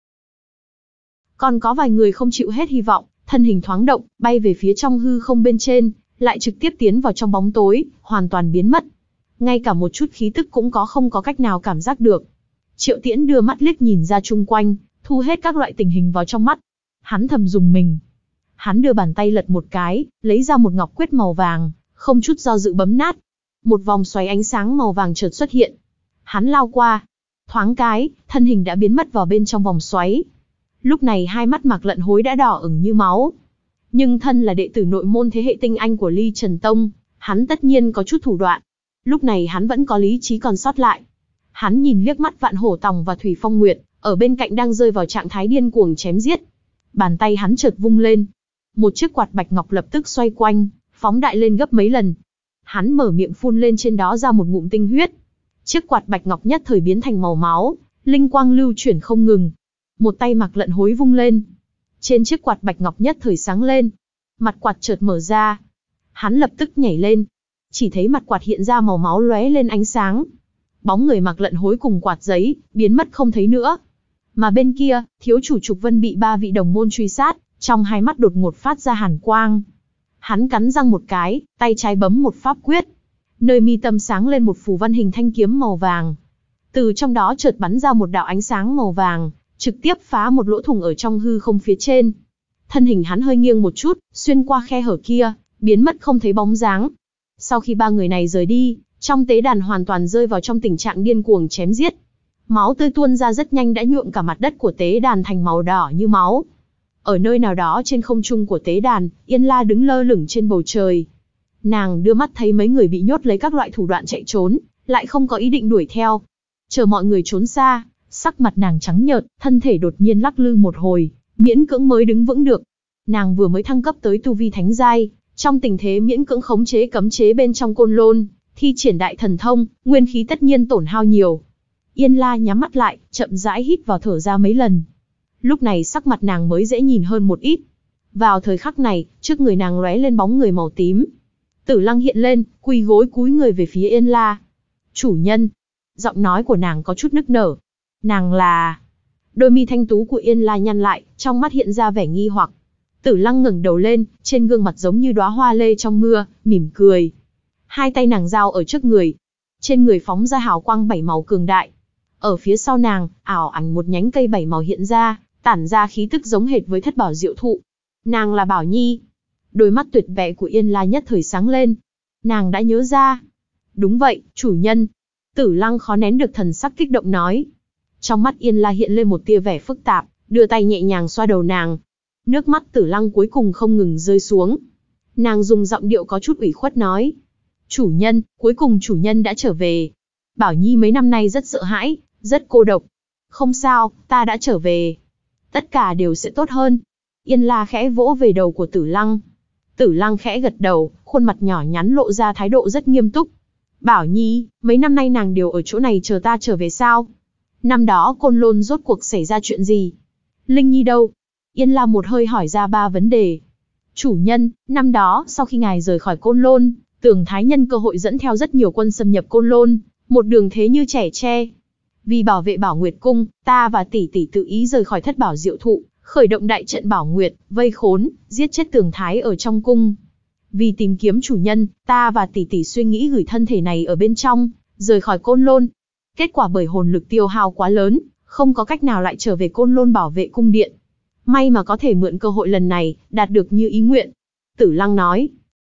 Còn có vài người không chịu hết hy vọng, thân hình thoáng động, bay về phía trong hư không bên trên, lại trực tiếp tiến vào trong bóng tối, hoàn toàn biến mất. Ngay cả một chút khí tức cũng có không có cách nào cảm giác được. Triệu Tiễn đưa mắt liếc nhìn ra chung quanh, thu hết các loại tình hình vào trong mắt. Hắn thầm dùng mình. Hắn đưa bàn tay lật một cái, lấy ra một ngọc quyết màu vàng, không chút do dự bấm nát. Một vòng xoáy ánh sáng màu vàng chợt xuất hiện. Hắn lao qua. Thoáng cái, thân hình đã biến mất vào bên trong vòng xoáy. Lúc này hai mắt Mạc Lận Hối đã đỏ ửng như máu. Nhưng thân là đệ tử nội môn thế hệ tinh anh của Ly Trần Tông, hắn tất nhiên có chút thủ đoạn. Lúc này hắn vẫn có lý trí còn sót lại. Hắn nhìn liếc mắt Vạn Hổ Tòng và Thủy Phong Nguyệt, ở bên cạnh đang rơi vào trạng thái điên cuồng chém giết. Bàn tay hắn chợt vung lên. Một chiếc quạt bạch ngọc lập tức xoay quanh, phóng đại lên gấp mấy lần. Hắn mở miệng phun lên trên đó ra một ngụm tinh huyết. Chiếc quạt bạch ngọc nhất thời biến thành màu máu, linh quang lưu chuyển không ngừng. Một tay Mạc Lận Hối vung lên. Trên chiếc quạt bạch ngọc nhất thời sáng lên. Mặt quạt chợt mở ra. Hắn lập tức nhảy lên. Chỉ thấy mặt quạt hiện ra màu máu lóe lên ánh sáng. Bóng người Mạc Lận Hối cùng quạt giấy, biến mất không thấy nữa. Mà bên kia, thiếu chủ Trục Vân bị ba vị đồng môn truy sát, trong hai mắt đột ngột phát ra hàn quang. Hắn cắn răng một cái, tay trái bấm một pháp quyết. Nơi mi tâm sáng lên một phù văn hình thanh kiếm màu vàng. Từ trong đó chợt bắn ra một đạo ánh sáng màu vàng, trực tiếp phá một lỗ thủng ở trong hư không phía trên. Thân hình hắn hơi nghiêng một chút, xuyên qua khe hở kia, biến mất không thấy bóng dáng. Sau khi ba người này rời đi, trong tế đàn hoàn toàn rơi vào trong tình trạng điên cuồng chém giết. Máu tươi tuôn ra rất nhanh đã nhuộm cả mặt đất của tế đàn thành màu đỏ như máu. Ở nơi nào đó trên không trung của tế đàn, Yên La đứng lơ lửng trên bầu trời. Nàng đưa mắt thấy mấy người bị nhốt lấy các loại thủ đoạn chạy trốn, lại không có ý định đuổi theo. Chờ mọi người trốn xa, sắc mặt nàng trắng nhợt, thân thể đột nhiên lắc lư một hồi, miễn cưỡng mới đứng vững được. Nàng vừa mới thăng cấp tới tu vi thánh giai, trong tình thế miễn cưỡng khống chế cấm chế bên trong côn lôn, thi triển đại thần thông, nguyên khí tất nhiên tổn hao nhiều. Yên La nhắm mắt lại, chậm rãi hít vào thở ra mấy lần. Lúc này sắc mặt nàng mới dễ nhìn hơn một ít. Vào thời khắc này, trước người nàng lóe lên bóng người màu tím. Tử Lăng hiện lên, quỳ gối cúi người về phía Yên La. Chủ nhân. Giọng nói của nàng có chút nức nở. Nàng là... Đôi mi thanh tú của Yên La nhăn lại, trong mắt hiện ra vẻ nghi hoặc. Tử Lăng ngẩng đầu lên, trên gương mặt giống như đóa hoa lê trong mưa, mỉm cười. Hai tay nàng giao ở trước người. Trên người phóng ra hào quang bảy màu cường đại. Ở phía sau nàng, ảo ảnh một nhánh cây bảy màu hiện ra, tản ra khí tức giống hệt với thất bảo diệu thụ. Nàng là Bảo Nhi. Đôi mắt tuyệt vẹ của Yên La nhất thời sáng lên. Nàng đã nhớ ra. Đúng vậy, chủ nhân. Tử Lăng khó nén được thần sắc kích động nói. Trong mắt Yên La hiện lên một tia vẻ phức tạp, đưa tay nhẹ nhàng xoa đầu nàng. Nước mắt Tử Lăng cuối cùng không ngừng rơi xuống. Nàng dùng giọng điệu có chút ủy khuất nói. Chủ nhân, cuối cùng chủ nhân đã trở về. Bảo Nhi mấy năm nay rất sợ hãi, rất cô độc. Không sao, ta đã trở về. Tất cả đều sẽ tốt hơn. Yên La khẽ vỗ về đầu của Tử Lăng. Tử Lăng khẽ gật đầu, khuôn mặt nhỏ nhắn lộ ra thái độ rất nghiêm túc. Bảo Nhi, mấy năm nay nàng đều ở chỗ này chờ ta trở về sao? Năm đó Côn Lôn rốt cuộc xảy ra chuyện gì? Linh Nhi đâu? Yên La một hơi hỏi ra ba vấn đề. Chủ nhân, năm đó, sau khi ngài rời khỏi Côn Lôn, Tưởng Thái nhân cơ hội dẫn theo rất nhiều quân xâm nhập Côn Lôn, một đường thế như trẻ tre. Vì bảo vệ Bảo Nguyệt Cung, ta và tỷ tỷ tự ý rời khỏi thất bảo diệu thụ, khởi động đại trận Bảo Nguyệt, vây khốn, giết chết Tưởng Thái ở trong cung. Vì tìm kiếm chủ nhân, ta và tỷ tỷ suy nghĩ gửi thân thể này ở bên trong, rời khỏi Côn Lôn. Kết quả bởi hồn lực tiêu hao quá lớn, không có cách nào lại trở về Côn Lôn bảo vệ cung điện. May mà có thể mượn cơ hội lần này, đạt được như ý nguyện. Tử Lăng nói.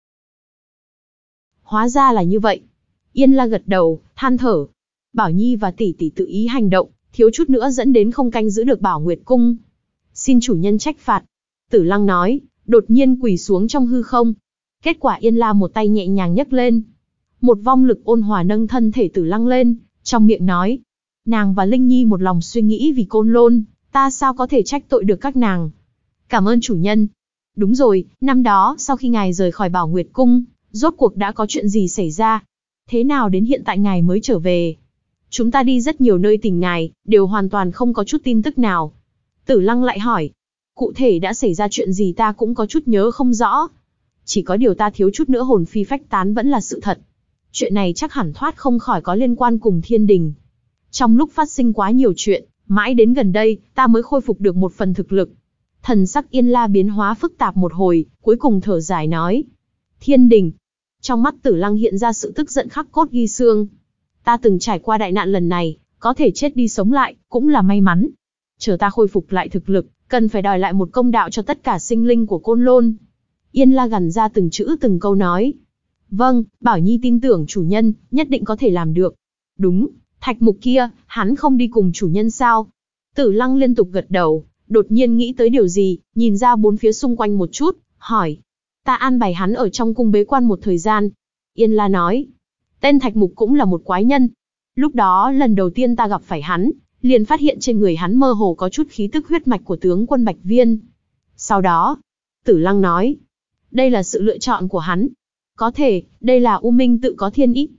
Hóa ra là như vậy. Yên La gật đầu, than thở. Bảo Nhi và tỷ tỷ tự ý hành động, thiếu chút nữa dẫn đến không canh giữ được Bảo Nguyệt Cung. Xin chủ nhân trách phạt. Tử Lăng nói, đột nhiên quỳ xuống trong hư không. Kết quả Yên La một tay nhẹ nhàng nhấc lên. Một vong lực ôn hòa nâng thân thể Tử Lăng lên, trong miệng nói. Nàng và Linh Nhi một lòng suy nghĩ vì Côn Lôn, ta sao có thể trách tội được các nàng. Cảm ơn chủ nhân. Đúng rồi, năm đó, sau khi ngài rời khỏi Bảo Nguyệt Cung, rốt cuộc đã có chuyện gì xảy ra? Thế nào đến hiện tại ngài mới trở về? Chúng ta đi rất nhiều nơi tìm ngài, đều hoàn toàn không có chút tin tức nào. Tử Lăng lại hỏi. Cụ thể đã xảy ra chuyện gì ta cũng có chút nhớ không rõ. Chỉ có điều ta thiếu chút nữa hồn phi phách tán vẫn là sự thật. Chuyện này chắc hẳn thoát không khỏi có liên quan cùng thiên đình. Trong lúc phát sinh quá nhiều chuyện, mãi đến gần đây, ta mới khôi phục được một phần thực lực. Thần sắc Yên La biến hóa phức tạp một hồi, cuối cùng thở dài nói. Thiên đình. Trong mắt Tử Lăng hiện ra sự tức giận khắc cốt ghi xương. Ta từng trải qua đại nạn lần này, có thể chết đi sống lại, cũng là may mắn. Chờ ta khôi phục lại thực lực, cần phải đòi lại một công đạo cho tất cả sinh linh của Côn Lôn. Yên La gằn ra từng chữ từng câu nói. Vâng, Bảo Nhi tin tưởng chủ nhân, nhất định có thể làm được. Đúng, Thạch Mục kia, hắn không đi cùng chủ nhân sao? Tử Lăng liên tục gật đầu, đột nhiên nghĩ tới điều gì, nhìn ra bốn phía xung quanh một chút, hỏi. Ta an bài hắn ở trong cung bế quan một thời gian. Yên La nói. Tên Thạch Mục cũng là một quái nhân. Lúc đó lần đầu tiên ta gặp phải hắn, liền phát hiện trên người hắn mơ hồ có chút khí tức huyết mạch của tướng quân Bạch Viên. Sau đó, Tử Lăng nói. Đây là sự lựa chọn của hắn. Có thể, đây là U Minh tự có thiên ý.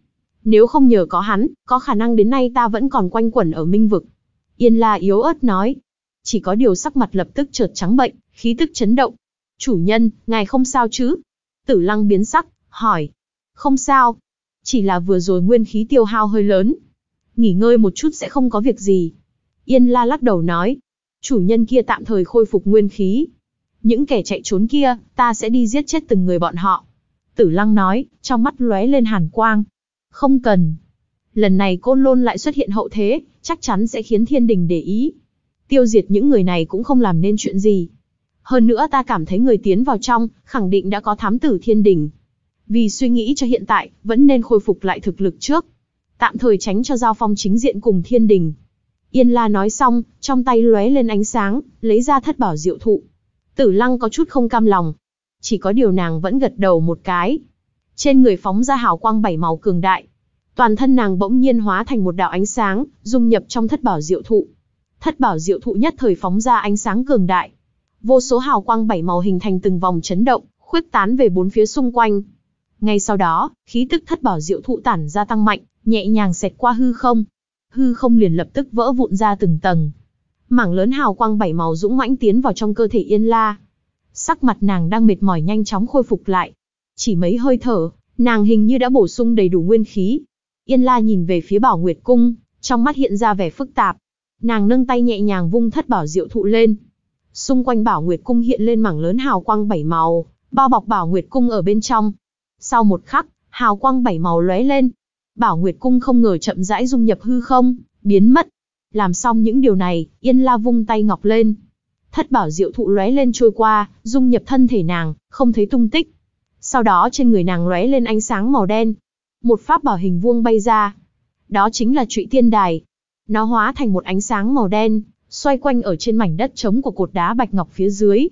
Nếu không nhờ có hắn, có khả năng đến nay ta vẫn còn quanh quẩn ở Minh Vực. Yên La yếu ớt nói. Chỉ có điều sắc mặt lập tức chợt trắng bệch, khí tức chấn động. Chủ nhân, ngài không sao chứ? Tử Lăng biến sắc, hỏi. Không sao. Chỉ là vừa rồi nguyên khí tiêu hao hơi lớn. Nghỉ ngơi một chút sẽ không có việc gì. Yên La lắc đầu nói. Chủ nhân kia tạm thời khôi phục nguyên khí. Những kẻ chạy trốn kia, ta sẽ đi giết chết từng người bọn họ. Tử Lăng nói, trong mắt lóe lên hàn quang. Không cần. Lần này Côn Lôn lại xuất hiện hậu thế, chắc chắn sẽ khiến thiên đình để ý. Tiêu diệt những người này cũng không làm nên chuyện gì. Hơn nữa ta cảm thấy người tiến vào trong, khẳng định đã có thám tử thiên đình. Vì suy nghĩ cho hiện tại, vẫn nên khôi phục lại thực lực trước. Tạm thời tránh cho giao phong chính diện cùng thiên đình. Yên La nói xong, trong tay lóe lên ánh sáng, lấy ra thất bảo diệu thụ. Tử Lăng có chút không cam lòng. Chỉ có điều nàng vẫn gật đầu một cái. Trên người phóng ra hào quang bảy màu cường đại. Toàn thân nàng bỗng nhiên hóa thành một đạo ánh sáng, dung nhập trong thất bảo diệu thụ. Thất bảo diệu thụ nhất thời phóng ra ánh sáng cường đại. Vô số hào quang bảy màu hình thành từng vòng chấn động, khuếch tán về bốn phía xung quanh. Ngay sau đó, khí tức thất bảo diệu thụ tản ra tăng mạnh, nhẹ nhàng xẹt qua hư không. Hư không liền lập tức vỡ vụn ra từng tầng. Mảng lớn hào quang bảy màu dũng mãnh tiến vào trong cơ thể Yên La. Sắc mặt nàng đang mệt mỏi nhanh chóng khôi phục lại. Chỉ mấy hơi thở, nàng hình như đã bổ sung đầy đủ nguyên khí. Yên La nhìn về phía Bảo Nguyệt Cung, trong mắt hiện ra vẻ phức tạp. Nàng nâng tay nhẹ nhàng vung thất bảo diệu thụ lên. Xung quanh Bảo Nguyệt Cung hiện lên mảng lớn hào quang bảy màu, bao bọc Bảo Nguyệt Cung ở bên trong. Sau một khắc, hào quang bảy màu lóe lên. Bảo Nguyệt Cung không ngờ chậm rãi dung nhập hư không, biến mất. Làm xong những điều này, Yên La vung tay ngọc lên. Thất bảo diệu thụ lóe lên trôi qua, dung nhập thân thể nàng, không thấy tung tích. Sau đó trên người nàng lóe lên ánh sáng màu đen. Một pháp bảo hình vuông bay ra. Đó chính là Trụy Tiên Đài. Nó hóa thành một ánh sáng màu đen, xoay quanh ở trên mảnh đất trống của cột đá bạch ngọc phía dưới.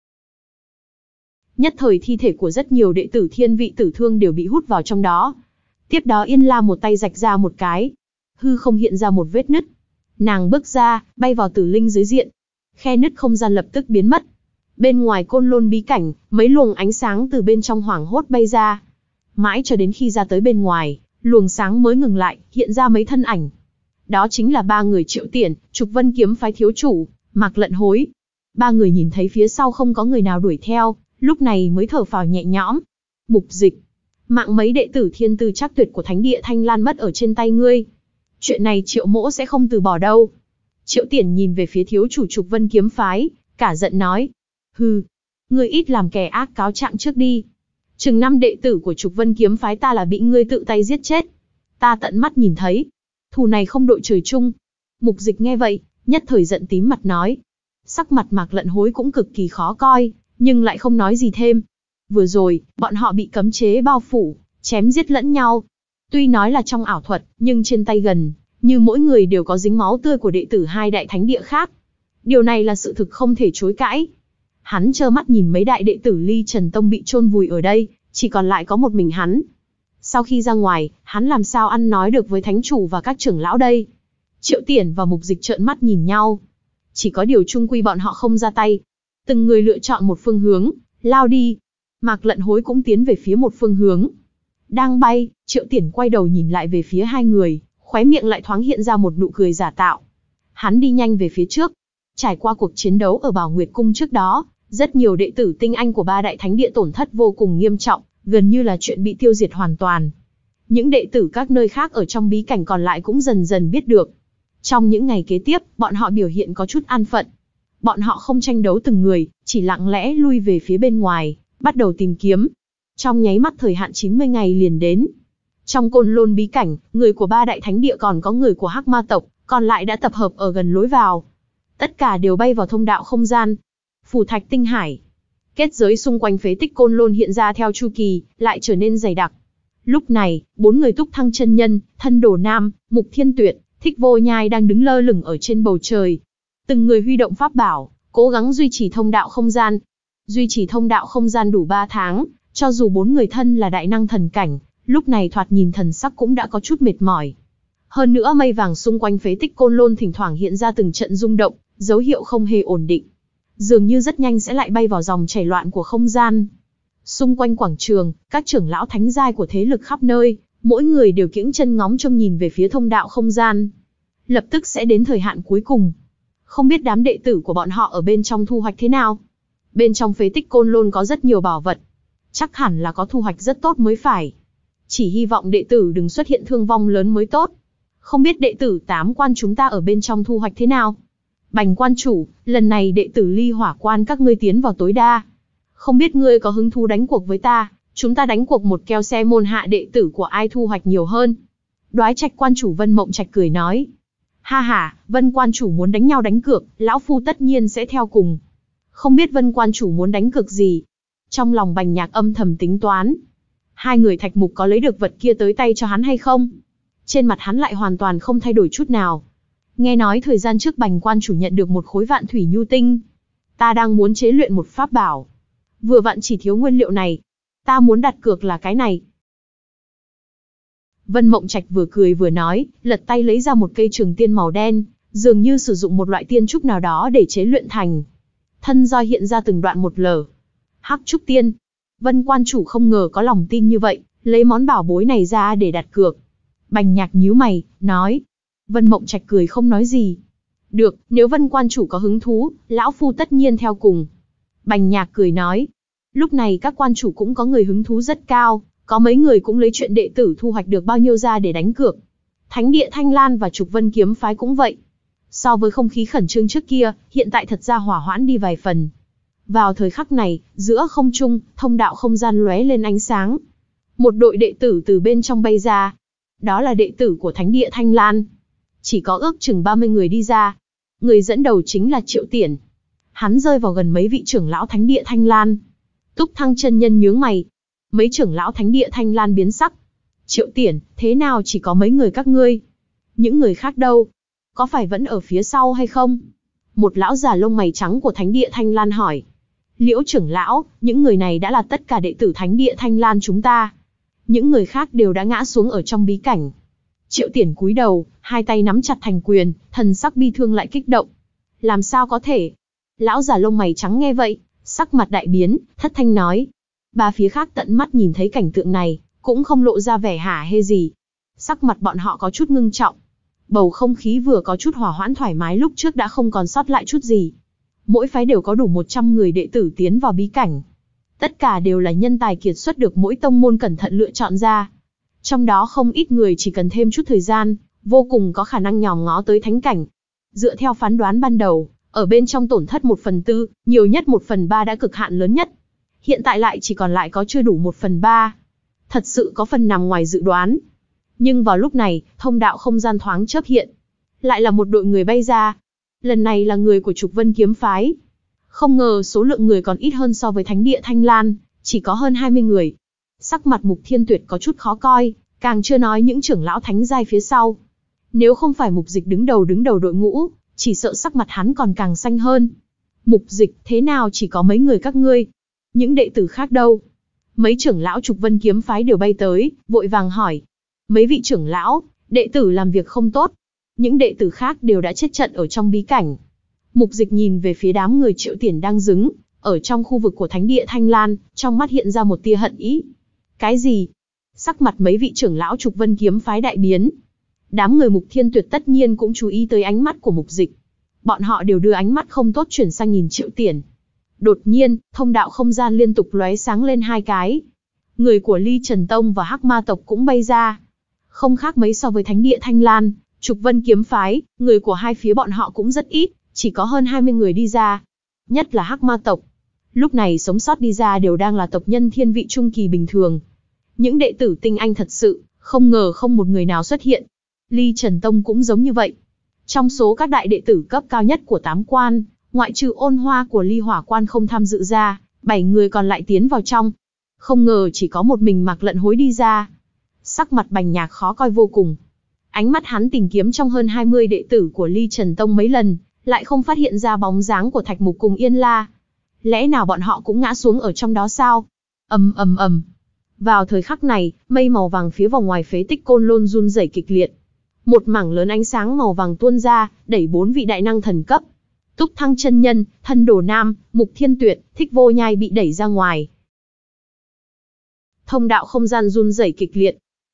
Nhất thời thi thể của rất nhiều đệ tử Thiên Vị Tử Thương đều bị hút vào trong đó. Tiếp đó Yên La một tay rạch ra một cái. Hư không hiện ra một vết nứt. Nàng bước ra, bay vào tử linh dưới diện. Khe nứt không gian lập tức biến mất. Bên ngoài Côn Lôn bí cảnh, mấy luồng ánh sáng từ bên trong hoảng hốt bay ra. Mãi cho đến khi ra tới bên ngoài, luồng sáng mới ngừng lại, hiện ra mấy thân ảnh. Đó chính là ba người Triệu Tiển, Trục Vân kiếm phái thiếu chủ, Mạc Lận Hối. Ba người nhìn thấy phía sau không có người nào đuổi theo, lúc này mới thở phào nhẹ nhõm. Mục Dịch, mạng mấy đệ tử thiên tư chắc tuyệt của Thánh địa Thanh Lan mất ở trên tay ngươi. Chuyện này Triệu mỗ sẽ không từ bỏ đâu. Triệu Tiển nhìn về phía thiếu chủ Trục Vân kiếm phái, cả giận nói. Hừ, ngươi ít làm kẻ ác cáo trạng trước đi. Chừng năm đệ tử của Trục Vân kiếm phái ta là bị ngươi tự tay giết chết. Ta tận mắt nhìn thấy. Thù này không đội trời chung. Mục Dịch nghe vậy, nhất thời giận tím mặt nói. Sắc mặt Mạc Lận Hối cũng cực kỳ khó coi, nhưng lại không nói gì thêm. Vừa rồi, bọn họ bị cấm chế bao phủ, chém giết lẫn nhau. Tuy nói là trong ảo thuật, nhưng trên tay gần, như mỗi người đều có dính máu tươi của đệ tử hai đại thánh địa khác. Điều này là sự thực không thể chối cãi. Hắn trơ mắt nhìn mấy đại đệ tử Ly Trần Tông bị chôn vùi ở đây, chỉ còn lại có một mình hắn. Sau khi ra ngoài, hắn làm sao ăn nói được với thánh chủ và các trưởng lão đây? Triệu Tiển và Mục Dịch trợn mắt nhìn nhau. Chỉ có điều chung quy bọn họ không ra tay. Từng người lựa chọn một phương hướng, lao đi. Mạc Lận Hối cũng tiến về phía một phương hướng. Đang bay, Triệu Tiển quay đầu nhìn lại về phía hai người, khóe miệng lại thoáng hiện ra một nụ cười giả tạo. Hắn đi nhanh về phía trước. Trải qua cuộc chiến đấu ở Bảo Nguyệt Cung trước đó, rất nhiều đệ tử tinh anh của ba đại thánh địa tổn thất vô cùng nghiêm trọng, gần như là chuyện bị tiêu diệt hoàn toàn. Những đệ tử các nơi khác ở trong bí cảnh còn lại cũng dần dần biết được. Trong những ngày kế tiếp, bọn họ biểu hiện có chút an phận. Bọn họ không tranh đấu từng người, chỉ lặng lẽ lui về phía bên ngoài, bắt đầu tìm kiếm. Trong nháy mắt thời hạn chín mươi ngày liền đến. Trong Côn Lôn bí cảnh, người của ba đại thánh địa còn có người của Hắc Ma tộc, còn lại đã tập hợp ở gần lối vào. Tất cả đều bay vào thông đạo không gian. Phù Thạch Tinh Hải. Kết giới xung quanh phế tích Côn Lôn hiện ra theo chu kỳ, lại trở nên dày đặc. Lúc này, bốn người Túc Thăng chân nhân, Thân Đồ Nam, Mục Thiên Tuyệt, Thích Vô Nhai đang đứng lơ lửng ở trên bầu trời. Từng người huy động pháp bảo, cố gắng duy trì thông đạo không gian. Duy trì thông đạo không gian đủ ba tháng, cho dù bốn người thân là đại năng thần cảnh, lúc này thoạt nhìn thần sắc cũng đã có chút mệt mỏi. Hơn nữa mây vàng xung quanh phế tích Côn Lôn thỉnh thoảng hiện ra từng trận rung động, dấu hiệu không hề ổn định. Dường như rất nhanh sẽ lại bay vào dòng chảy loạn của không gian. Xung quanh quảng trường, các trưởng lão thánh giai của thế lực khắp nơi, Mỗi người đều kiễng chân ngóng trông nhìn về phía thông đạo không gian. Lập tức sẽ đến thời hạn cuối cùng. Không biết đám đệ tử của bọn họ ở bên trong thu hoạch thế nào? Bên trong phế tích Côn Lôn có rất nhiều bảo vật. Chắc hẳn là có thu hoạch rất tốt mới phải. Chỉ hy vọng đệ tử đừng xuất hiện thương vong lớn mới tốt. Không biết đệ tử tám quan chúng ta ở bên trong thu hoạch thế nào? Bành quan chủ, lần này đệ tử Ly Hỏa quan các ngươi tiến vào tối đa. Không biết ngươi có hứng thú đánh cuộc với ta, chúng ta đánh cuộc một keo xe môn hạ đệ tử của ai thu hoạch nhiều hơn. Đoái Trạch quan chủ Vân Mộng Trạch cười nói. Ha ha, Vân quan chủ muốn đánh nhau đánh cược, lão phu tất nhiên sẽ theo cùng. Không biết Vân quan chủ muốn đánh cược gì? Trong lòng Bành Nhạc âm thầm tính toán. Hai người Thạch Mục có lấy được vật kia tới tay cho hắn hay không? Trên mặt hắn lại hoàn toàn không thay đổi chút nào. Nghe nói thời gian trước Bành quan chủ nhận được một khối vạn thủy nhu tinh. Ta đang muốn chế luyện một pháp bảo. Vừa vặn chỉ thiếu nguyên liệu này. Ta muốn đặt cược là cái này. Vân Mộng Trạch vừa cười vừa nói, lật tay lấy ra một cây trường tiên màu đen, dường như sử dụng một loại tiên trúc nào đó để chế luyện thành. Thân roi hiện ra từng đoạn một lở. Hắc trúc tiên. Vân quan chủ không ngờ có lòng tin như vậy, lấy món bảo bối này ra để đặt cược. Bành Nhạc nhíu mày, nói. Vân Mộng Trạch cười không nói gì. Được, nếu Vân quan chủ có hứng thú, lão phu tất nhiên theo cùng. Bành Nhạc cười nói. Lúc này các quan chủ cũng có người hứng thú rất cao, có mấy người cũng lấy chuyện đệ tử thu hoạch được bao nhiêu ra để đánh cược. Thánh địa Thanh Lan và Trục Vân kiếm phái cũng vậy. So với không khí khẩn trương trước kia, hiện tại thật ra hỏa hoãn đi vài phần. Vào thời khắc này, giữa không trung, thông đạo không gian lóe lên ánh sáng. Một đội đệ tử từ bên trong bay ra. Đó là đệ tử của Thánh địa Thanh Lan. Chỉ có ước chừng ba mươi người đi ra. Người dẫn đầu chính là Triệu Tiển. Hắn rơi vào gần mấy vị trưởng lão Thánh địa Thanh Lan. Túc Thăng chân nhân nhướng mày. Mấy trưởng lão Thánh địa Thanh Lan biến sắc. Triệu Tiển, thế nào chỉ có mấy người các ngươi? Những người khác đâu? Có phải vẫn ở phía sau hay không? Một lão già lông mày trắng của Thánh địa Thanh Lan hỏi. Liễu trưởng lão, những người này đã là tất cả đệ tử Thánh địa Thanh Lan chúng ta. Những người khác đều đã ngã xuống ở trong bí cảnh. Triệu Tiển cúi đầu, hai tay nắm chặt thành quyền, thần sắc bi thương lại kích động. Làm sao có thể? Lão già lông mày trắng nghe vậy, sắc mặt đại biến, thất thanh nói. Ba phía khác tận mắt nhìn thấy cảnh tượng này, cũng không lộ ra vẻ hả hê gì. Sắc mặt bọn họ có chút ngưng trọng. Bầu không khí vừa có chút hòa hoãn thoải mái lúc trước đã không còn sót lại chút gì. Mỗi phái đều có đủ một trăm người đệ tử tiến vào bí cảnh. Tất cả đều là nhân tài kiệt xuất được mỗi tông môn cẩn thận lựa chọn ra. Trong đó không ít người chỉ cần thêm chút thời gian, vô cùng có khả năng nhòm ngó tới thánh cảnh. Dựa theo phán đoán ban đầu, ở bên trong tổn thất một phần tư, nhiều nhất một phần ba đã cực hạn lớn nhất. Hiện tại lại chỉ còn lại có chưa đủ một phần ba. Thật sự có phần nằm ngoài dự đoán. Nhưng vào lúc này, thông đạo không gian thoáng chớp hiện. Lại là một đội người bay ra. Lần này là người của Trục Vân kiếm phái. Không ngờ số lượng người còn ít hơn so với Thánh địa Thanh Lan, chỉ có hơn hai mươi người. Sắc mặt Mục Thiên Tuyệt có chút khó coi, càng chưa nói những trưởng lão thánh giai phía sau. Nếu không phải Mục Dịch đứng đầu đứng đầu đội ngũ, chỉ sợ sắc mặt hắn còn càng xanh hơn. Mục Dịch, thế nào chỉ có mấy người các ngươi? Những đệ tử khác đâu? Mấy trưởng lão Trục Vân kiếm phái đều bay tới, vội vàng hỏi. Mấy vị trưởng lão, đệ tử làm việc không tốt. Những đệ tử khác đều đã chết trận ở trong bí cảnh. Mục Dịch nhìn về phía đám người Triệu Tiển đang đứng ở trong khu vực của Thánh địa Thanh Lan, trong mắt hiện ra một tia hận ý. Cái gì? Sắc mặt mấy vị trưởng lão Trục Vân kiếm phái đại biến. Đám người Mục Thiên Tuyệt tất nhiên cũng chú ý tới ánh mắt của Mục Dịch. Bọn họ đều đưa ánh mắt không tốt chuyển sang nhìn Triệu Tiển. Đột nhiên, thông đạo không gian liên tục lóe sáng lên hai cái. Người của Ly Trần Tông và Hắc Ma tộc cũng bay ra. Không khác mấy so với Thánh địa Thanh Lan, Trục Vân kiếm phái, người của hai phía bọn họ cũng rất ít, chỉ có hơn hai mươi người đi ra. Nhất là Hắc Ma tộc. Lúc này sống sót đi ra đều đang là tộc nhân thiên vị trung kỳ bình thường. Những đệ tử tinh anh thật sự, không ngờ không một người nào xuất hiện. Ly Trần Tông cũng giống như vậy. Trong số các đại đệ tử cấp cao nhất của tám quan, ngoại trừ Ôn Hoa của Ly Hỏa quan không tham dự ra, bảy người còn lại tiến vào trong. Không ngờ chỉ có một mình Mạc Lận Hối đi ra. Sắc mặt Bành Nhạc khó coi vô cùng. Ánh mắt hắn tìm kiếm trong hơn hai mươi đệ tử của Ly Trần Tông mấy lần, lại không phát hiện ra bóng dáng của Thạch Mục cùng Yên La. Lẽ nào bọn họ cũng ngã xuống ở trong đó sao? Ầm ầm ầm. Vào thời khắc này, mây màu vàng phía vòng ngoài phế tích Côn Lôn run rẩy kịch liệt. Một mảng lớn ánh sáng màu vàng tuôn ra, đẩy bốn vị đại năng thần cấp. Túc Thăng chân nhân, Thân Đồ Nam, Mục Thiên Tuyệt, Thích Vô Nhai bị đẩy ra ngoài. Thông đạo không gian run rẩy kịch liệt.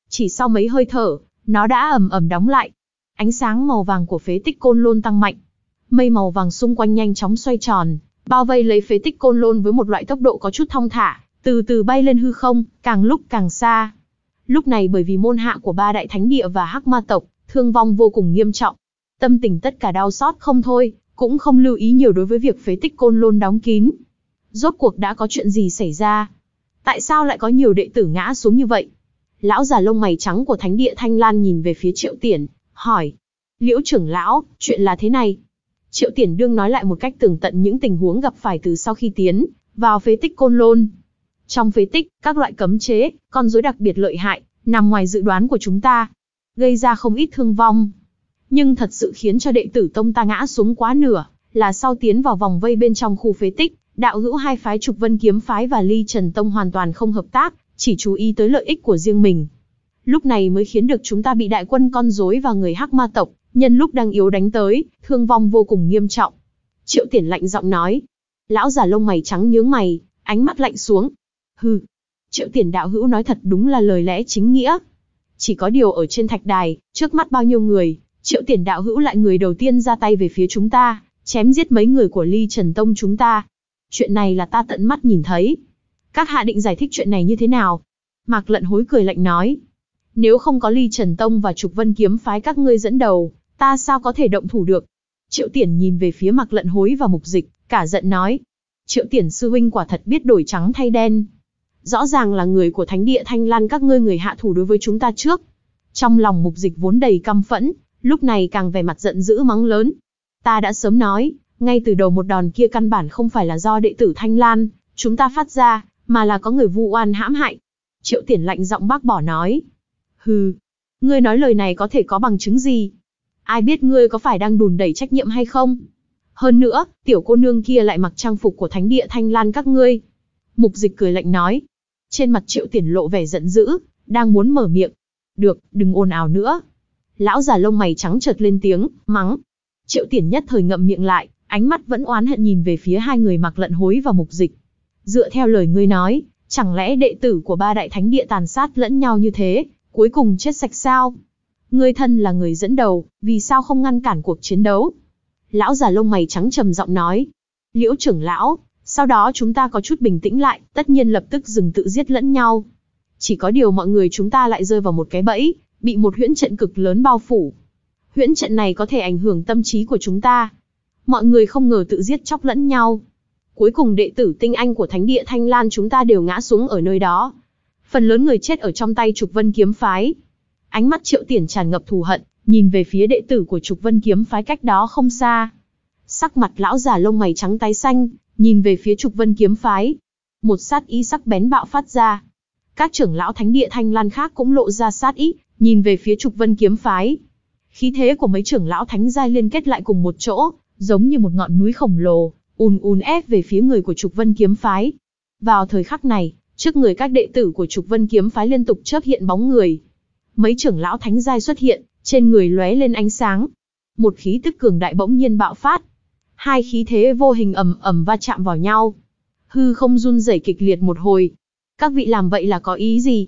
Chỉ sau mấy hơi thở, nó đã ầm ầm đóng lại. Ánh sáng màu vàng của phế tích Côn Lôn tăng mạnh. Mây màu vàng xung quanh nhanh chóng xoay tròn, bao vây lấy phế tích Côn Lôn với một loại tốc độ có chút thong thả, từ từ bay lên hư không, càng lúc càng xa. Lúc này bởi vì môn hạ của ba đại thánh địa và hắc ma tộc, thương vong vô cùng nghiêm trọng. Tâm tình tất cả đau xót không thôi, cũng không lưu ý nhiều đối với việc phế tích Côn Lôn đóng kín. Rốt cuộc đã có chuyện gì xảy ra? Tại sao lại có nhiều đệ tử ngã xuống như vậy? Lão già lông mày trắng của thánh địa Thanh Lan nhìn về phía Triệu Tiển, hỏi. Liễu trưởng lão, chuyện là thế này. Triệu Tiển đương nói lại một cách tường tận những tình huống gặp phải từ sau khi tiến vào phế tích Côn Lôn. Trong phế tích, các loại cấm chế, con rối đặc biệt lợi hại, nằm ngoài dự đoán của chúng ta, gây ra không ít thương vong. Nhưng thật sự khiến cho đệ tử tông ta ngã xuống quá nửa, là sau tiến vào vòng vây bên trong khu phế tích, đạo hữu hai phái Trục Vân Kiếm phái và Ly Trần Tông hoàn toàn không hợp tác, chỉ chú ý tới lợi ích của riêng mình. Lúc này mới khiến được chúng ta bị đại quân con rối và người hắc ma tộc, nhân lúc đang yếu đánh tới, thương vong vô cùng nghiêm trọng. Triệu Tiển lạnh giọng nói. Lão già lông mày trắng nhướng mày, ánh mắt lạnh xuống. Hừ, Triệu Tiển đạo hữu nói thật đúng là lời lẽ chính nghĩa. Chỉ có điều ở trên thạch đài, trước mắt bao nhiêu người, Triệu Tiển đạo hữu lại người đầu tiên ra tay về phía chúng ta, chém giết mấy người của Ly Trần Tông chúng ta. Chuyện này là ta tận mắt nhìn thấy. Các hạ định giải thích chuyện này như thế nào? Mạc Lận Hối cười lạnh nói. Nếu không có Ly Trần Tông và Trục Vân Kiếm phái các ngươi dẫn đầu, ta sao có thể động thủ được? Triệu Tiển nhìn về phía Mạc Lận Hối và Mục Dịch, cả giận nói. Triệu Tiển sư huynh quả thật biết đổi trắng thay đen. Rõ ràng là người của thánh địa Thanh Lan các ngươi người hạ thủ đối với chúng ta trước. Trong lòng Mục Dịch vốn đầy căm phẫn, lúc này càng vẻ mặt giận dữ mắng lớn. Ta đã sớm nói, ngay từ đầu một đòn kia căn bản không phải là do đệ tử Thanh Lan chúng ta phát ra, mà là có người vu oan hãm hại. Triệu Tiển lạnh giọng bác bỏ nói. Hừ, ngươi nói lời này có thể có bằng chứng gì? Ai biết ngươi có phải đang đùn đẩy trách nhiệm hay không? Hơn nữa, tiểu cô nương kia lại mặc trang phục của thánh địa Thanh Lan các ngươi. Mục Dịch cười lạnh nói. Trên mặt Triệu Tiển lộ vẻ giận dữ, đang muốn mở miệng. Được, đừng ồn ào nữa. Lão già lông mày trắng chợt lên tiếng, mắng. Triệu Tiển nhất thời ngậm miệng lại, ánh mắt vẫn oán hận nhìn về phía hai người Mạc Lận Hối và Mục Dịch. Dựa theo lời ngươi nói, chẳng lẽ đệ tử của ba đại thánh địa tàn sát lẫn nhau như thế, cuối cùng chết sạch sao? Ngươi thân là người dẫn đầu, vì sao không ngăn cản cuộc chiến đấu? Lão già lông mày trắng trầm giọng nói. Liễu trưởng lão, sau đó chúng ta có chút bình tĩnh lại, tất nhiên lập tức dừng tự giết lẫn nhau. Chỉ có điều mọi người chúng ta lại rơi vào một cái bẫy, bị một huyễn trận cực lớn bao phủ. Huyễn trận này có thể ảnh hưởng tâm trí của chúng ta. Mọi người không ngờ tự giết chóc lẫn nhau. Cuối cùng đệ tử tinh anh của thánh địa Thanh Lan chúng ta đều ngã xuống ở nơi đó. Phần lớn người chết ở trong tay Trục Vân Kiếm phái. Ánh mắt Triệu Tiển tràn ngập thù hận, nhìn về phía đệ tử của Trục Vân Kiếm phái cách đó không xa. Sắc mặt lão già lông mày trắng tái xanh, nhìn về phía Trục Vân Kiếm phái. Một sát ý sắc bén bạo phát ra. Các trưởng lão thánh địa Thanh Lan khác cũng lộ ra sát ý, nhìn về phía Trục Vân Kiếm phái. Khí thế của mấy trưởng lão thánh giai liên kết lại cùng một chỗ, giống như một ngọn núi khổng lồ, ùn ùn ép về phía người của Trục Vân Kiếm phái. Vào thời khắc này, trước người các đệ tử của Trục Vân Kiếm phái liên tục chớp hiện bóng người. Mấy trưởng lão thánh giai xuất hiện, trên người lóe lên ánh sáng. Một khí tức cường đại bỗng nhiên bạo phát. Hai khí thế vô hình ầm ầm va chạm vào nhau. Hư không run rẩy kịch liệt một hồi. Các vị làm vậy là có ý gì?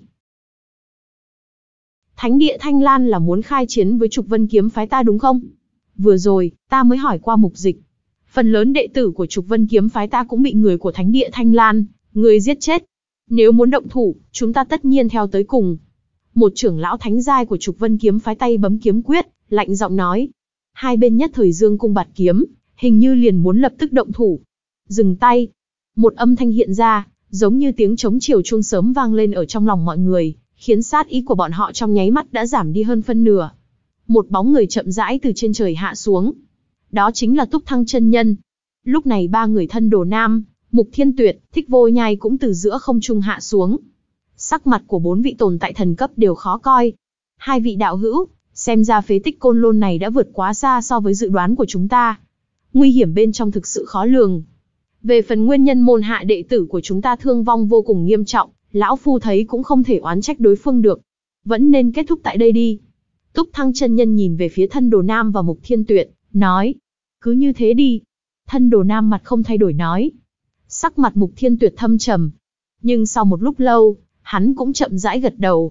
Thánh địa Thanh Lan là muốn khai chiến với Trục Vân Kiếm phái ta đúng không? Vừa rồi, ta mới hỏi qua Mục Dịch. Phần lớn đệ tử của Trục Vân Kiếm phái ta cũng bị người của thánh địa Thanh Lan, người giết chết. Nếu muốn động thủ, chúng ta tất nhiên theo tới cùng. Một trưởng lão thánh giai của Trục Vân Kiếm phái tay bấm kiếm quyết, lạnh giọng nói. Hai bên nhất thời dương cung bạt kiếm, hình như liền muốn lập tức động thủ. Dừng tay. Một âm thanh hiện ra, giống như tiếng trống chiều chuông sớm vang lên ở trong lòng mọi người, khiến sát ý của bọn họ trong nháy mắt đã giảm đi hơn phân nửa. Một bóng người chậm rãi từ trên trời hạ xuống. Đó chính là Túc Thăng chân nhân. Lúc này ba người thân đồ nam, Mục Thiên Tuyệt, Thích Vô Nhai cũng từ giữa không trung hạ xuống. Sắc mặt của bốn vị tồn tại thần cấp đều khó coi. Hai vị đạo hữu, xem ra phế tích Côn Lôn này đã vượt quá xa so với dự đoán của chúng ta. Nguy hiểm bên trong thực sự khó lường. Về phần nguyên nhân môn hạ đệ tử của chúng ta thương vong vô cùng nghiêm trọng, lão phu thấy cũng không thể oán trách đối phương được. Vẫn nên kết thúc tại đây đi. Túc Thăng chân nhân nhìn về phía thân đồ nam và Mục Thiên Tuyệt, nói. Cứ như thế đi. Thân đồ nam mặt không thay đổi nói. Sắc mặt Mục Thiên Tuyệt thâm trầm. Nhưng sau một lúc lâu, hắn cũng chậm rãi gật đầu.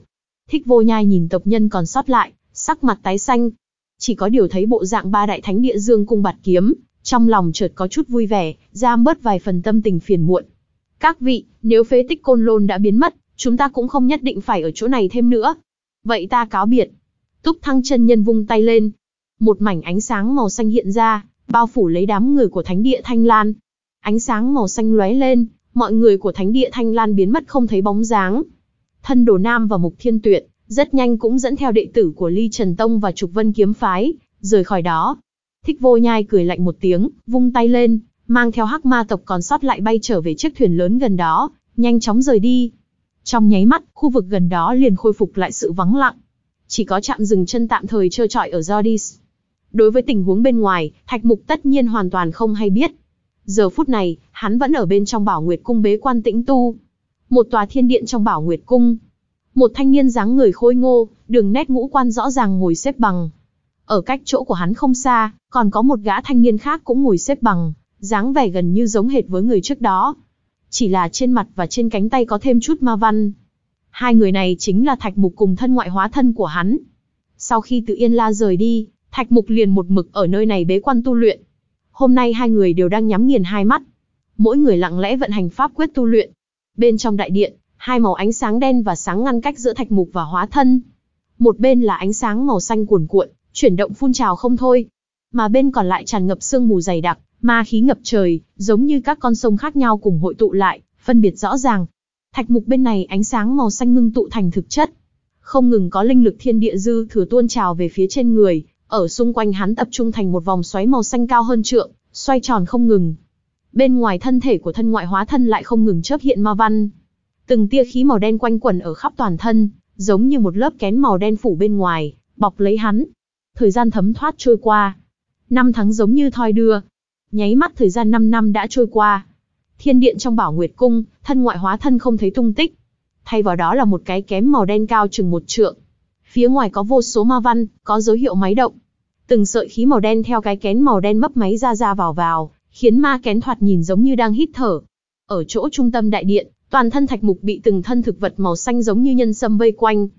Thích Vô Nhai nhìn tộc nhân còn sót lại, sắc mặt tái xanh. Chỉ có điều thấy bộ dạng ba đại thánh địa dương cung bạt kiếm, trong lòng chợt có chút vui vẻ, giảm bớt vài phần tâm tình phiền muộn. Các vị, nếu phế tích Côn Lôn đã biến mất, chúng ta cũng không nhất định phải ở chỗ này thêm nữa. Vậy ta cáo biệt. Túc Thăng chân nhân vung tay lên. Một mảnh ánh sáng màu xanh hiện ra, bao phủ lấy đám người của thánh địa Thanh Lan. Ánh sáng màu xanh lóe lên, mọi người của thánh địa Thanh Lan biến mất không thấy bóng dáng. Thân Đồ Nam và Mục Thiên Tuyệt, rất nhanh cũng dẫn theo đệ tử của Ly Trần Tông và Trục Vân Kiếm Phái, rời khỏi đó. Thích Vô Nhai cười lạnh một tiếng, vung tay lên, mang theo hắc ma tộc còn sót lại bay trở về chiếc thuyền lớn gần đó, nhanh chóng rời đi. Trong nháy mắt, khu vực gần đó liền khôi phục lại sự vắng lặng. Chỉ có trạm dừng chân tạm thời trơ trọi ở Jordis. Đối với tình huống bên ngoài, Thạch Mục tất nhiên hoàn toàn không hay biết. Giờ phút này, hắn vẫn ở bên trong Bảo Nguyệt Cung bế quan tĩnh tu. Một tòa thiên điện trong Bảo Nguyệt Cung. Một thanh niên dáng người khôi ngô, đường nét ngũ quan rõ ràng ngồi xếp bằng. Ở cách chỗ của hắn không xa, còn có một gã thanh niên khác cũng ngồi xếp bằng, dáng vẻ gần như giống hệt với người trước đó. Chỉ là trên mặt và trên cánh tay có thêm chút ma văn. Hai người này chính là Thạch Mục cùng thân ngoại hóa thân của hắn. Sau khi từ Yên La rời đi, Thạch Mục liền một mực ở nơi này bế quan tu luyện. Hôm nay hai người đều đang nhắm nghiền hai mắt. Mỗi người lặng lẽ vận hành pháp quyết tu luyện. Bên trong đại điện, hai màu ánh sáng đen và sáng ngăn cách giữa Thạch Mục và hóa thân. Một bên là ánh sáng màu xanh cuồn cuộn, chuyển động phun trào không thôi. Mà bên còn lại tràn ngập sương mù dày đặc, ma khí ngập trời, giống như các con sông khác nhau cùng hội tụ lại, phân biệt rõ ràng. Thạch Mục bên này ánh sáng màu xanh ngưng tụ thành thực chất. Không ngừng có linh lực thiên địa dư thừa tuôn trào về phía trên người, ở xung quanh hắn tập trung thành một vòng xoáy màu xanh cao hơn trượng, xoay tròn không ngừng. Bên ngoài thân thể của thân ngoại hóa thân lại không ngừng chớp hiện ma văn. Từng tia khí màu đen quanh quẩn ở khắp toàn thân, giống như một lớp kén màu đen phủ bên ngoài, bọc lấy hắn. Thời gian thấm thoát trôi qua. Năm tháng giống như thoi đưa. Nháy mắt thời gian năm năm đã trôi qua. Thiên điện trong Bảo Nguyệt Cung, thân ngoại hóa thân không thấy tung tích. Thay vào đó là một cái kén màu đen cao chừng một trượng. Phía ngoài có vô số ma văn, có dấu hiệu máy động. Từng sợi khí màu đen theo cái kén màu đen mấp máy ra ra vào vào, khiến ma kén thoạt nhìn giống như đang hít thở. Ở chỗ trung tâm đại điện, toàn thân Thạch Mục bị từng thân thực vật màu xanh giống như nhân sâm vây quanh.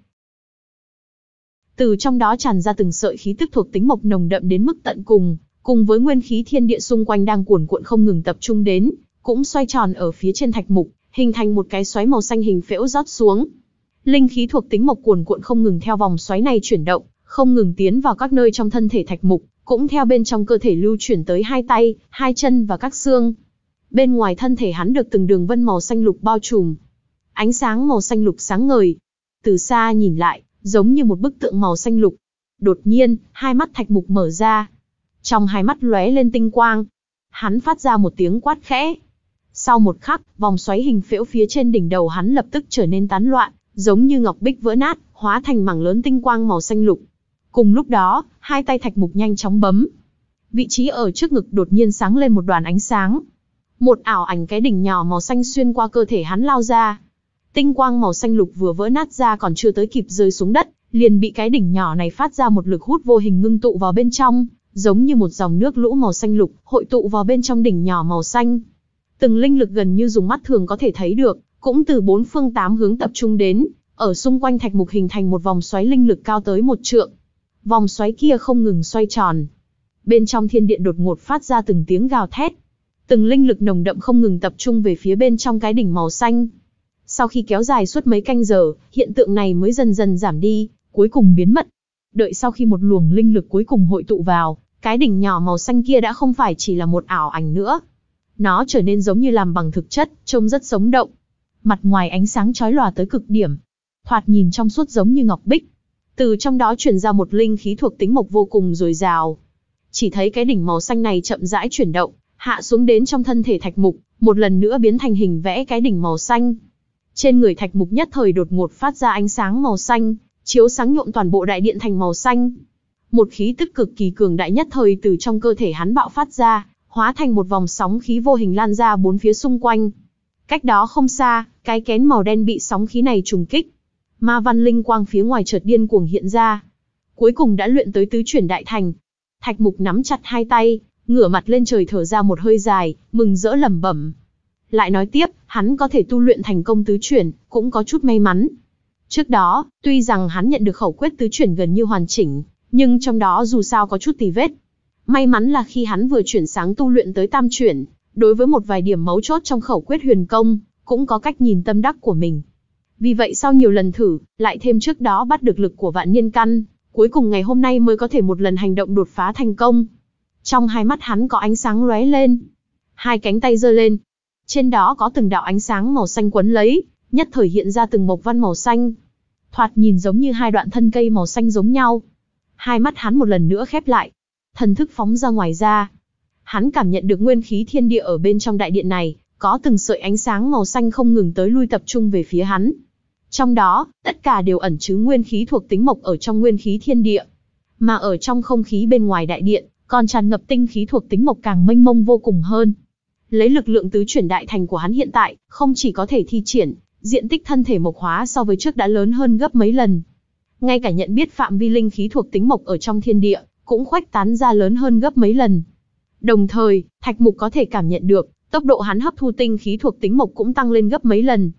Từ trong đó tràn ra từng sợi khí tức thuộc tính mộc nồng đậm đến mức tận cùng, cùng với nguyên khí thiên địa xung quanh đang cuồn cuộn không ngừng tập trung đến, cũng xoay tròn ở phía trên Thạch Mục, hình thành một cái xoáy màu xanh hình phễu rót xuống. Linh khí thuộc tính mộc cuồn cuộn không ngừng theo vòng xoáy này chuyển động, không ngừng tiến vào các nơi trong thân thể Thạch Mục, cũng theo bên trong cơ thể lưu chuyển tới hai tay, hai chân và các xương. Bên ngoài thân thể hắn được từng đường vân màu xanh lục bao trùm. Ánh sáng màu xanh lục sáng ngời. Từ xa nhìn lại, giống như một bức tượng màu xanh lục. Đột nhiên, hai mắt Thạch Mục mở ra. Trong hai mắt lóe lên tinh quang. Hắn phát ra một tiếng quát khẽ. Sau một khắc, vòng xoáy hình phễu phía trên đỉnh đầu hắn lập tức trở nên tán loạn, giống như ngọc bích vỡ nát, hóa thành mảng lớn tinh quang màu xanh lục. Cùng lúc đó, hai tay Thạch Mục nhanh chóng bấm. Vị trí ở trước ngực đột nhiên sáng lên một đoàn ánh sáng. Một ảo ảnh cái đỉnh nhỏ màu xanh xuyên qua cơ thể hắn lao ra. Tinh quang màu xanh lục vừa vỡ nát ra còn chưa tới kịp rơi xuống đất, liền bị cái đỉnh nhỏ này phát ra một lực hút vô hình ngưng tụ vào bên trong, giống như một dòng nước lũ màu xanh lục, hội tụ vào bên trong đỉnh nhỏ màu xanh. Từng linh lực gần như dùng mắt thường có thể thấy được, cũng từ bốn phương tám hướng tập trung đến, ở xung quanh Thạch Mục hình thành một vòng xoáy linh lực cao tới một trượng. Vòng xoáy kia không ngừng xoay tròn. Bên trong thiên điện đột ngột phát ra từng tiếng gào thét. Từng linh lực nồng đậm không ngừng tập trung về phía bên trong cái đỉnh màu xanh. Sau khi kéo dài suốt mấy canh giờ, hiện tượng này mới dần dần giảm đi, cuối cùng biến mất. Đợi sau khi một luồng linh lực cuối cùng hội tụ vào, cái đỉnh nhỏ màu xanh kia đã không phải chỉ là một ảo ảnh nữa. Nó trở nên giống như làm bằng thực chất, trông rất sống động. Mặt ngoài ánh sáng chói lòa tới cực điểm. Thoạt nhìn trong suốt giống như ngọc bích. Từ trong đó truyền ra một linh khí thuộc tính mộc vô cùng dồi dào. Chỉ thấy cái đỉnh màu xanh này chậm rãi chuyển động, hạ xuống đến trong thân thể Thạch Mục, một lần nữa biến thành hình vẽ cái đỉnh màu xanh. Trên người Thạch Mục nhất thời đột ngột phát ra ánh sáng màu xanh, chiếu sáng nhuộm toàn bộ đại điện thành màu xanh. Một khí tức cực kỳ cường đại nhất thời từ trong cơ thể hắn bạo phát ra, hóa thành một vòng sóng khí vô hình lan ra bốn phía xung quanh. Cách đó không xa, cái kén màu đen bị sóng khí này trùng kích. Ma văn linh quang phía ngoài chợt điên cuồng hiện ra. Cuối cùng đã luyện tới tứ chuyển đại thành. Thạch Mục nắm chặt hai tay, ngửa mặt lên trời thở ra một hơi dài, mừng rỡ lẩm bẩm. Lại nói tiếp, hắn có thể tu luyện thành công tứ chuyển, cũng có chút may mắn. Trước đó, tuy rằng hắn nhận được khẩu quyết tứ chuyển gần như hoàn chỉnh, nhưng trong đó dù sao có chút tì vết. May mắn là khi hắn vừa chuyển sáng tu luyện tới tam chuyển, đối với một vài điểm mấu chốt trong khẩu quyết huyền công, cũng có cách nhìn tâm đắc của mình. Vì vậy sau nhiều lần thử, lại thêm trước đó bắt được lực của vạn niên căn, cuối cùng ngày hôm nay mới có thể một lần hành động đột phá thành công. Trong hai mắt hắn có ánh sáng lóe lên. Hai cánh tay giơ lên. Trên đó có từng đạo ánh sáng màu xanh quấn lấy, nhất thời hiện ra từng mộc văn màu xanh. Thoạt nhìn giống như hai đoạn thân cây màu xanh giống nhau. Hai mắt hắn một lần nữa khép lại. Thần thức phóng ra ngoài ra. Hắn cảm nhận được nguyên khí thiên địa ở bên trong đại điện này, có từng sợi ánh sáng màu xanh không ngừng tới lui tập trung về phía hắn. Trong đó, tất cả đều ẩn chứa nguyên khí thuộc tính mộc ở trong nguyên khí thiên địa. Mà ở trong không khí bên ngoài đại điện, còn tràn ngập tinh khí thuộc tính mộc càng mênh mông vô cùng hơn. Lấy lực lượng tứ chuyển đại thành của hắn hiện tại, không chỉ có thể thi triển, diện tích thân thể mộc hóa so với trước đã lớn hơn gấp mấy lần. Ngay cả nhận biết phạm vi linh khí thuộc tính mộc ở trong thiên địa, cũng khuếch tán ra lớn hơn gấp mấy lần. Đồng thời, Thạch Mục có thể cảm nhận được, tốc độ hắn hấp thu tinh khí thuộc tính mộc cũng tăng lên gấp mấy lần.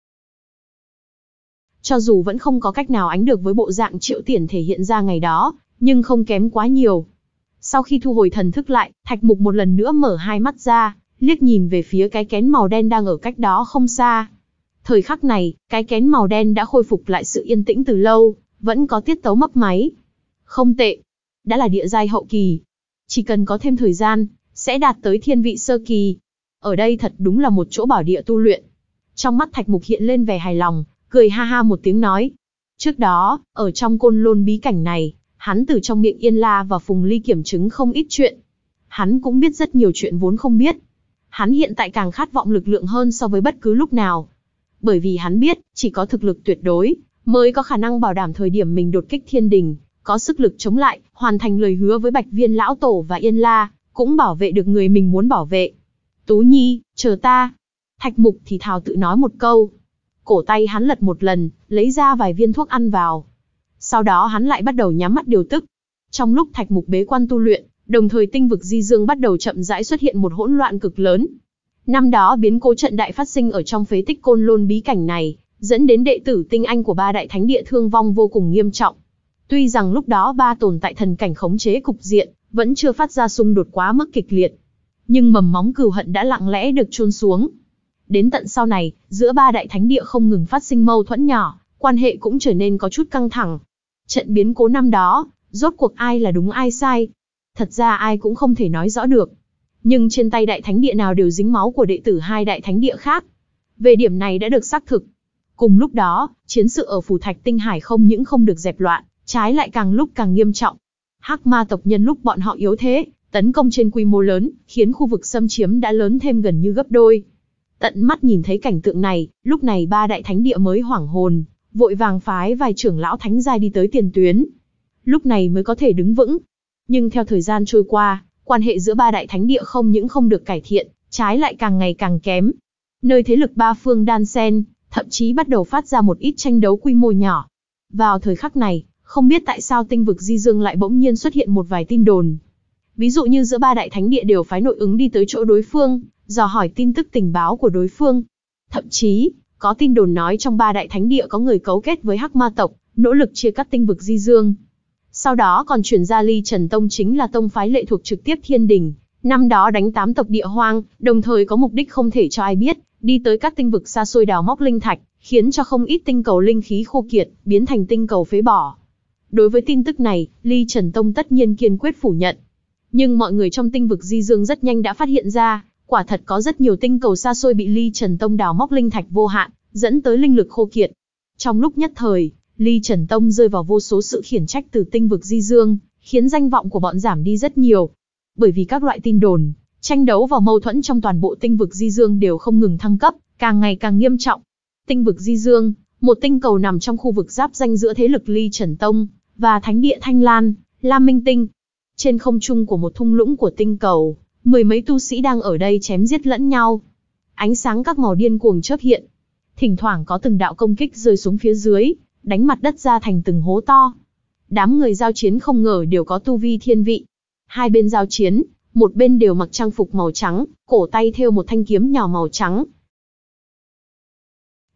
Cho dù vẫn không có cách nào ánh được với bộ dạng Triệu Tiển thể hiện ra ngày đó, nhưng không kém quá nhiều. Sau khi thu hồi thần thức lại, Thạch Mục một lần nữa mở hai mắt ra, liếc nhìn về phía cái kén màu đen đang ở cách đó không xa. Thời khắc này, cái kén màu đen đã khôi phục lại sự yên tĩnh từ lâu, vẫn có tiết tấu mấp máy. Không tệ, đã là địa giai hậu kỳ. Chỉ cần có thêm thời gian, sẽ đạt tới thiên vị sơ kỳ. Ở đây thật đúng là một chỗ bảo địa tu luyện. Trong mắt Thạch Mục hiện lên vẻ hài lòng, cười ha ha một tiếng nói. Trước đó, ở trong Côn Lôn bí cảnh này, hắn từ trong miệng Yên La và Phùng Ly kiểm chứng không ít chuyện. Hắn cũng biết rất nhiều chuyện vốn không biết. Hắn hiện tại càng khát vọng lực lượng hơn so với bất cứ lúc nào. Bởi vì hắn biết, chỉ có thực lực tuyệt đối, mới có khả năng bảo đảm thời điểm mình đột kích thiên đình, có sức lực chống lại, hoàn thành lời hứa với Bạch Viên Lão Tổ và Yên La, cũng bảo vệ được người mình muốn bảo vệ. Tú Nhi, chờ ta. Thạch Mục thì thào tự nói một câu. Cổ tay hắn lật một lần, lấy ra vài viên thuốc ăn vào. Sau đó hắn lại bắt đầu nhắm mắt điều tức. Trong lúc Thạch Mục bế quan tu luyện, đồng thời tinh vực di dương bắt đầu chậm rãi xuất hiện một hỗn loạn cực lớn. Năm đó biến cố trận đại phát sinh ở trong phế tích Côn Lôn bí cảnh này, dẫn đến đệ tử tinh anh của ba đại thánh địa thương vong vô cùng nghiêm trọng. Tuy rằng lúc đó ba tồn tại thần cảnh khống chế cục diện, vẫn chưa phát ra xung đột quá mức kịch liệt. Nhưng mầm móng cừu hận đã lặng lẽ được chôn xuống. Đến tận sau này, giữa ba đại thánh địa không ngừng phát sinh mâu thuẫn nhỏ, quan hệ cũng trở nên có chút căng thẳng. Trận biến cố năm đó, rốt cuộc ai là đúng ai sai? Thật ra ai cũng không thể nói rõ được. Nhưng trên tay đại thánh địa nào đều dính máu của đệ tử hai đại thánh địa khác. Về điểm này đã được xác thực. Cùng lúc đó, chiến sự ở Phù Thạch Tinh Hải không những không được dẹp loạn, trái lại càng lúc càng nghiêm trọng. Hắc Ma tộc nhân lúc bọn họ yếu thế, tấn công trên quy mô lớn, khiến khu vực xâm chiếm đã lớn thêm gần như gấp đôi. Tận mắt nhìn thấy cảnh tượng này, lúc này ba đại thánh địa mới hoảng hồn, vội vàng phái vài trưởng lão thánh giai đi tới tiền tuyến. Lúc này mới có thể đứng vững. Nhưng theo thời gian trôi qua, quan hệ giữa ba đại thánh địa không những không được cải thiện, trái lại càng ngày càng kém. Nơi thế lực ba phương đan xen, thậm chí bắt đầu phát ra một ít tranh đấu quy mô nhỏ. Vào thời khắc này, không biết tại sao tinh vực di dương lại bỗng nhiên xuất hiện một vài tin đồn. Ví dụ như giữa ba đại thánh địa đều phái nội ứng đi tới chỗ đối phương, dò hỏi tin tức tình báo của đối phương. Thậm chí, có tin đồn nói trong ba đại thánh địa có người cấu kết với Hắc Ma tộc, nỗ lực chia cắt tinh vực di dương. Sau đó còn truyền ra Ly Trần Tông chính là tông phái lệ thuộc trực tiếp thiên đình, năm đó đánh tám tộc địa hoang, đồng thời có mục đích không thể cho ai biết, đi tới các tinh vực xa xôi đào móc linh thạch, khiến cho không ít tinh cầu linh khí khô kiệt, biến thành tinh cầu phế bỏ. Đối với tin tức này, Ly Trần Tông tất nhiên kiên quyết phủ nhận. Nhưng mọi người trong tinh vực di dương rất nhanh đã phát hiện ra, quả thật có rất nhiều tinh cầu xa xôi bị Ly Trần Tông đào móc linh thạch vô hạn, dẫn tới linh lực khô kiệt. Trong lúc nhất thời, Ly Trần Tông rơi vào vô số sự khiển trách từ tinh vực di dương, khiến danh vọng của bọn giảm đi rất nhiều. Bởi vì các loại tin đồn, tranh đấu và mâu thuẫn trong toàn bộ tinh vực di dương đều không ngừng thăng cấp, càng ngày càng nghiêm trọng. Tinh vực di dương, một tinh cầu nằm trong khu vực giáp ranh giữa thế lực Ly Trần Tông và thánh địa Thanh Lan, Lam Minh Tinh. Trên không trung của một thung lũng của tinh cầu, mười mấy tu sĩ đang ở đây chém giết lẫn nhau. Ánh sáng các màu điên cuồng chớp hiện. Thỉnh thoảng có từng đạo công kích rơi xuống phía dưới, đánh mặt đất ra thành từng hố to. Đám người giao chiến không ngờ đều có tu vi thiên vị. Hai bên giao chiến, một bên đều mặc trang phục màu trắng, cổ tay thêu một thanh kiếm nhỏ màu trắng.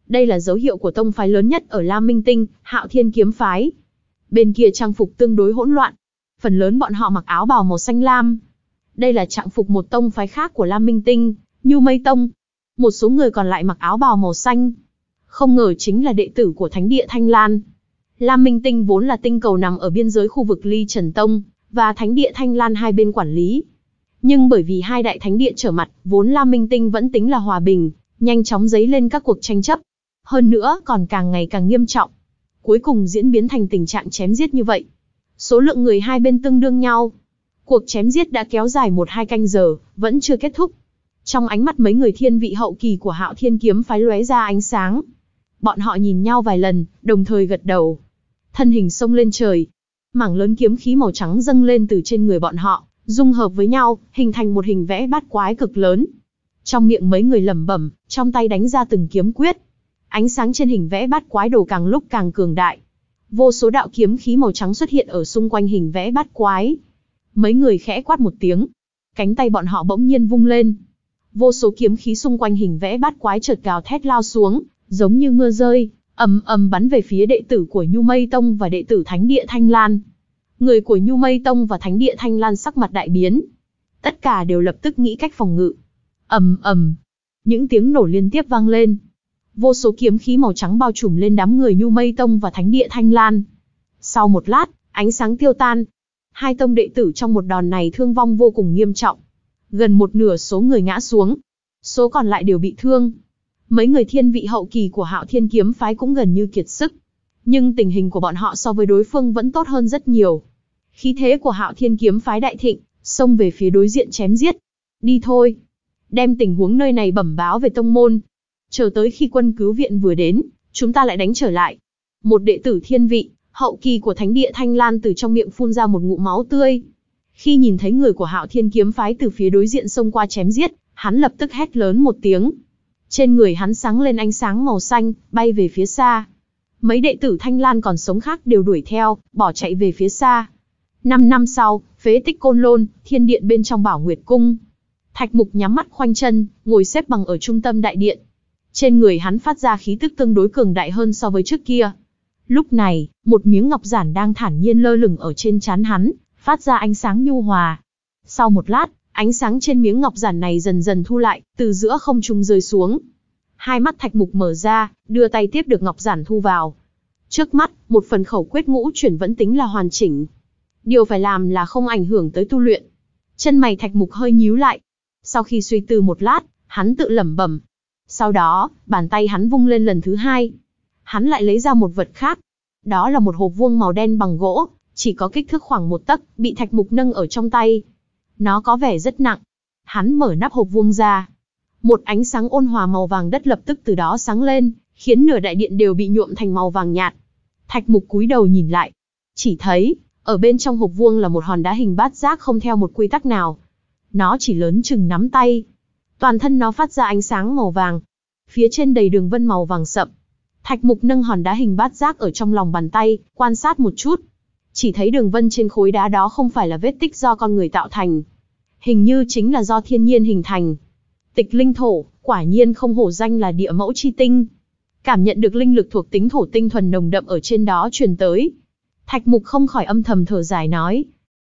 Đây là dấu hiệu của tông phái lớn nhất ở Lam Minh Tinh, Hạo Thiên Kiếm Phái. Bên kia trang phục tương đối hỗn loạn. Phần lớn bọn họ mặc áo bào màu xanh lam. Đây là trang phục một tông phái khác của Lam Minh Tinh, Nhu Mây Tông. Một số người còn lại mặc áo bào màu xanh. Không ngờ chính là đệ tử của Thánh địa Thanh Lan. Lam Minh Tinh vốn là tinh cầu nằm ở biên giới khu vực Ly Trần Tông, và Thánh địa Thanh Lan hai bên quản lý. Nhưng bởi vì hai đại thánh địa trở mặt, vốn Lam Minh Tinh vẫn tính là hòa bình, nhanh chóng dấy lên các cuộc tranh chấp. Hơn nữa còn càng ngày càng nghiêm trọng. Cuối cùng diễn biến thành tình trạng chém giết như vậy. Số lượng người hai bên tương đương nhau. Cuộc chém giết đã kéo dài một hai canh giờ, vẫn chưa kết thúc. Trong ánh mắt mấy người thiên vị hậu kỳ của Hạo Thiên Kiếm Phái lóe ra ánh sáng. Bọn họ nhìn nhau vài lần, đồng thời gật đầu. Thân hình xông lên trời. Mảng lớn kiếm khí màu trắng dâng lên từ trên người bọn họ, dung hợp với nhau, hình thành một hình vẽ bát quái cực lớn. Trong miệng mấy người lẩm bẩm, trong tay đánh ra từng kiếm quyết. Ánh sáng trên hình vẽ bát quái đồ càng lúc càng cường đại. Vô số đạo kiếm khí màu trắng xuất hiện ở xung quanh hình vẽ bát quái. Mấy người khẽ quát một tiếng. Cánh tay bọn họ bỗng nhiên vung lên. Vô số kiếm khí xung quanh hình vẽ bát quái chợt gào thét lao xuống, giống như mưa rơi, ầm ầm bắn về phía đệ tử của Nhu Mây Tông và đệ tử Thánh địa Thanh Lan. Người của Nhu Mây Tông và Thánh địa Thanh Lan sắc mặt đại biến. Tất cả đều lập tức nghĩ cách phòng ngự. Ầm ầm, những tiếng nổ liên tiếp vang lên. Vô số kiếm khí màu trắng bao trùm lên đám người Nhu Mây Tông và Thánh địa Thanh Lan. Sau một lát, ánh sáng tiêu tan. Hai tông đệ tử trong một đòn này thương vong vô cùng nghiêm trọng. Gần một nửa số người ngã xuống. Số còn lại đều bị thương. Mấy người thiên vị hậu kỳ của Hạo Thiên Kiếm Phái cũng gần như kiệt sức. Nhưng tình hình của bọn họ so với đối phương vẫn tốt hơn rất nhiều. Khí thế của Hạo Thiên Kiếm Phái đại thịnh, xông về phía đối diện chém giết. Đi thôi. Đem tình huống nơi này bẩm báo về tông môn. Chờ tới khi quân cứu viện vừa đến, chúng ta lại đánh trở lại. Một đệ tử thiên vị, hậu kỳ của Thánh địa Thanh Lan từ trong miệng phun ra một ngụm máu tươi. Khi nhìn thấy người của Hạo Thiên Kiếm Phái từ phía đối diện xông qua chém giết, hắn lập tức hét lớn một tiếng. Trên người hắn sáng lên ánh sáng màu xanh, bay về phía xa. Mấy đệ tử Thanh Lan còn sống khác đều đuổi theo, bỏ chạy về phía xa. Năm năm sau, phế tích Côn Lôn, thiên điện bên trong Bảo Nguyệt Cung. Thạch Mục nhắm mắt khoanh chân, ngồi xếp bằng ở trung tâm đại điện. Trên người hắn phát ra khí tức tương đối cường đại hơn so với trước kia. Lúc này, một miếng ngọc giản đang thản nhiên lơ lửng ở trên trán hắn, phát ra ánh sáng nhu hòa. Sau một lát, ánh sáng trên miếng ngọc giản này dần dần thu lại, từ giữa không trung rơi xuống. Hai mắt Thạch Mục mở ra, đưa tay tiếp được ngọc giản thu vào. Trước mắt, một phần khẩu quyết ngũ chuyển vẫn tính là hoàn chỉnh. Điều phải làm là không ảnh hưởng tới tu luyện. Chân mày Thạch Mục hơi nhíu lại. Sau khi suy tư một lát, hắn tự lẩm bẩm. Sau đó, bàn tay hắn vung lên lần thứ hai. Hắn lại lấy ra một vật khác. Đó là một hộp vuông màu đen bằng gỗ, chỉ có kích thước khoảng một tấc, bị Thạch Mục nâng ở trong tay. Nó có vẻ rất nặng. Hắn mở nắp hộp vuông ra. Một ánh sáng ôn hòa màu vàng đất lập tức từ đó sáng lên, khiến nửa đại điện đều bị nhuộm thành màu vàng nhạt. Thạch Mục cúi đầu nhìn lại. Chỉ thấy, ở bên trong hộp vuông là một hòn đá hình bát giác không theo một quy tắc nào. Nó chỉ lớn chừng nắm tay. Toàn thân nó phát ra ánh sáng màu vàng. Phía trên đầy đường vân màu vàng sậm. Thạch Mục nâng hòn đá hình bát giác ở trong lòng bàn tay, quan sát một chút. Chỉ thấy đường vân trên khối đá đó không phải là vết tích do con người tạo thành. Hình như chính là do thiên nhiên hình thành. Tịch linh thổ, quả nhiên không hổ danh là địa mẫu chi tinh. Cảm nhận được linh lực thuộc tính thổ tinh thuần nồng đậm ở trên đó truyền tới. Thạch Mục không khỏi âm thầm thở dài nói.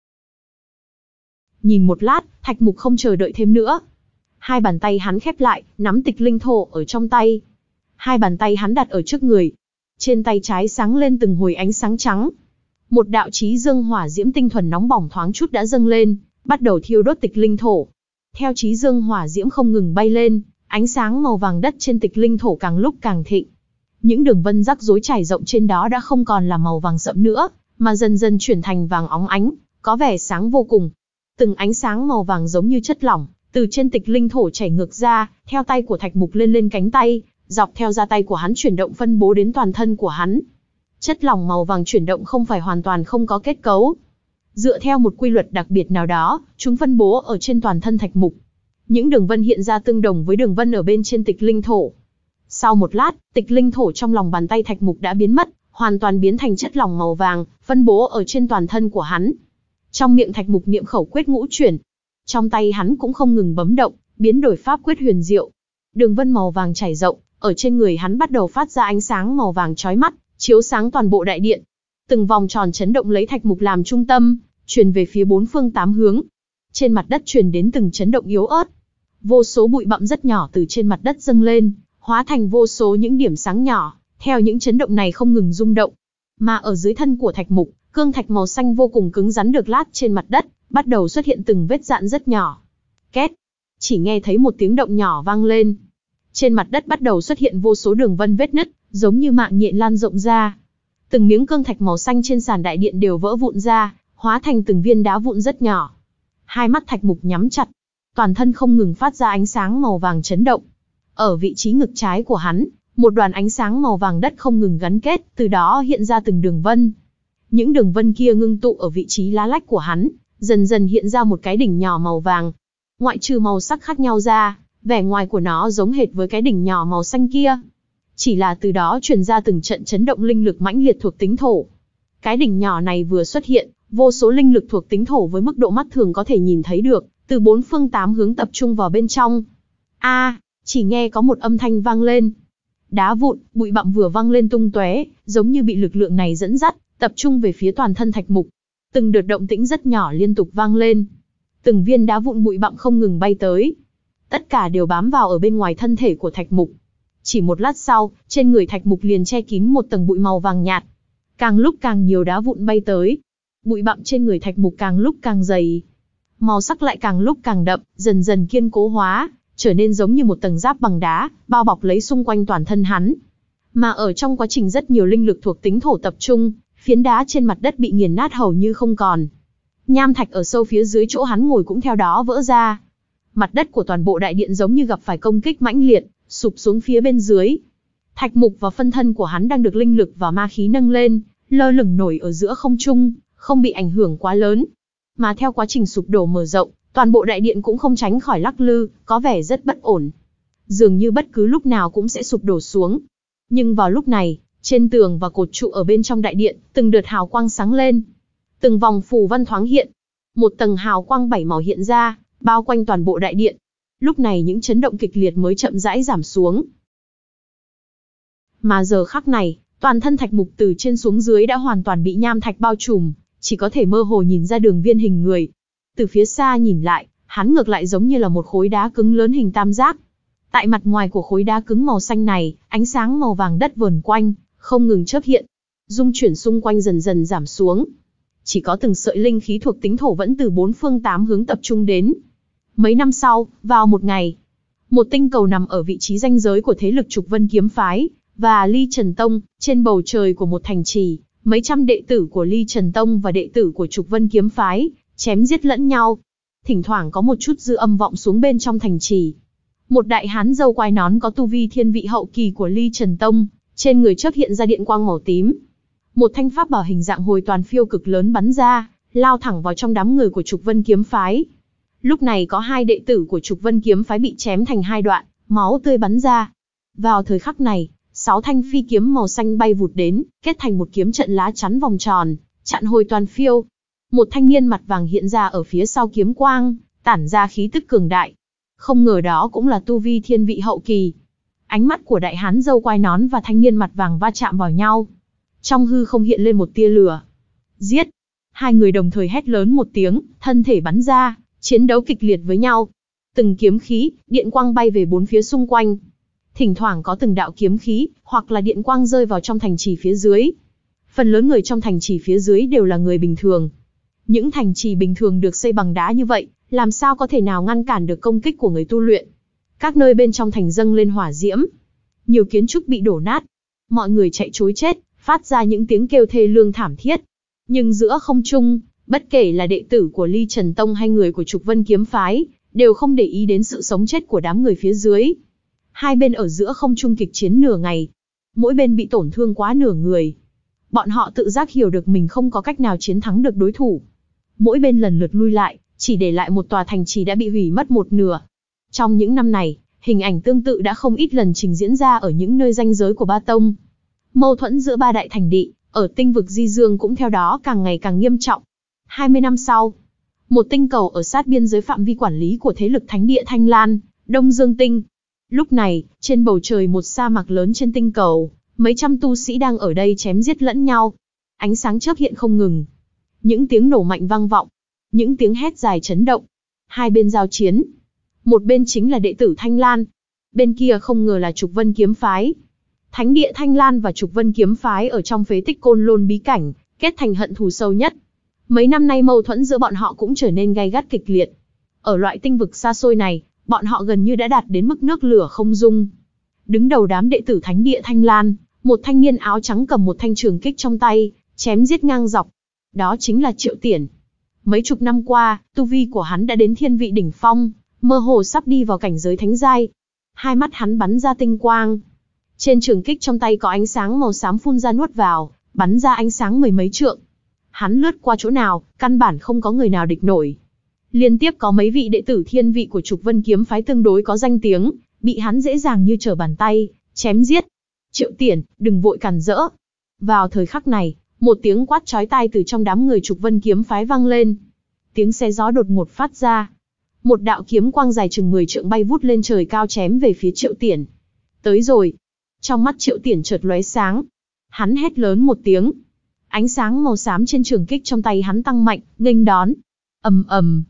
Nhìn một lát, Thạch Mục không chờ đợi thêm nữa. Hai bàn tay hắn khép lại, nắm tịch linh thổ ở trong tay. Hai bàn tay hắn đặt ở trước người. Trên tay trái sáng lên từng hồi ánh sáng trắng. Một đạo chí dương hỏa diễm tinh thuần nóng bỏng thoáng chút đã dâng lên, bắt đầu thiêu đốt tịch linh thổ. Theo chí dương hỏa diễm không ngừng bay lên, ánh sáng màu vàng đất trên tịch linh thổ càng lúc càng thịnh. Những đường vân rắc rối trải rộng trên đó đã không còn là màu vàng sậm nữa, mà dần dần chuyển thành vàng óng ánh, có vẻ sáng vô cùng. Từng ánh sáng màu vàng giống như chất lỏng, từ trên tịch linh thổ chảy ngược ra, theo tay của Thạch Mục lên lên cánh tay, dọc theo da tay của hắn chuyển động phân bố đến toàn thân của hắn. Chất lỏng màu vàng chuyển động không phải hoàn toàn không có kết cấu. Dựa theo một quy luật đặc biệt nào đó, chúng phân bố ở trên toàn thân Thạch Mục. Những đường vân hiện ra tương đồng với đường vân ở bên trên tịch linh thổ. Sau một lát, tịch linh thổ trong lòng bàn tay Thạch Mục đã biến mất, hoàn toàn biến thành chất lỏng màu vàng, phân bố ở trên toàn thân của hắn. Trong miệng Thạch Mục niệm khẩu quyết ngũ chuyển. Trong tay hắn cũng không ngừng bấm động, biến đổi pháp quyết huyền diệu. Đường vân màu vàng trải rộng, ở trên người hắn bắt đầu phát ra ánh sáng màu vàng chói mắt, chiếu sáng toàn bộ đại điện. Từng vòng tròn chấn động lấy thạch mục làm trung tâm, truyền về phía bốn phương tám hướng. Trên mặt đất truyền đến từng chấn động yếu ớt. Vô số bụi bặm rất nhỏ từ trên mặt đất dâng lên, hóa thành vô số những điểm sáng nhỏ, theo những chấn động này không ngừng rung động. Mà ở dưới thân của thạch mục, cương thạch màu xanh vô cùng cứng rắn được lát trên mặt đất, bắt đầu xuất hiện từng vết dạn rất nhỏ. Két, chỉ nghe thấy một tiếng động nhỏ vang lên. Trên mặt đất bắt đầu xuất hiện vô số đường vân vết nứt, giống như mạng nhện lan rộng ra. Từng miếng cương thạch màu xanh trên sàn đại điện đều vỡ vụn ra, hóa thành từng viên đá vụn rất nhỏ. Hai mắt thạch mục nhắm chặt, toàn thân không ngừng phát ra ánh sáng màu vàng chấn động. Ở vị trí ngực trái của hắn, một đoàn ánh sáng màu vàng đất không ngừng gắn kết, từ đó hiện ra từng đường vân. Những đường vân kia ngưng tụ ở vị trí lá lách của hắn, dần dần hiện ra một cái đỉnh nhỏ màu vàng. Ngoại trừ màu sắc khác nhau ra, vẻ ngoài của nó giống hệt với cái đỉnh nhỏ màu xanh kia. Chỉ là từ đó truyền ra từng trận chấn động linh lực mãnh liệt thuộc tính thổ. Cái đỉnh nhỏ này vừa xuất hiện, vô số linh lực thuộc tính thổ với mức độ mắt thường có thể nhìn thấy được, từ bốn phương tám hướng tập trung vào bên trong. A, à, chỉ nghe có một âm thanh vang lên. Đá vụn, bụi bặm vừa vang lên tung tóe, giống như bị lực lượng này dẫn dắt, tập trung về phía toàn thân thạch mục. Từng đợt động tĩnh rất nhỏ liên tục vang lên. Từng viên đá vụn bụi bặm không ngừng bay tới. Tất cả đều bám vào ở bên ngoài thân thể của thạch mục. Chỉ một lát sau, trên người thạch mục liền che kín một tầng bụi màu vàng nhạt. Càng lúc càng nhiều đá vụn bay tới. Bụi bặm trên người thạch mục càng lúc càng dày. Màu sắc lại càng lúc càng đậm, dần dần kiên cố hóa, trở nên giống như một tầng giáp bằng đá, bao bọc lấy xung quanh toàn thân hắn. Mà ở trong quá trình rất nhiều linh lực thuộc tính thổ tập trung, phiến đá trên mặt đất bị nghiền nát hầu như không còn. Nham thạch ở sâu phía dưới chỗ hắn ngồi cũng theo đó vỡ ra. Mặt đất của toàn bộ đại điện giống như gặp phải công kích mãnh liệt, sụp xuống phía bên dưới. Thạch mục và phân thân của hắn đang được linh lực và ma khí nâng lên, lơ lửng nổi ở giữa không trung, không bị ảnh hưởng quá lớn. Mà theo quá trình sụp đổ mở rộng, toàn bộ đại điện cũng không tránh khỏi lắc lư, có vẻ rất bất ổn. Dường như bất cứ lúc nào cũng sẽ sụp đổ xuống. Nhưng vào lúc này, trên tường và cột trụ ở bên trong đại điện, từng đợt hào quang sáng lên. Từng vòng phù văn thoáng hiện. Một tầng hào quang bảy màu hiện ra, bao quanh toàn bộ đại điện. Lúc này những chấn động kịch liệt mới chậm rãi giảm xuống. Mà giờ khắc này, toàn thân thạch mục từ trên xuống dưới đã hoàn toàn bị nham thạch bao trùm, chỉ có thể mơ hồ nhìn ra đường viên hình người. Từ phía xa nhìn lại, hắn ngược lại giống như là một khối đá cứng lớn hình tam giác. Tại mặt ngoài của khối đá cứng màu xanh này, ánh sáng màu vàng đất vờn quanh, không ngừng chớp hiện. Dung chuyển xung quanh dần dần giảm xuống. Chỉ có từng sợi linh khí thuộc tính thổ vẫn từ bốn phương tám hướng tập trung đến. Mấy năm sau, vào một ngày, một tinh cầu nằm ở vị trí ranh giới của thế lực Trục Vân Kiếm Phái và Ly Trần Tông, trên bầu trời của một thành trì, mấy trăm đệ tử của Ly Trần Tông và đệ tử của Trục Vân Kiếm Phái chém giết lẫn nhau. Thỉnh thoảng có một chút dư âm vọng xuống bên trong thành trì. Một đại hán râu quai nón có tu vi thiên vị hậu kỳ của Ly Trần Tông, trên người chớp hiện ra điện quang màu tím. Một thanh pháp bảo hình dạng hồi toàn phiêu cực lớn bắn ra, lao thẳng vào trong đám người của Trục Vân Kiếm Phái. Lúc này có hai đệ tử của Trục Vân Kiếm Phái bị chém thành hai đoạn, máu tươi bắn ra. Vào thời khắc này, sáu thanh phi kiếm màu xanh bay vụt đến, kết thành một kiếm trận lá chắn vòng tròn, chặn hồi toàn phiêu. Một thanh niên mặt vàng hiện ra ở phía sau kiếm quang, tản ra khí tức cường đại. Không ngờ đó cũng là tu vi thiên vị hậu kỳ. Ánh mắt của đại hán râu quai nón và thanh niên mặt vàng va chạm vào nhau. Trong hư không hiện lên một tia lửa. Giết! Hai người đồng thời hét lớn một tiếng, thân thể bắn ra, chiến đấu kịch liệt với nhau. Từng kiếm khí, điện quang bay về bốn phía xung quanh. Thỉnh thoảng có từng đạo kiếm khí, hoặc là điện quang rơi vào trong thành trì phía dưới. Phần lớn người trong thành trì phía dưới đều là người bình thường. Những thành trì bình thường được xây bằng đá như vậy, làm sao có thể nào ngăn cản được công kích của người tu luyện. Các nơi bên trong thành dâng lên hỏa diễm. Nhiều kiến trúc bị đổ nát. Mọi người chạy trối chết, phát ra những tiếng kêu thê lương thảm thiết. Nhưng giữa không trung, bất kể là đệ tử của Ly Trần Tông hay người của Trục Vân Kiếm Phái, đều không để ý đến sự sống chết của đám người phía dưới. Hai bên ở giữa không trung kịch chiến nửa ngày. Mỗi bên bị tổn thương quá nửa người. Bọn họ tự giác hiểu được mình không có cách nào chiến thắng được đối thủ. Mỗi bên lần lượt lui lại, chỉ để lại một tòa thành trì đã bị hủy mất một nửa. Trong những năm này, hình ảnh tương tự đã không ít lần trình diễn ra ở những nơi ranh giới của ba tông. Mâu thuẫn giữa ba đại thành thị, ở tinh vực Di Dương cũng theo đó càng ngày càng nghiêm trọng. hai mươi năm sau, một tinh cầu ở sát biên giới phạm vi quản lý của thế lực Thánh Địa Thanh Lan, Đông Dương Tinh. Lúc này, trên bầu trời một sa mạc lớn trên tinh cầu, mấy trăm tu sĩ đang ở đây chém giết lẫn nhau. Ánh sáng chớp hiện không ngừng. Những tiếng nổ mạnh vang vọng. Những tiếng hét dài chấn động. Hai bên giao chiến. Một bên chính là đệ tử Thanh Lan. Bên kia không ngờ là Trục Vân Kiếm Phái. Thánh địa Thanh Lan và Trục Vân Kiếm Phái ở trong phế tích Côn Lôn bí cảnh, kết thành hận thù sâu nhất. Mấy năm nay mâu thuẫn giữa bọn họ cũng trở nên gay gắt kịch liệt. Ở loại tinh vực xa xôi này, bọn họ gần như đã đạt đến mức nước lửa không dung. Đứng đầu đám đệ tử Thánh địa Thanh Lan, một thanh niên áo trắng cầm một thanh trường kích trong tay, chém giết ngang dọc. Đó chính là Triệu Tiển. Mấy chục năm qua, tu vi của hắn đã đến thiên vị đỉnh phong, mơ hồ sắp đi vào cảnh giới thánh giai. Hai mắt hắn bắn ra tinh quang. Trên trường kích trong tay có ánh sáng màu xám phun ra nuốt vào, bắn ra ánh sáng mười mấy trượng. Hắn lướt qua chỗ nào, căn bản không có người nào địch nổi. Liên tiếp có mấy vị đệ tử thiên vị của Trục Vân Kiếm Phái tương đối có danh tiếng, bị hắn dễ dàng như trở bàn tay, chém giết. Triệu Tiển, đừng vội cản rỡ. Vào thời khắc này, một tiếng quát chói tai từ trong đám người Trục Vân Kiếm Phái vang lên. Tiếng xé gió đột ngột phát ra. Một đạo kiếm quang dài chừng mười trượng bay vút lên trời cao chém về phía Triệu Tiển. Tới rồi. Trong mắt Triệu Tiển chợt lóe sáng. Hắn hét lớn một tiếng. Ánh sáng màu xám trên trường kích trong tay hắn tăng mạnh, nghênh đón. Ầm ầm.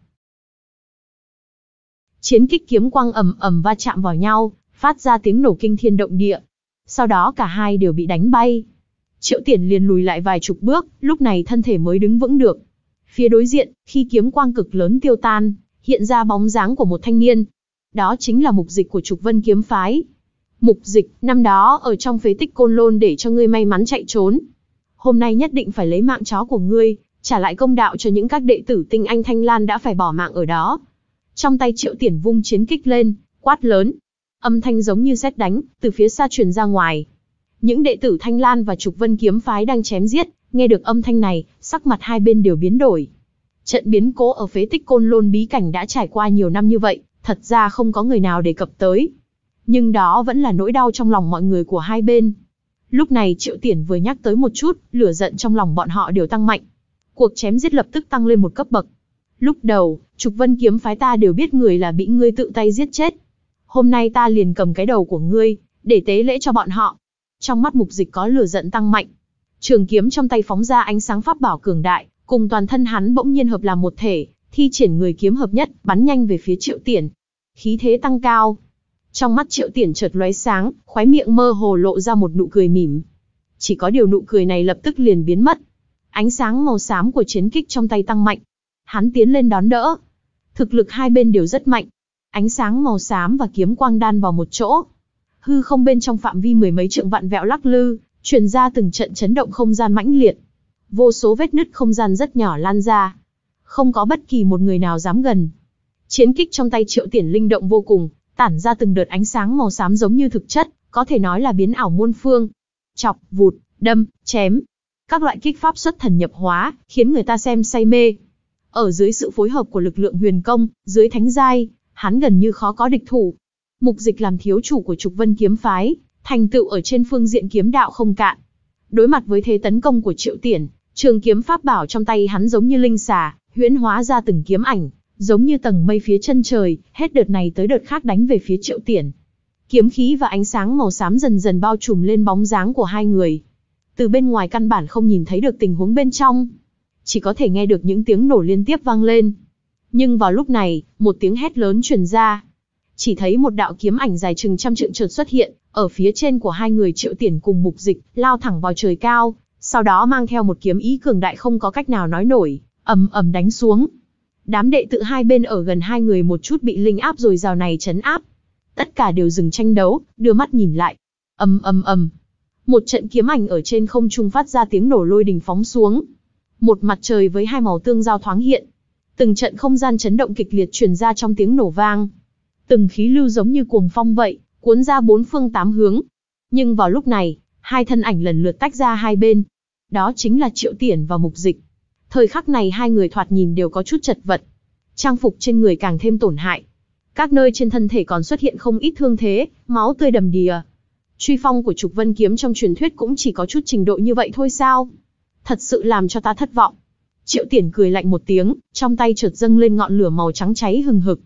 Chiến kích kiếm quang ầm ầm va chạm vào nhau, phát ra tiếng nổ kinh thiên động địa. Sau đó cả hai đều bị đánh bay. Triệu Tiển liền lùi lại vài chục bước, lúc này thân thể mới đứng vững được. Phía đối diện, khi kiếm quang cực lớn tiêu tan, hiện ra bóng dáng của một thanh niên. Đó chính là Mục Dịch của Trục Vân Kiếm Phái. Mục Dịch, năm đó ở trong phế tích Côn Lôn để cho ngươi may mắn chạy trốn. Hôm nay nhất định phải lấy mạng chó của ngươi, trả lại công đạo cho những các đệ tử tinh anh Thanh Lan đã phải bỏ mạng ở đó. Trong tay Triệu Tiển vung chiến kích lên, quát lớn. Âm thanh giống như sét đánh, từ phía xa truyền ra ngoài. Những đệ tử Thanh Lan và Trục Vân Kiếm Phái đang chém giết, nghe được âm thanh này, sắc mặt hai bên đều biến đổi. Trận biến cố ở phế tích Côn Lôn bí cảnh đã trải qua nhiều năm như vậy, thật ra không có người nào đề cập tới. Nhưng đó vẫn là nỗi đau trong lòng mọi người của hai bên. Lúc này Triệu Tiển vừa nhắc tới một chút, lửa giận trong lòng bọn họ đều tăng mạnh. Cuộc chém giết lập tức tăng lên một cấp bậc. Lúc đầu, Trục Vân Kiếm Phái ta đều biết người là bị ngươi tự tay giết chết. Hôm nay ta liền cầm cái đầu của ngươi, để tế lễ cho bọn họ. Trong mắt Mục Dịch có lửa giận tăng mạnh. Trường kiếm trong tay phóng ra ánh sáng pháp bảo cường đại, cùng toàn thân hắn bỗng nhiên hợp làm một thể, thi triển người kiếm hợp nhất, bắn nhanh về phía Triệu Tiển. Khí thế tăng cao. Trong mắt Triệu Tiển chợt lóe sáng, khóe miệng mơ hồ lộ ra một nụ cười mỉm. Chỉ có điều nụ cười này lập tức liền biến mất. Ánh sáng màu xám của chiến kích trong tay tăng mạnh. Hắn tiến lên đón đỡ. Thực lực hai bên đều rất mạnh. Ánh sáng màu xám và kiếm quang đan vào một chỗ. Hư không bên trong phạm vi mười mấy trượng vạn vẹo lắc lư, truyền ra từng trận chấn động không gian mãnh liệt. Vô số vết nứt không gian rất nhỏ lan ra. Không có bất kỳ một người nào dám gần. Chiến kích trong tay Triệu Tiển linh động vô cùng, tản ra từng đợt ánh sáng màu xám giống như thực chất, có thể nói là biến ảo muôn phương. Chọc, vụt, đâm, chém. Các loại kích pháp xuất thần nhập hóa, khiến người ta xem say mê. Ở dưới sự phối hợp của lực lượng huyền công, dưới thánh giai, hắn gần như khó có địch thủ. Mục Dịch làm thiếu chủ của Trục Vân Kiếm Phái, thành tựu ở trên phương diện kiếm đạo không cạn. Đối mặt với thế tấn công của Triệu Tiển, trường kiếm pháp bảo trong tay hắn giống như linh xà, huyễn hóa ra từng kiếm ảnh, giống như tầng mây phía chân trời, hết đợt này tới đợt khác đánh về phía Triệu Tiển. Kiếm khí và ánh sáng màu xám dần dần bao trùm lên bóng dáng của hai người. Từ bên ngoài căn bản không nhìn thấy được tình huống bên trong, chỉ có thể nghe được những tiếng nổ liên tiếp vang lên. Nhưng vào lúc này, một tiếng hét lớn truyền ra. Chỉ thấy một đạo kiếm ảnh dài chừng trăm trượng chợt xuất hiện, ở phía trên của hai người Triệu Tiển cùng Mục Dịch, lao thẳng vào trời cao, sau đó mang theo một kiếm ý cường đại không có cách nào nói nổi, ầm ầm đánh xuống. Đám đệ tử hai bên ở gần hai người một chút bị linh áp dồi dào này trấn áp. Tất cả đều dừng tranh đấu, đưa mắt nhìn lại. Ầm ầm ầm. Một trận kiếm ảnh ở trên không trung phát ra tiếng nổ lôi đình phóng xuống. Một mặt trời với hai màu tương giao thoáng hiện. Từng trận không gian chấn động kịch liệt truyền ra trong tiếng nổ vang. Từng khí lưu giống như cuồng phong vậy, cuốn ra bốn phương tám hướng. Nhưng vào lúc này, hai thân ảnh lần lượt tách ra hai bên. Đó chính là Triệu Tiển và Mục Dịch. Thời khắc này hai người thoạt nhìn đều có chút chật vật. Trang phục trên người càng thêm tổn hại. Các nơi trên thân thể còn xuất hiện không ít thương thế, máu tươi đầm đìa. Truy phong của Trục Vân Kiếm trong truyền thuyết cũng chỉ có chút trình độ như vậy thôi sao? Thật sự làm cho ta thất vọng. Triệu Tiển cười lạnh một tiếng, trong tay chợt dâng lên ngọn lửa màu trắng cháy hừng hực.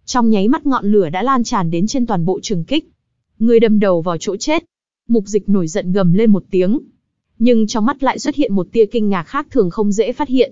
Trong nháy mắt ngọn lửa đã lan tràn đến trên toàn bộ trường kích. Người đâm đầu vào chỗ chết. Mục Dịch nổi giận gầm lên một tiếng. Nhưng trong mắt lại xuất hiện một tia kinh ngạc khác thường không dễ phát hiện.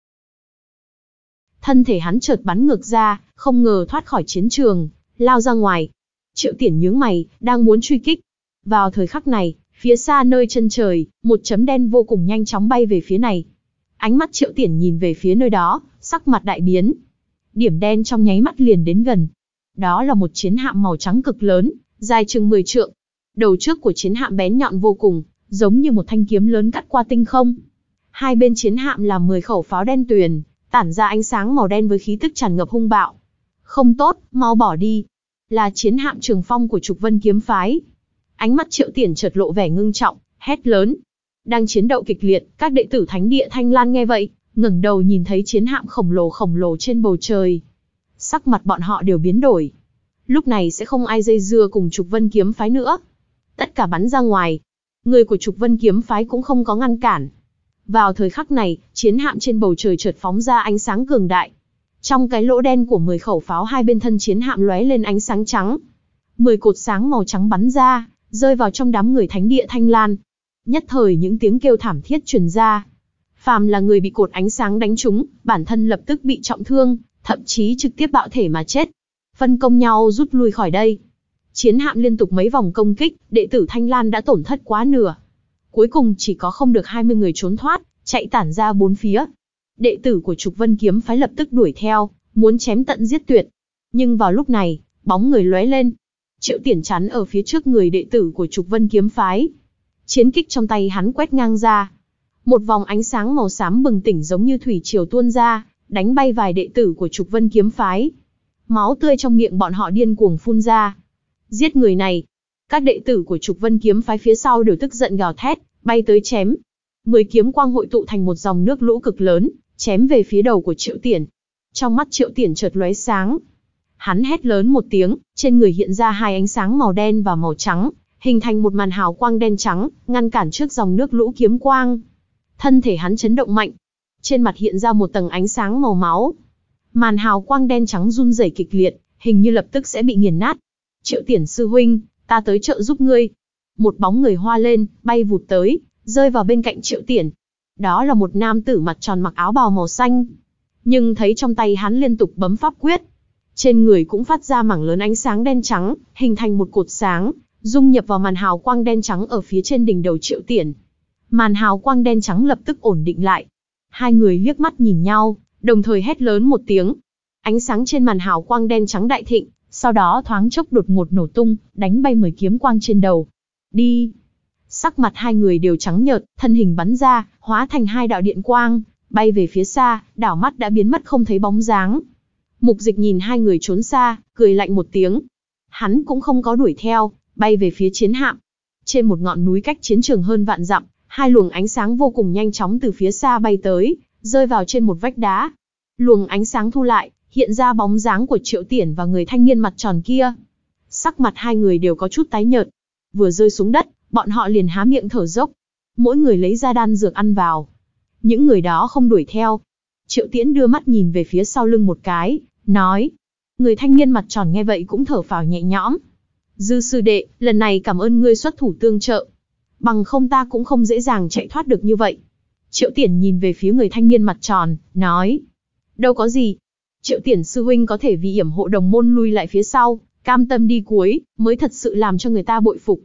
Thân thể hắn chợt bắn ngược ra, không ngờ thoát khỏi chiến trường, lao ra ngoài. Triệu Tiển nhướng mày, đang muốn truy kích. Vào thời khắc này, phía xa nơi chân trời, một chấm đen vô cùng nhanh chóng bay về phía này. Ánh mắt Triệu Tiển nhìn về phía nơi đó, sắc mặt đại biến. Điểm đen trong nháy mắt liền đến gần. Đó là một chiến hạm màu trắng cực lớn, dài chừng mười trượng. Đầu trước của chiến hạm bén nhọn vô cùng, giống như một thanh kiếm lớn cắt qua tinh không. Hai bên chiến hạm là mười khẩu pháo đen tuyền, tản ra ánh sáng màu đen với khí tức tràn ngập hung bạo. Không tốt, mau bỏ đi. Là chiến hạm Trường Phong của Trục Vân kiếm phái. Ánh mắt Triệu Tiển chợt lộ vẻ ngưng trọng, hét lớn. Đang chiến đấu kịch liệt, các đệ tử Thánh địa Thanh Lan nghe vậy, ngẩng đầu nhìn thấy chiến hạm khổng lồ khổng lồ trên bầu trời. Sắc mặt bọn họ đều biến đổi. Lúc này sẽ không ai dây dưa cùng Trục Vân kiếm phái nữa. Tất cả bắn ra ngoài. Người của Trục Vân kiếm phái cũng không có ngăn cản. Vào thời khắc này, chiến hạm trên bầu trời chợt phóng ra ánh sáng cường đại. Trong cái lỗ đen của mười khẩu pháo hai bên thân chiến hạm lóe lên ánh sáng trắng. Mười cột sáng màu trắng bắn ra, rơi vào trong đám người Thánh địa Thanh Lan. Nhất thời những tiếng kêu thảm thiết truyền ra. Phàm là người bị cột ánh sáng đánh trúng, bản thân lập tức bị trọng thương, thậm chí trực tiếp bạo thể mà chết. Phân công nhau rút lui khỏi đây. Chiến hạm liên tục mấy vòng công kích, đệ tử Thanh Lan đã tổn thất quá nửa. Cuối cùng chỉ có không được hai mươi người trốn thoát, chạy tản ra bốn phía. Đệ tử của Trục Vân kiếm phái lập tức đuổi theo, muốn chém tận giết tuyệt. Nhưng vào lúc này, bóng người lóe lên. Triệu Tiển chắn ở phía trước người đệ tử của Trục Vân kiếm phái. Chiến kích trong tay hắn quét ngang ra. Một vòng ánh sáng màu xám bừng tỉnh giống như thủy triều tuôn ra, đánh bay vài đệ tử của Trục Vân kiếm phái. Máu tươi trong miệng bọn họ điên cuồng phun ra. Giết người này. Các đệ tử của Trục Vân kiếm phái phía sau đều tức giận gào thét, bay tới chém. Mười kiếm quang hội tụ thành một dòng nước lũ cực lớn, chém về phía đầu của Triệu Tiển. Trong mắt Triệu Tiển chợt lóe sáng. Hắn hét lớn một tiếng, trên người hiện ra hai ánh sáng màu đen và màu trắng, hình thành một màn hào quang đen trắng, ngăn cản trước dòng nước lũ kiếm quang. Thân thể hắn chấn động mạnh. Trên mặt hiện ra một tầng ánh sáng màu máu. Màn hào quang đen trắng run rẩy kịch liệt, hình như lập tức sẽ bị nghiền nát. Triệu Tiển sư huynh, ta tới trợ giúp ngươi. Một bóng người hoa lên, bay vụt tới, rơi vào bên cạnh Triệu Tiển. Đó là một nam tử mặt tròn mặc áo bào màu xanh. Nhưng thấy trong tay hắn liên tục bấm pháp quyết. Trên người cũng phát ra mảng lớn ánh sáng đen trắng, hình thành một cột sáng, dung nhập vào màn hào quang đen trắng ở phía trên đỉnh đầu Triệu Tiển. Màn hào quang đen trắng lập tức ổn định lại. Hai người liếc mắt nhìn nhau, đồng thời hét lớn một tiếng. Ánh sáng trên màn hào quang đen trắng đại thịnh, sau đó thoáng chốc đột ngột nổ tung, đánh bay mười kiếm quang trên đầu. Đi! Sắc mặt hai người đều trắng nhợt, thân hình bắn ra, hóa thành hai đạo điện quang, bay về phía xa, đảo mắt đã biến mất không thấy bóng dáng. Mục Dịch nhìn hai người trốn xa, cười lạnh một tiếng. Hắn cũng không có đuổi theo, bay về phía chiến hạm. Trên một ngọn núi cách chiến trường hơn vạn dặm, hai luồng ánh sáng vô cùng nhanh chóng từ phía xa bay tới, rơi vào trên một vách đá. Luồng ánh sáng thu lại, hiện ra bóng dáng của Triệu Tiển và người thanh niên mặt tròn kia. Sắc mặt hai người đều có chút tái nhợt. Vừa rơi xuống đất, bọn họ liền há miệng thở dốc. Mỗi người lấy ra đan dược ăn vào. Những người đó không đuổi theo. Triệu Tiễn đưa mắt nhìn về phía sau lưng một cái, nói. Người thanh niên mặt tròn nghe vậy cũng thở phào nhẹ nhõm. Dư sư đệ, lần này cảm ơn ngươi xuất thủ tương trợ. Bằng không ta cũng không dễ dàng chạy thoát được như vậy. Triệu Tiển nhìn về phía người thanh niên mặt tròn, nói. Đâu có gì. Triệu Tiển sư huynh có thể vì yểm hộ đồng môn lui lại phía sau, cam tâm đi cuối, mới thật sự làm cho người ta bội phục.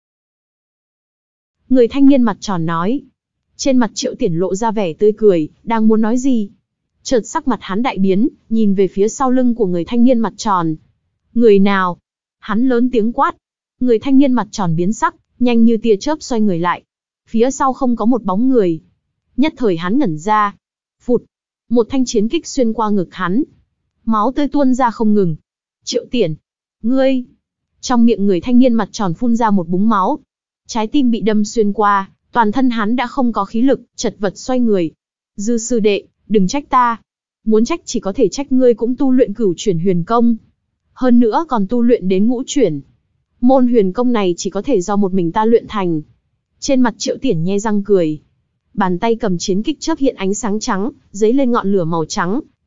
Người thanh niên mặt tròn nói. Trên mặt Triệu Tiển lộ ra vẻ tươi cười, đang muốn nói gì. Chợt sắc mặt hắn đại biến, nhìn về phía sau lưng của người thanh niên mặt tròn. Người nào? Hắn lớn tiếng quát. Người thanh niên mặt tròn biến sắc, nhanh như tia chớp xoay người lại. Phía sau không có một bóng người. Nhất thời hắn ngẩn ra. Phụt. Một thanh chiến kích xuyên qua ngực hắn. Máu tươi tuôn ra không ngừng. Triệu Tiển. Ngươi. Trong miệng người thanh niên mặt tròn phun ra một búng máu. Trái tim bị đâm xuyên qua, toàn thân hắn đã không có khí lực, chật vật xoay người. Dư sư đệ, đừng trách ta. Muốn trách chỉ có thể trách ngươi cũng tu luyện cửu chuyển huyền công. Hơn nữa còn tu luyện đến ngũ chuyển. Môn huyền công này chỉ có thể do một mình ta luyện thành. Trên mặt Triệu Tiển nhe răng cười. Bàn tay cầm chiến kích chớp hiện ánh sáng trắng, dấy lên ngọn lửa màu trắng,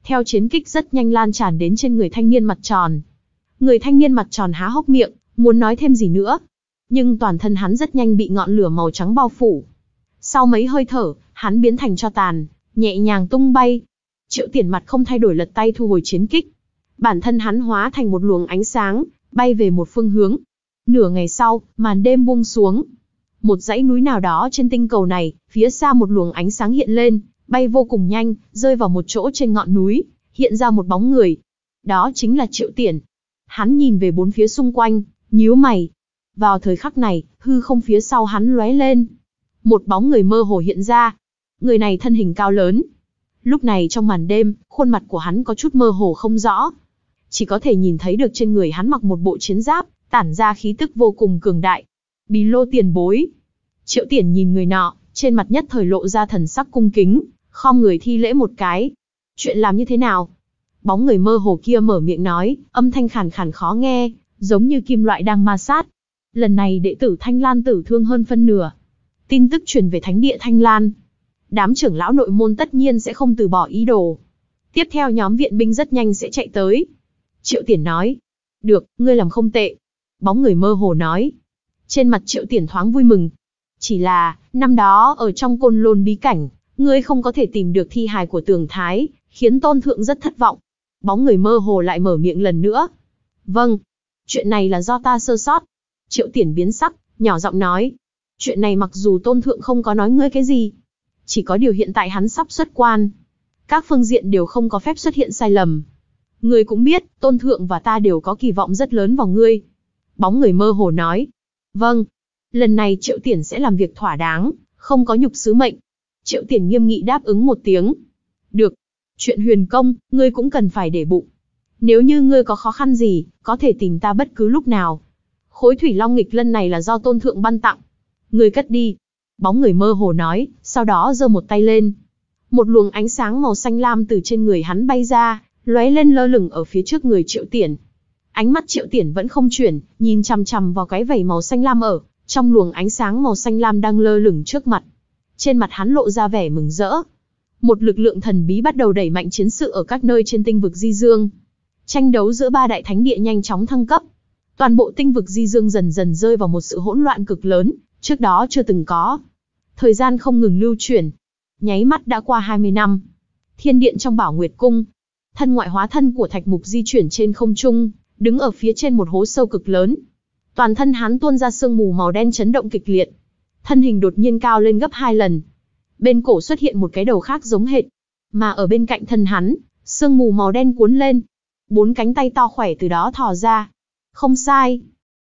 theo chiến kích rất nhanh lan tràn đến trên người thanh niên mặt tròn. Người thanh niên mặt tròn há hốc miệng, muốn nói thêm gì nữa. Nhưng toàn thân hắn rất nhanh bị ngọn lửa màu trắng bao phủ. Sau mấy hơi thở, hắn biến thành tro tàn, nhẹ nhàng tung bay. Triệu Tiền mặt không thay đổi lật tay thu hồi chiến kích. Bản thân hắn hóa thành một luồng ánh sáng, bay về một phương hướng. Nửa ngày sau, màn đêm buông xuống. Một dãy núi nào đó trên tinh cầu này, phía xa một luồng ánh sáng hiện lên, bay vô cùng nhanh, rơi vào một chỗ trên ngọn núi, hiện ra một bóng người. Đó chính là Triệu Tiền. Hắn nhìn về bốn phía xung quanh, nhíu mày. Vào thời khắc này, hư không phía sau hắn lóe lên. Một bóng người mơ hồ hiện ra. Người này thân hình cao lớn. Lúc này trong màn đêm, khuôn mặt của hắn có chút mơ hồ không rõ. Chỉ có thể nhìn thấy được trên người hắn mặc một bộ chiến giáp, tản ra khí tức vô cùng cường đại. Bí Lô tiền bối. Triệu Tiền nhìn người nọ, trên mặt nhất thời lộ ra thần sắc cung kính, khom người thi lễ một cái. Chuyện làm như thế nào? Bóng người mơ hồ kia mở miệng nói, âm thanh khàn khàn khó nghe, giống như kim loại đang ma sát. Lần này đệ tử Thanh Lan tử thương hơn phân nửa. Tin tức truyền về thánh địa Thanh Lan. Đám trưởng lão nội môn tất nhiên sẽ không từ bỏ ý đồ. Tiếp theo nhóm viện binh rất nhanh sẽ chạy tới. Triệu Tiền nói. Được, ngươi làm không tệ. Bóng người mơ hồ nói. Trên mặt Triệu Tiền thoáng vui mừng. Chỉ là, năm đó ở trong Côn Lôn bí cảnh, ngươi không có thể tìm được thi hài của Tường Thái, khiến Tôn Thượng rất thất vọng. Bóng người mơ hồ lại mở miệng lần nữa. Vâng, chuyện này là do ta sơ sót. Triệu Tiền biến sắc, nhỏ giọng nói. Chuyện này mặc dù Tôn Thượng không có nói ngươi cái gì, chỉ có điều hiện tại hắn sắp xuất quan. Các phương diện đều không có phép xuất hiện sai lầm. Ngươi cũng biết, Tôn Thượng và ta đều có kỳ vọng rất lớn vào ngươi. Bóng người mơ hồ nói. Vâng, lần này Triệu Tiền sẽ làm việc thỏa đáng, không có nhục sứ mệnh. Triệu Tiền nghiêm nghị đáp ứng một tiếng. Được, chuyện huyền công, ngươi cũng cần phải để bụng. Nếu như ngươi có khó khăn gì, có thể tìm ta bất cứ lúc nào. Khối thủy long nghịch lân này là do Tôn Thượng ban tặng. Ngươi cất đi. Bóng người mơ hồ nói, sau đó giơ một tay lên. Một luồng ánh sáng màu xanh lam từ trên người hắn bay ra, lóe lên lơ lửng ở phía trước người Triệu Tiền. Ánh mắt Triệu Tiền vẫn không chuyển, nhìn chằm chằm vào cái vảy màu xanh lam ở trong luồng ánh sáng màu xanh lam đang lơ lửng trước mặt. Trên mặt hắn lộ ra vẻ mừng rỡ. Một lực lượng thần bí bắt đầu đẩy mạnh chiến sự ở các nơi trên tinh vực Di Dương. Tranh đấu giữa ba đại thánh địa nhanh chóng thăng cấp. Toàn bộ tinh vực Di Dương dần dần rơi vào một sự hỗn loạn cực lớn, trước đó chưa từng có. Thời gian không ngừng lưu chuyển. Nháy mắt đã qua hai mươi năm. Thiên điện trong Bảo Nguyệt Cung. Thân ngoại hóa thân của Thạch Mục di chuyển trên không trung, đứng ở phía trên một hố sâu cực lớn. Toàn thân hắn tuôn ra sương mù màu đen chấn động kịch liệt. Thân hình đột nhiên cao lên gấp hai lần. Bên cổ xuất hiện một cái đầu khác giống hệt. Mà ở bên cạnh thân hắn, sương mù màu đen cuốn lên. Bốn cánh tay to khỏe từ đó thò ra. Không sai.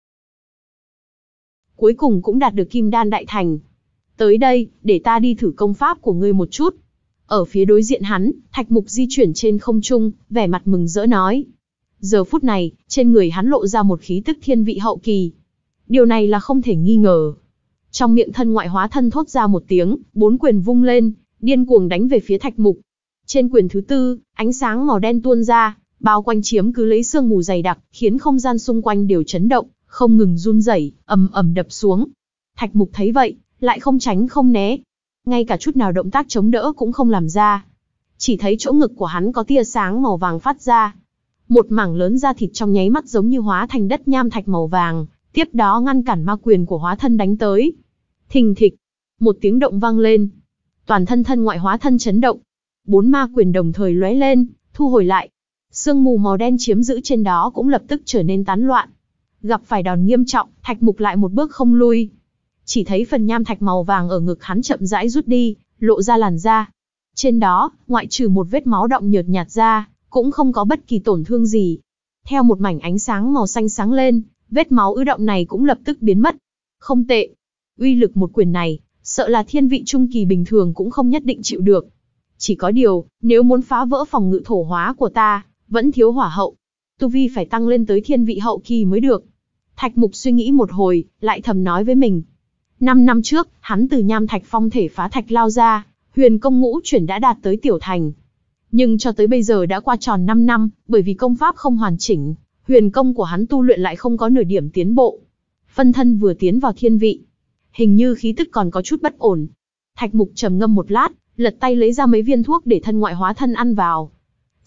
Cuối cùng cũng đạt được Kim Đan Đại Thành. Tới đây, để ta đi thử công pháp của ngươi một chút. Ở phía đối diện hắn, Thạch Mục di chuyển trên không trung, vẻ mặt mừng rỡ nói. Giờ phút này, trên người hắn lộ ra một khí tức thiên vị hậu kỳ. Điều này là không thể nghi ngờ. Trong miệng thân ngoại hóa thân thốt ra một tiếng, bốn quyền vung lên, điên cuồng đánh về phía Thạch Mục. Trên quyền thứ tư, ánh sáng màu đen tuôn ra, bao quanh chiếm cứ lấy sương mù dày đặc, khiến không gian xung quanh đều chấn động, không ngừng run rẩy, ầm ầm đập xuống. Thạch Mục thấy vậy, lại không tránh không né, ngay cả chút nào động tác chống đỡ cũng không làm ra. Chỉ thấy chỗ ngực của hắn có tia sáng màu vàng phát ra. Một mảng lớn da thịt trong nháy mắt giống như hóa thành đất nham thạch màu vàng, tiếp đó ngăn cản ma quyền của hóa thân đánh tới. Thình thịch, một tiếng động vang lên. Toàn thân thân ngoại hóa thân chấn động. Bốn ma quyền đồng thời lóe lên, thu hồi lại. Sương mù màu đen chiếm giữ trên đó cũng lập tức trở nên tán loạn. Gặp phải đòn nghiêm trọng, Thạch Mục lại một bước không lui. Chỉ thấy phần nham thạch màu vàng ở ngực hắn chậm rãi rút đi, lộ ra làn da. Trên đó, ngoại trừ một vết máu đọng nhợt nhạt ra, cũng không có bất kỳ tổn thương gì. Theo một mảnh ánh sáng màu xanh sáng lên, vết máu ứ động này cũng lập tức biến mất. Không tệ. Uy lực một quyền này, sợ là thiên vị trung kỳ bình thường cũng không nhất định chịu được. Chỉ có điều, nếu muốn phá vỡ phòng ngự thổ hóa của ta, vẫn thiếu hỏa hậu. Tu vi phải tăng lên tới thiên vị hậu kỳ mới được. Thạch Mục suy nghĩ một hồi, lại thầm nói với mình. Năm năm trước, hắn từ nham thạch phong thể phá thạch lao ra, huyền công ngũ chuyển đã đạt tới tiểu thành. Nhưng cho tới bây giờ đã qua tròn năm năm, bởi vì công pháp không hoàn chỉnh, huyền công của hắn tu luyện lại không có nửa điểm tiến bộ. Phân thân vừa tiến vào thiên vị, hình như khí tức còn có chút bất ổn. Thạch Mục trầm ngâm một lát, lật tay lấy ra mấy viên thuốc để thân ngoại hóa thân ăn vào.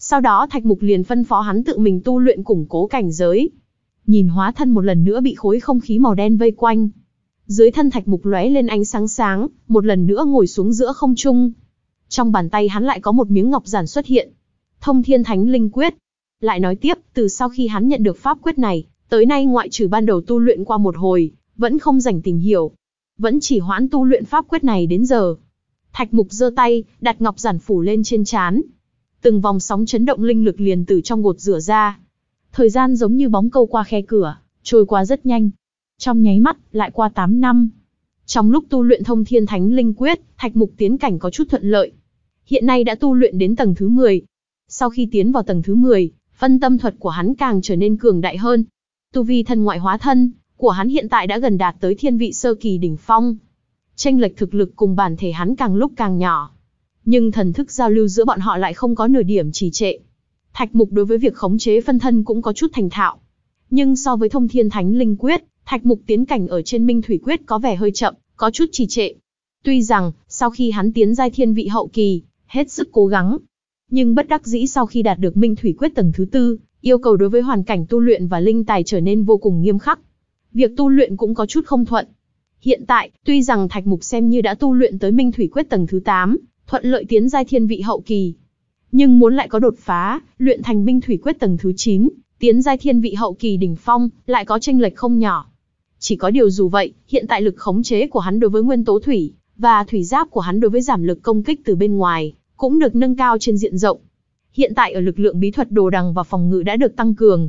Sau đó Thạch Mục liền phân phó hắn tự mình tu luyện củng cố cảnh giới. Nhìn hóa thân một lần nữa bị khối không khí màu đen vây quanh. Dưới thân Thạch Mục lóe lên ánh sáng sáng, một lần nữa ngồi xuống giữa không trung. Trong bàn tay hắn lại có một miếng ngọc giản xuất hiện. Thông Thiên Thánh Linh Quyết. Lại nói tiếp, từ sau khi hắn nhận được pháp quyết này, tới nay ngoại trừ ban đầu tu luyện qua một hồi, vẫn không rảnh tìm hiểu. Vẫn chỉ hoãn tu luyện pháp quyết này đến giờ. Thạch Mục giơ tay, đặt ngọc giản phủ lên trên trán. Từng vòng sóng chấn động linh lực liền từ trong gột rửa ra. Thời gian giống như bóng câu qua khe cửa, trôi qua rất nhanh. Trong nháy mắt, lại qua tám năm. Trong lúc tu luyện Thông Thiên Thánh Linh Quyết, Thạch Mục tiến cảnh có chút thuận lợi. Hiện nay đã tu luyện đến tầng thứ mười. Sau khi tiến vào tầng thứ mười, phân tâm thuật của hắn càng trở nên cường đại hơn. Tu vi thân ngoại hóa thân của hắn hiện tại đã gần đạt tới thiên vị sơ kỳ đỉnh phong. Chênh lệch thực lực cùng bản thể hắn càng lúc càng nhỏ. Nhưng thần thức giao lưu giữa bọn họ lại không có nửa điểm trì trệ. Thạch Mục đối với việc khống chế phân thân cũng có chút thành thạo. Nhưng so với Thông Thiên Thánh Linh Quyết, Thạch Mục tiến cảnh ở trên Minh Thủy Quyết có vẻ hơi chậm, có chút trì trệ. Tuy rằng, sau khi hắn tiến giai thiên vị hậu kỳ, hết sức cố gắng. Nhưng bất đắc dĩ sau khi đạt được Minh Thủy Quyết tầng thứ tư, yêu cầu đối với hoàn cảnh tu luyện và linh tài trở nên vô cùng nghiêm khắc. Việc tu luyện cũng có chút không thuận. Hiện tại, tuy rằng Thạch Mục xem như đã tu luyện tới Minh Thủy Quyết tầng thứ tám, thuận lợi tiến giai thiên vị hậu kỳ. Nhưng muốn lại có đột phá, luyện thành Minh Thủy Quyết tầng thứ chín, tiến giai thiên vị hậu kỳ đỉnh phong, lại có chênh lệch không nhỏ. Chỉ có điều dù vậy, hiện tại lực khống chế của hắn đối với nguyên tố thủy, và thủy giáp của hắn đối với giảm lực công kích từ bên ngoài, cũng được nâng cao trên diện rộng. Hiện tại ở lực lượng bí thuật đồ đằng và phòng ngự đã được tăng cường.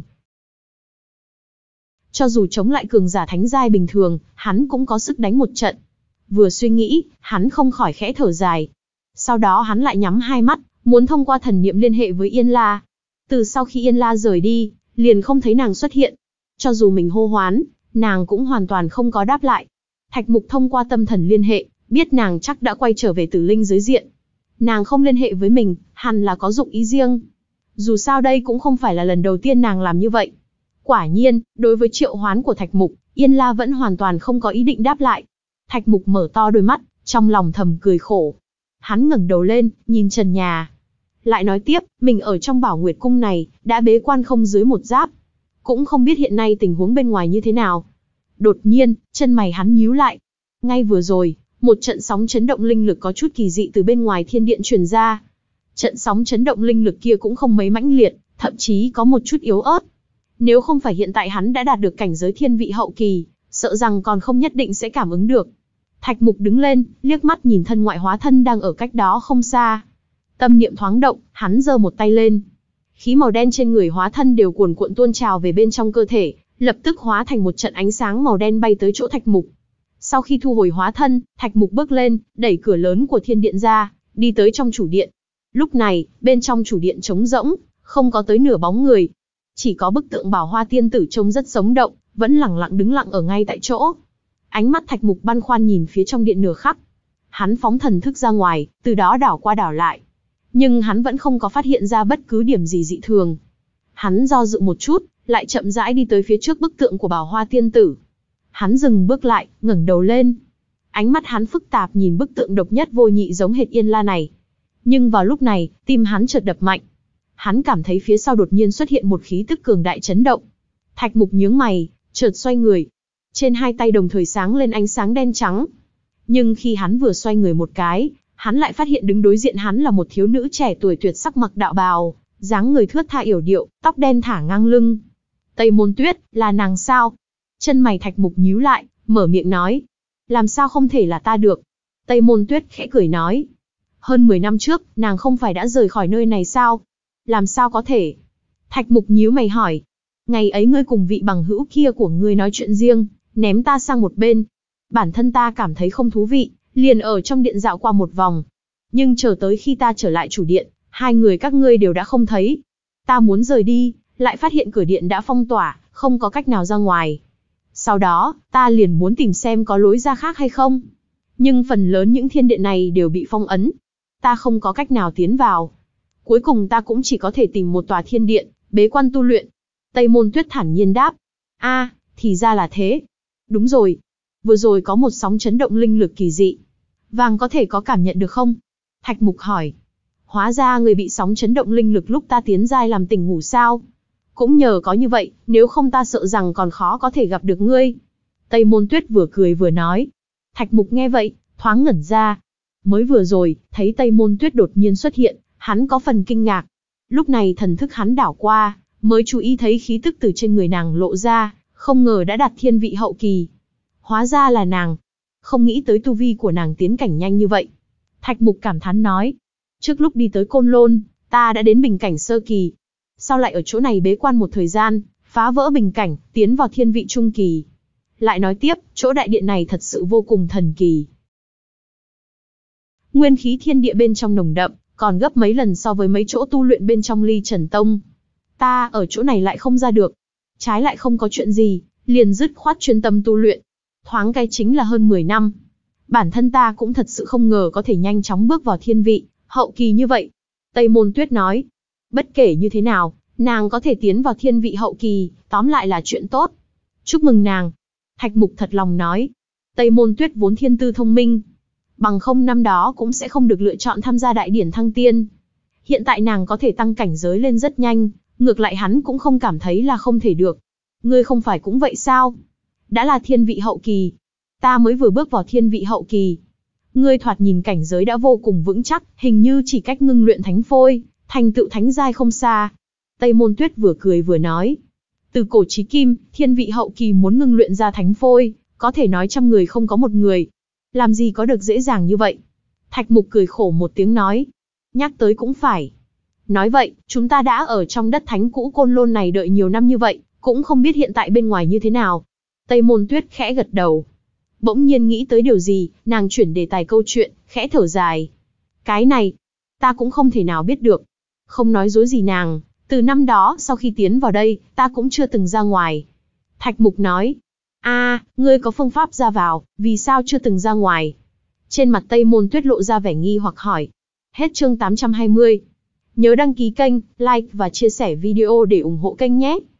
Cho dù chống lại cường giả thánh giai bình thường, hắn cũng có sức đánh một trận. Vừa suy nghĩ, hắn không khỏi khẽ thở dài. Sau đó hắn lại nhắm hai mắt, muốn thông qua thần niệm liên hệ với Yên La. Từ sau khi Yên La rời đi, liền không thấy nàng xuất hiện. Cho dù mình hô hoán, nàng cũng hoàn toàn không có đáp lại. Thạch Mục thông qua tâm thần liên hệ, biết nàng chắc đã quay trở về Tử Linh giới diện. Nàng không liên hệ với mình, hẳn là có dụng ý riêng. Dù sao đây cũng không phải là lần đầu tiên nàng làm như vậy. Quả nhiên, đối với triệu hoán của Thạch Mục, Yên La vẫn hoàn toàn không có ý định đáp lại. Thạch Mục mở to đôi mắt, trong lòng thầm cười khổ. Hắn ngẩng đầu lên, nhìn trần nhà. Lại nói tiếp, mình ở trong Bảo Nguyệt Cung này, đã bế quan không dưới một giáp. Cũng không biết hiện nay tình huống bên ngoài như thế nào. Đột nhiên, chân mày hắn nhíu lại. Ngay vừa rồi, một trận sóng chấn động linh lực có chút kỳ dị từ bên ngoài thiên điện truyền ra. Trận sóng chấn động linh lực kia cũng không mấy mãnh liệt, thậm chí có một chút yếu ớt. Nếu không phải hiện tại hắn đã đạt được cảnh giới thiên vị hậu kỳ, sợ rằng còn không nhất định sẽ cảm ứng được. Thạch Mục đứng lên, liếc mắt nhìn thân ngoại hóa thân đang ở cách đó không xa. Tâm niệm thoáng động, hắn giơ một tay lên. Khí màu đen trên người hóa thân đều cuồn cuộn tuôn trào về bên trong cơ thể, lập tức hóa thành một trận ánh sáng màu đen bay tới chỗ Thạch Mục. Sau khi thu hồi hóa thân, Thạch Mục bước lên, đẩy cửa lớn của thiên điện ra, đi tới trong chủ điện. Lúc này, bên trong chủ điện trống rỗng, không có tới nửa bóng người. Chỉ có bức tượng Bảo Hoa tiên tử trông rất sống động, vẫn lẳng lặng đứng lặng ở ngay tại chỗ. Ánh mắt Thạch Mục băn khoăn nhìn phía trong điện nửa khắc. Hắn phóng thần thức ra ngoài, từ đó đảo qua đảo lại. Nhưng hắn vẫn không có phát hiện ra bất cứ điểm gì dị thường. Hắn do dự một chút, lại chậm rãi đi tới phía trước bức tượng của Bảo Hoa tiên tử. Hắn dừng bước lại, ngẩng đầu lên. Ánh mắt hắn phức tạp nhìn bức tượng độc nhất vô nhị giống hệt Yên La này. Nhưng vào lúc này, tim hắn chợt đập mạnh. Hắn cảm thấy phía sau đột nhiên xuất hiện một khí tức cường đại chấn động. Thạch Mục nhướng mày, chợt xoay người. Trên hai tay đồng thời sáng lên ánh sáng đen trắng. Nhưng khi hắn vừa xoay người một cái, hắn lại phát hiện đứng đối diện hắn là một thiếu nữ trẻ tuổi tuyệt sắc mặc đạo bào, dáng người thướt tha yểu điệu, tóc đen thả ngang lưng. Tây Môn Tuyết, là nàng sao? Chân mày Thạch Mục nhíu lại, mở miệng nói. Làm sao không thể là ta được? Tây Môn Tuyết khẽ cười nói. Hơn mười năm trước, nàng không phải đã rời khỏi nơi này sao? Làm sao có thể? Thạch Mục nhíu mày hỏi. Ngày ấy ngươi cùng vị bằng hữu kia của ngươi nói chuyện riêng, ném ta sang một bên. Bản thân ta cảm thấy không thú vị, liền ở trong điện dạo qua một vòng. Nhưng chờ tới khi ta trở lại chủ điện, hai người các ngươi đều đã không thấy. Ta muốn rời đi, lại phát hiện cửa điện đã phong tỏa, không có cách nào ra ngoài. Sau đó, ta liền muốn tìm xem có lối ra khác hay không. Nhưng phần lớn những thiên điện này đều bị phong ấn. Ta không có cách nào tiến vào. Cuối cùng ta cũng chỉ có thể tìm một tòa thiên điện, bế quan tu luyện. Tây Môn Tuyết thản nhiên đáp. A, thì ra là thế. Đúng rồi. Vừa rồi có một sóng chấn động linh lực kỳ dị. Vàng có thể có cảm nhận được không? Thạch Mục hỏi. Hóa ra người bị sóng chấn động linh lực lúc ta tiến giai làm tỉnh ngủ sao? Cũng nhờ có như vậy, nếu không ta sợ rằng còn khó có thể gặp được ngươi. Tây Môn Tuyết vừa cười vừa nói. Thạch Mục nghe vậy, thoáng ngẩn ra. Mới vừa rồi, thấy Tây Môn Tuyết đột nhiên xuất hiện, hắn có phần kinh ngạc. Lúc này thần thức hắn đảo qua, mới chú ý thấy khí tức từ trên người nàng lộ ra, không ngờ đã đạt thiên vị hậu kỳ. Hóa ra là nàng. Không nghĩ tới tu vi của nàng tiến cảnh nhanh như vậy. Thạch Mục cảm thán nói. Trước lúc đi tới Côn Lôn, ta đã đến bình cảnh sơ kỳ. Sao lại ở chỗ này bế quan một thời gian, phá vỡ bình cảnh, tiến vào thiên vị trung kỳ. Lại nói tiếp, chỗ đại điện này thật sự vô cùng thần kỳ. Nguyên khí thiên địa bên trong nồng đậm, còn gấp mấy lần so với mấy chỗ tu luyện bên trong Ly Trần Tông. Ta ở chỗ này lại không ra được. Trái lại không có chuyện gì, liền dứt khoát chuyên tâm tu luyện. Thoáng cái chính là hơn mười năm. Bản thân ta cũng thật sự không ngờ có thể nhanh chóng bước vào thiên vị, hậu kỳ như vậy. Tây Môn Tuyết nói. Bất kể như thế nào, nàng có thể tiến vào thiên vị hậu kỳ, tóm lại là chuyện tốt. Chúc mừng nàng. Thạch Mục thật lòng nói. Tây Môn Tuyết vốn thiên tư thông minh. Bằng không năm đó cũng sẽ không được lựa chọn tham gia đại điển thăng tiên. Hiện tại nàng có thể tăng cảnh giới lên rất nhanh, ngược lại hắn cũng không cảm thấy là không thể được. Ngươi không phải cũng vậy sao? Đã là thiên vị hậu kỳ. Ta mới vừa bước vào thiên vị hậu kỳ. Ngươi thoạt nhìn cảnh giới đã vô cùng vững chắc, hình như chỉ cách ngưng luyện thánh phôi, thành tựu thánh giai không xa. Tây Môn Tuyết vừa cười vừa nói. Từ cổ chí kim, thiên vị hậu kỳ muốn ngưng luyện ra thánh phôi, có thể nói trăm người không có một người. Làm gì có được dễ dàng như vậy? Thạch Mục cười khổ một tiếng nói. Nhắc tới cũng phải. Nói vậy, chúng ta đã ở trong đất thánh cũ Côn Lôn này đợi nhiều năm như vậy, cũng không biết hiện tại bên ngoài như thế nào. Tây Môn Tuyết khẽ gật đầu. Bỗng nhiên nghĩ tới điều gì, nàng chuyển đề tài câu chuyện, khẽ thở dài. Cái này, ta cũng không thể nào biết được. Không nói dối gì nàng, từ năm đó sau khi tiến vào đây, ta cũng chưa từng ra ngoài. Thạch Mục nói. A, ngươi có phương pháp ra vào, vì sao chưa từng ra ngoài? Trên mặt Tây Môn Tuyết lộ ra vẻ nghi hoặc hỏi. Hết chương tám trăm hai mươi. Nhớ đăng ký kênh, like và chia sẻ video để ủng hộ kênh nhé.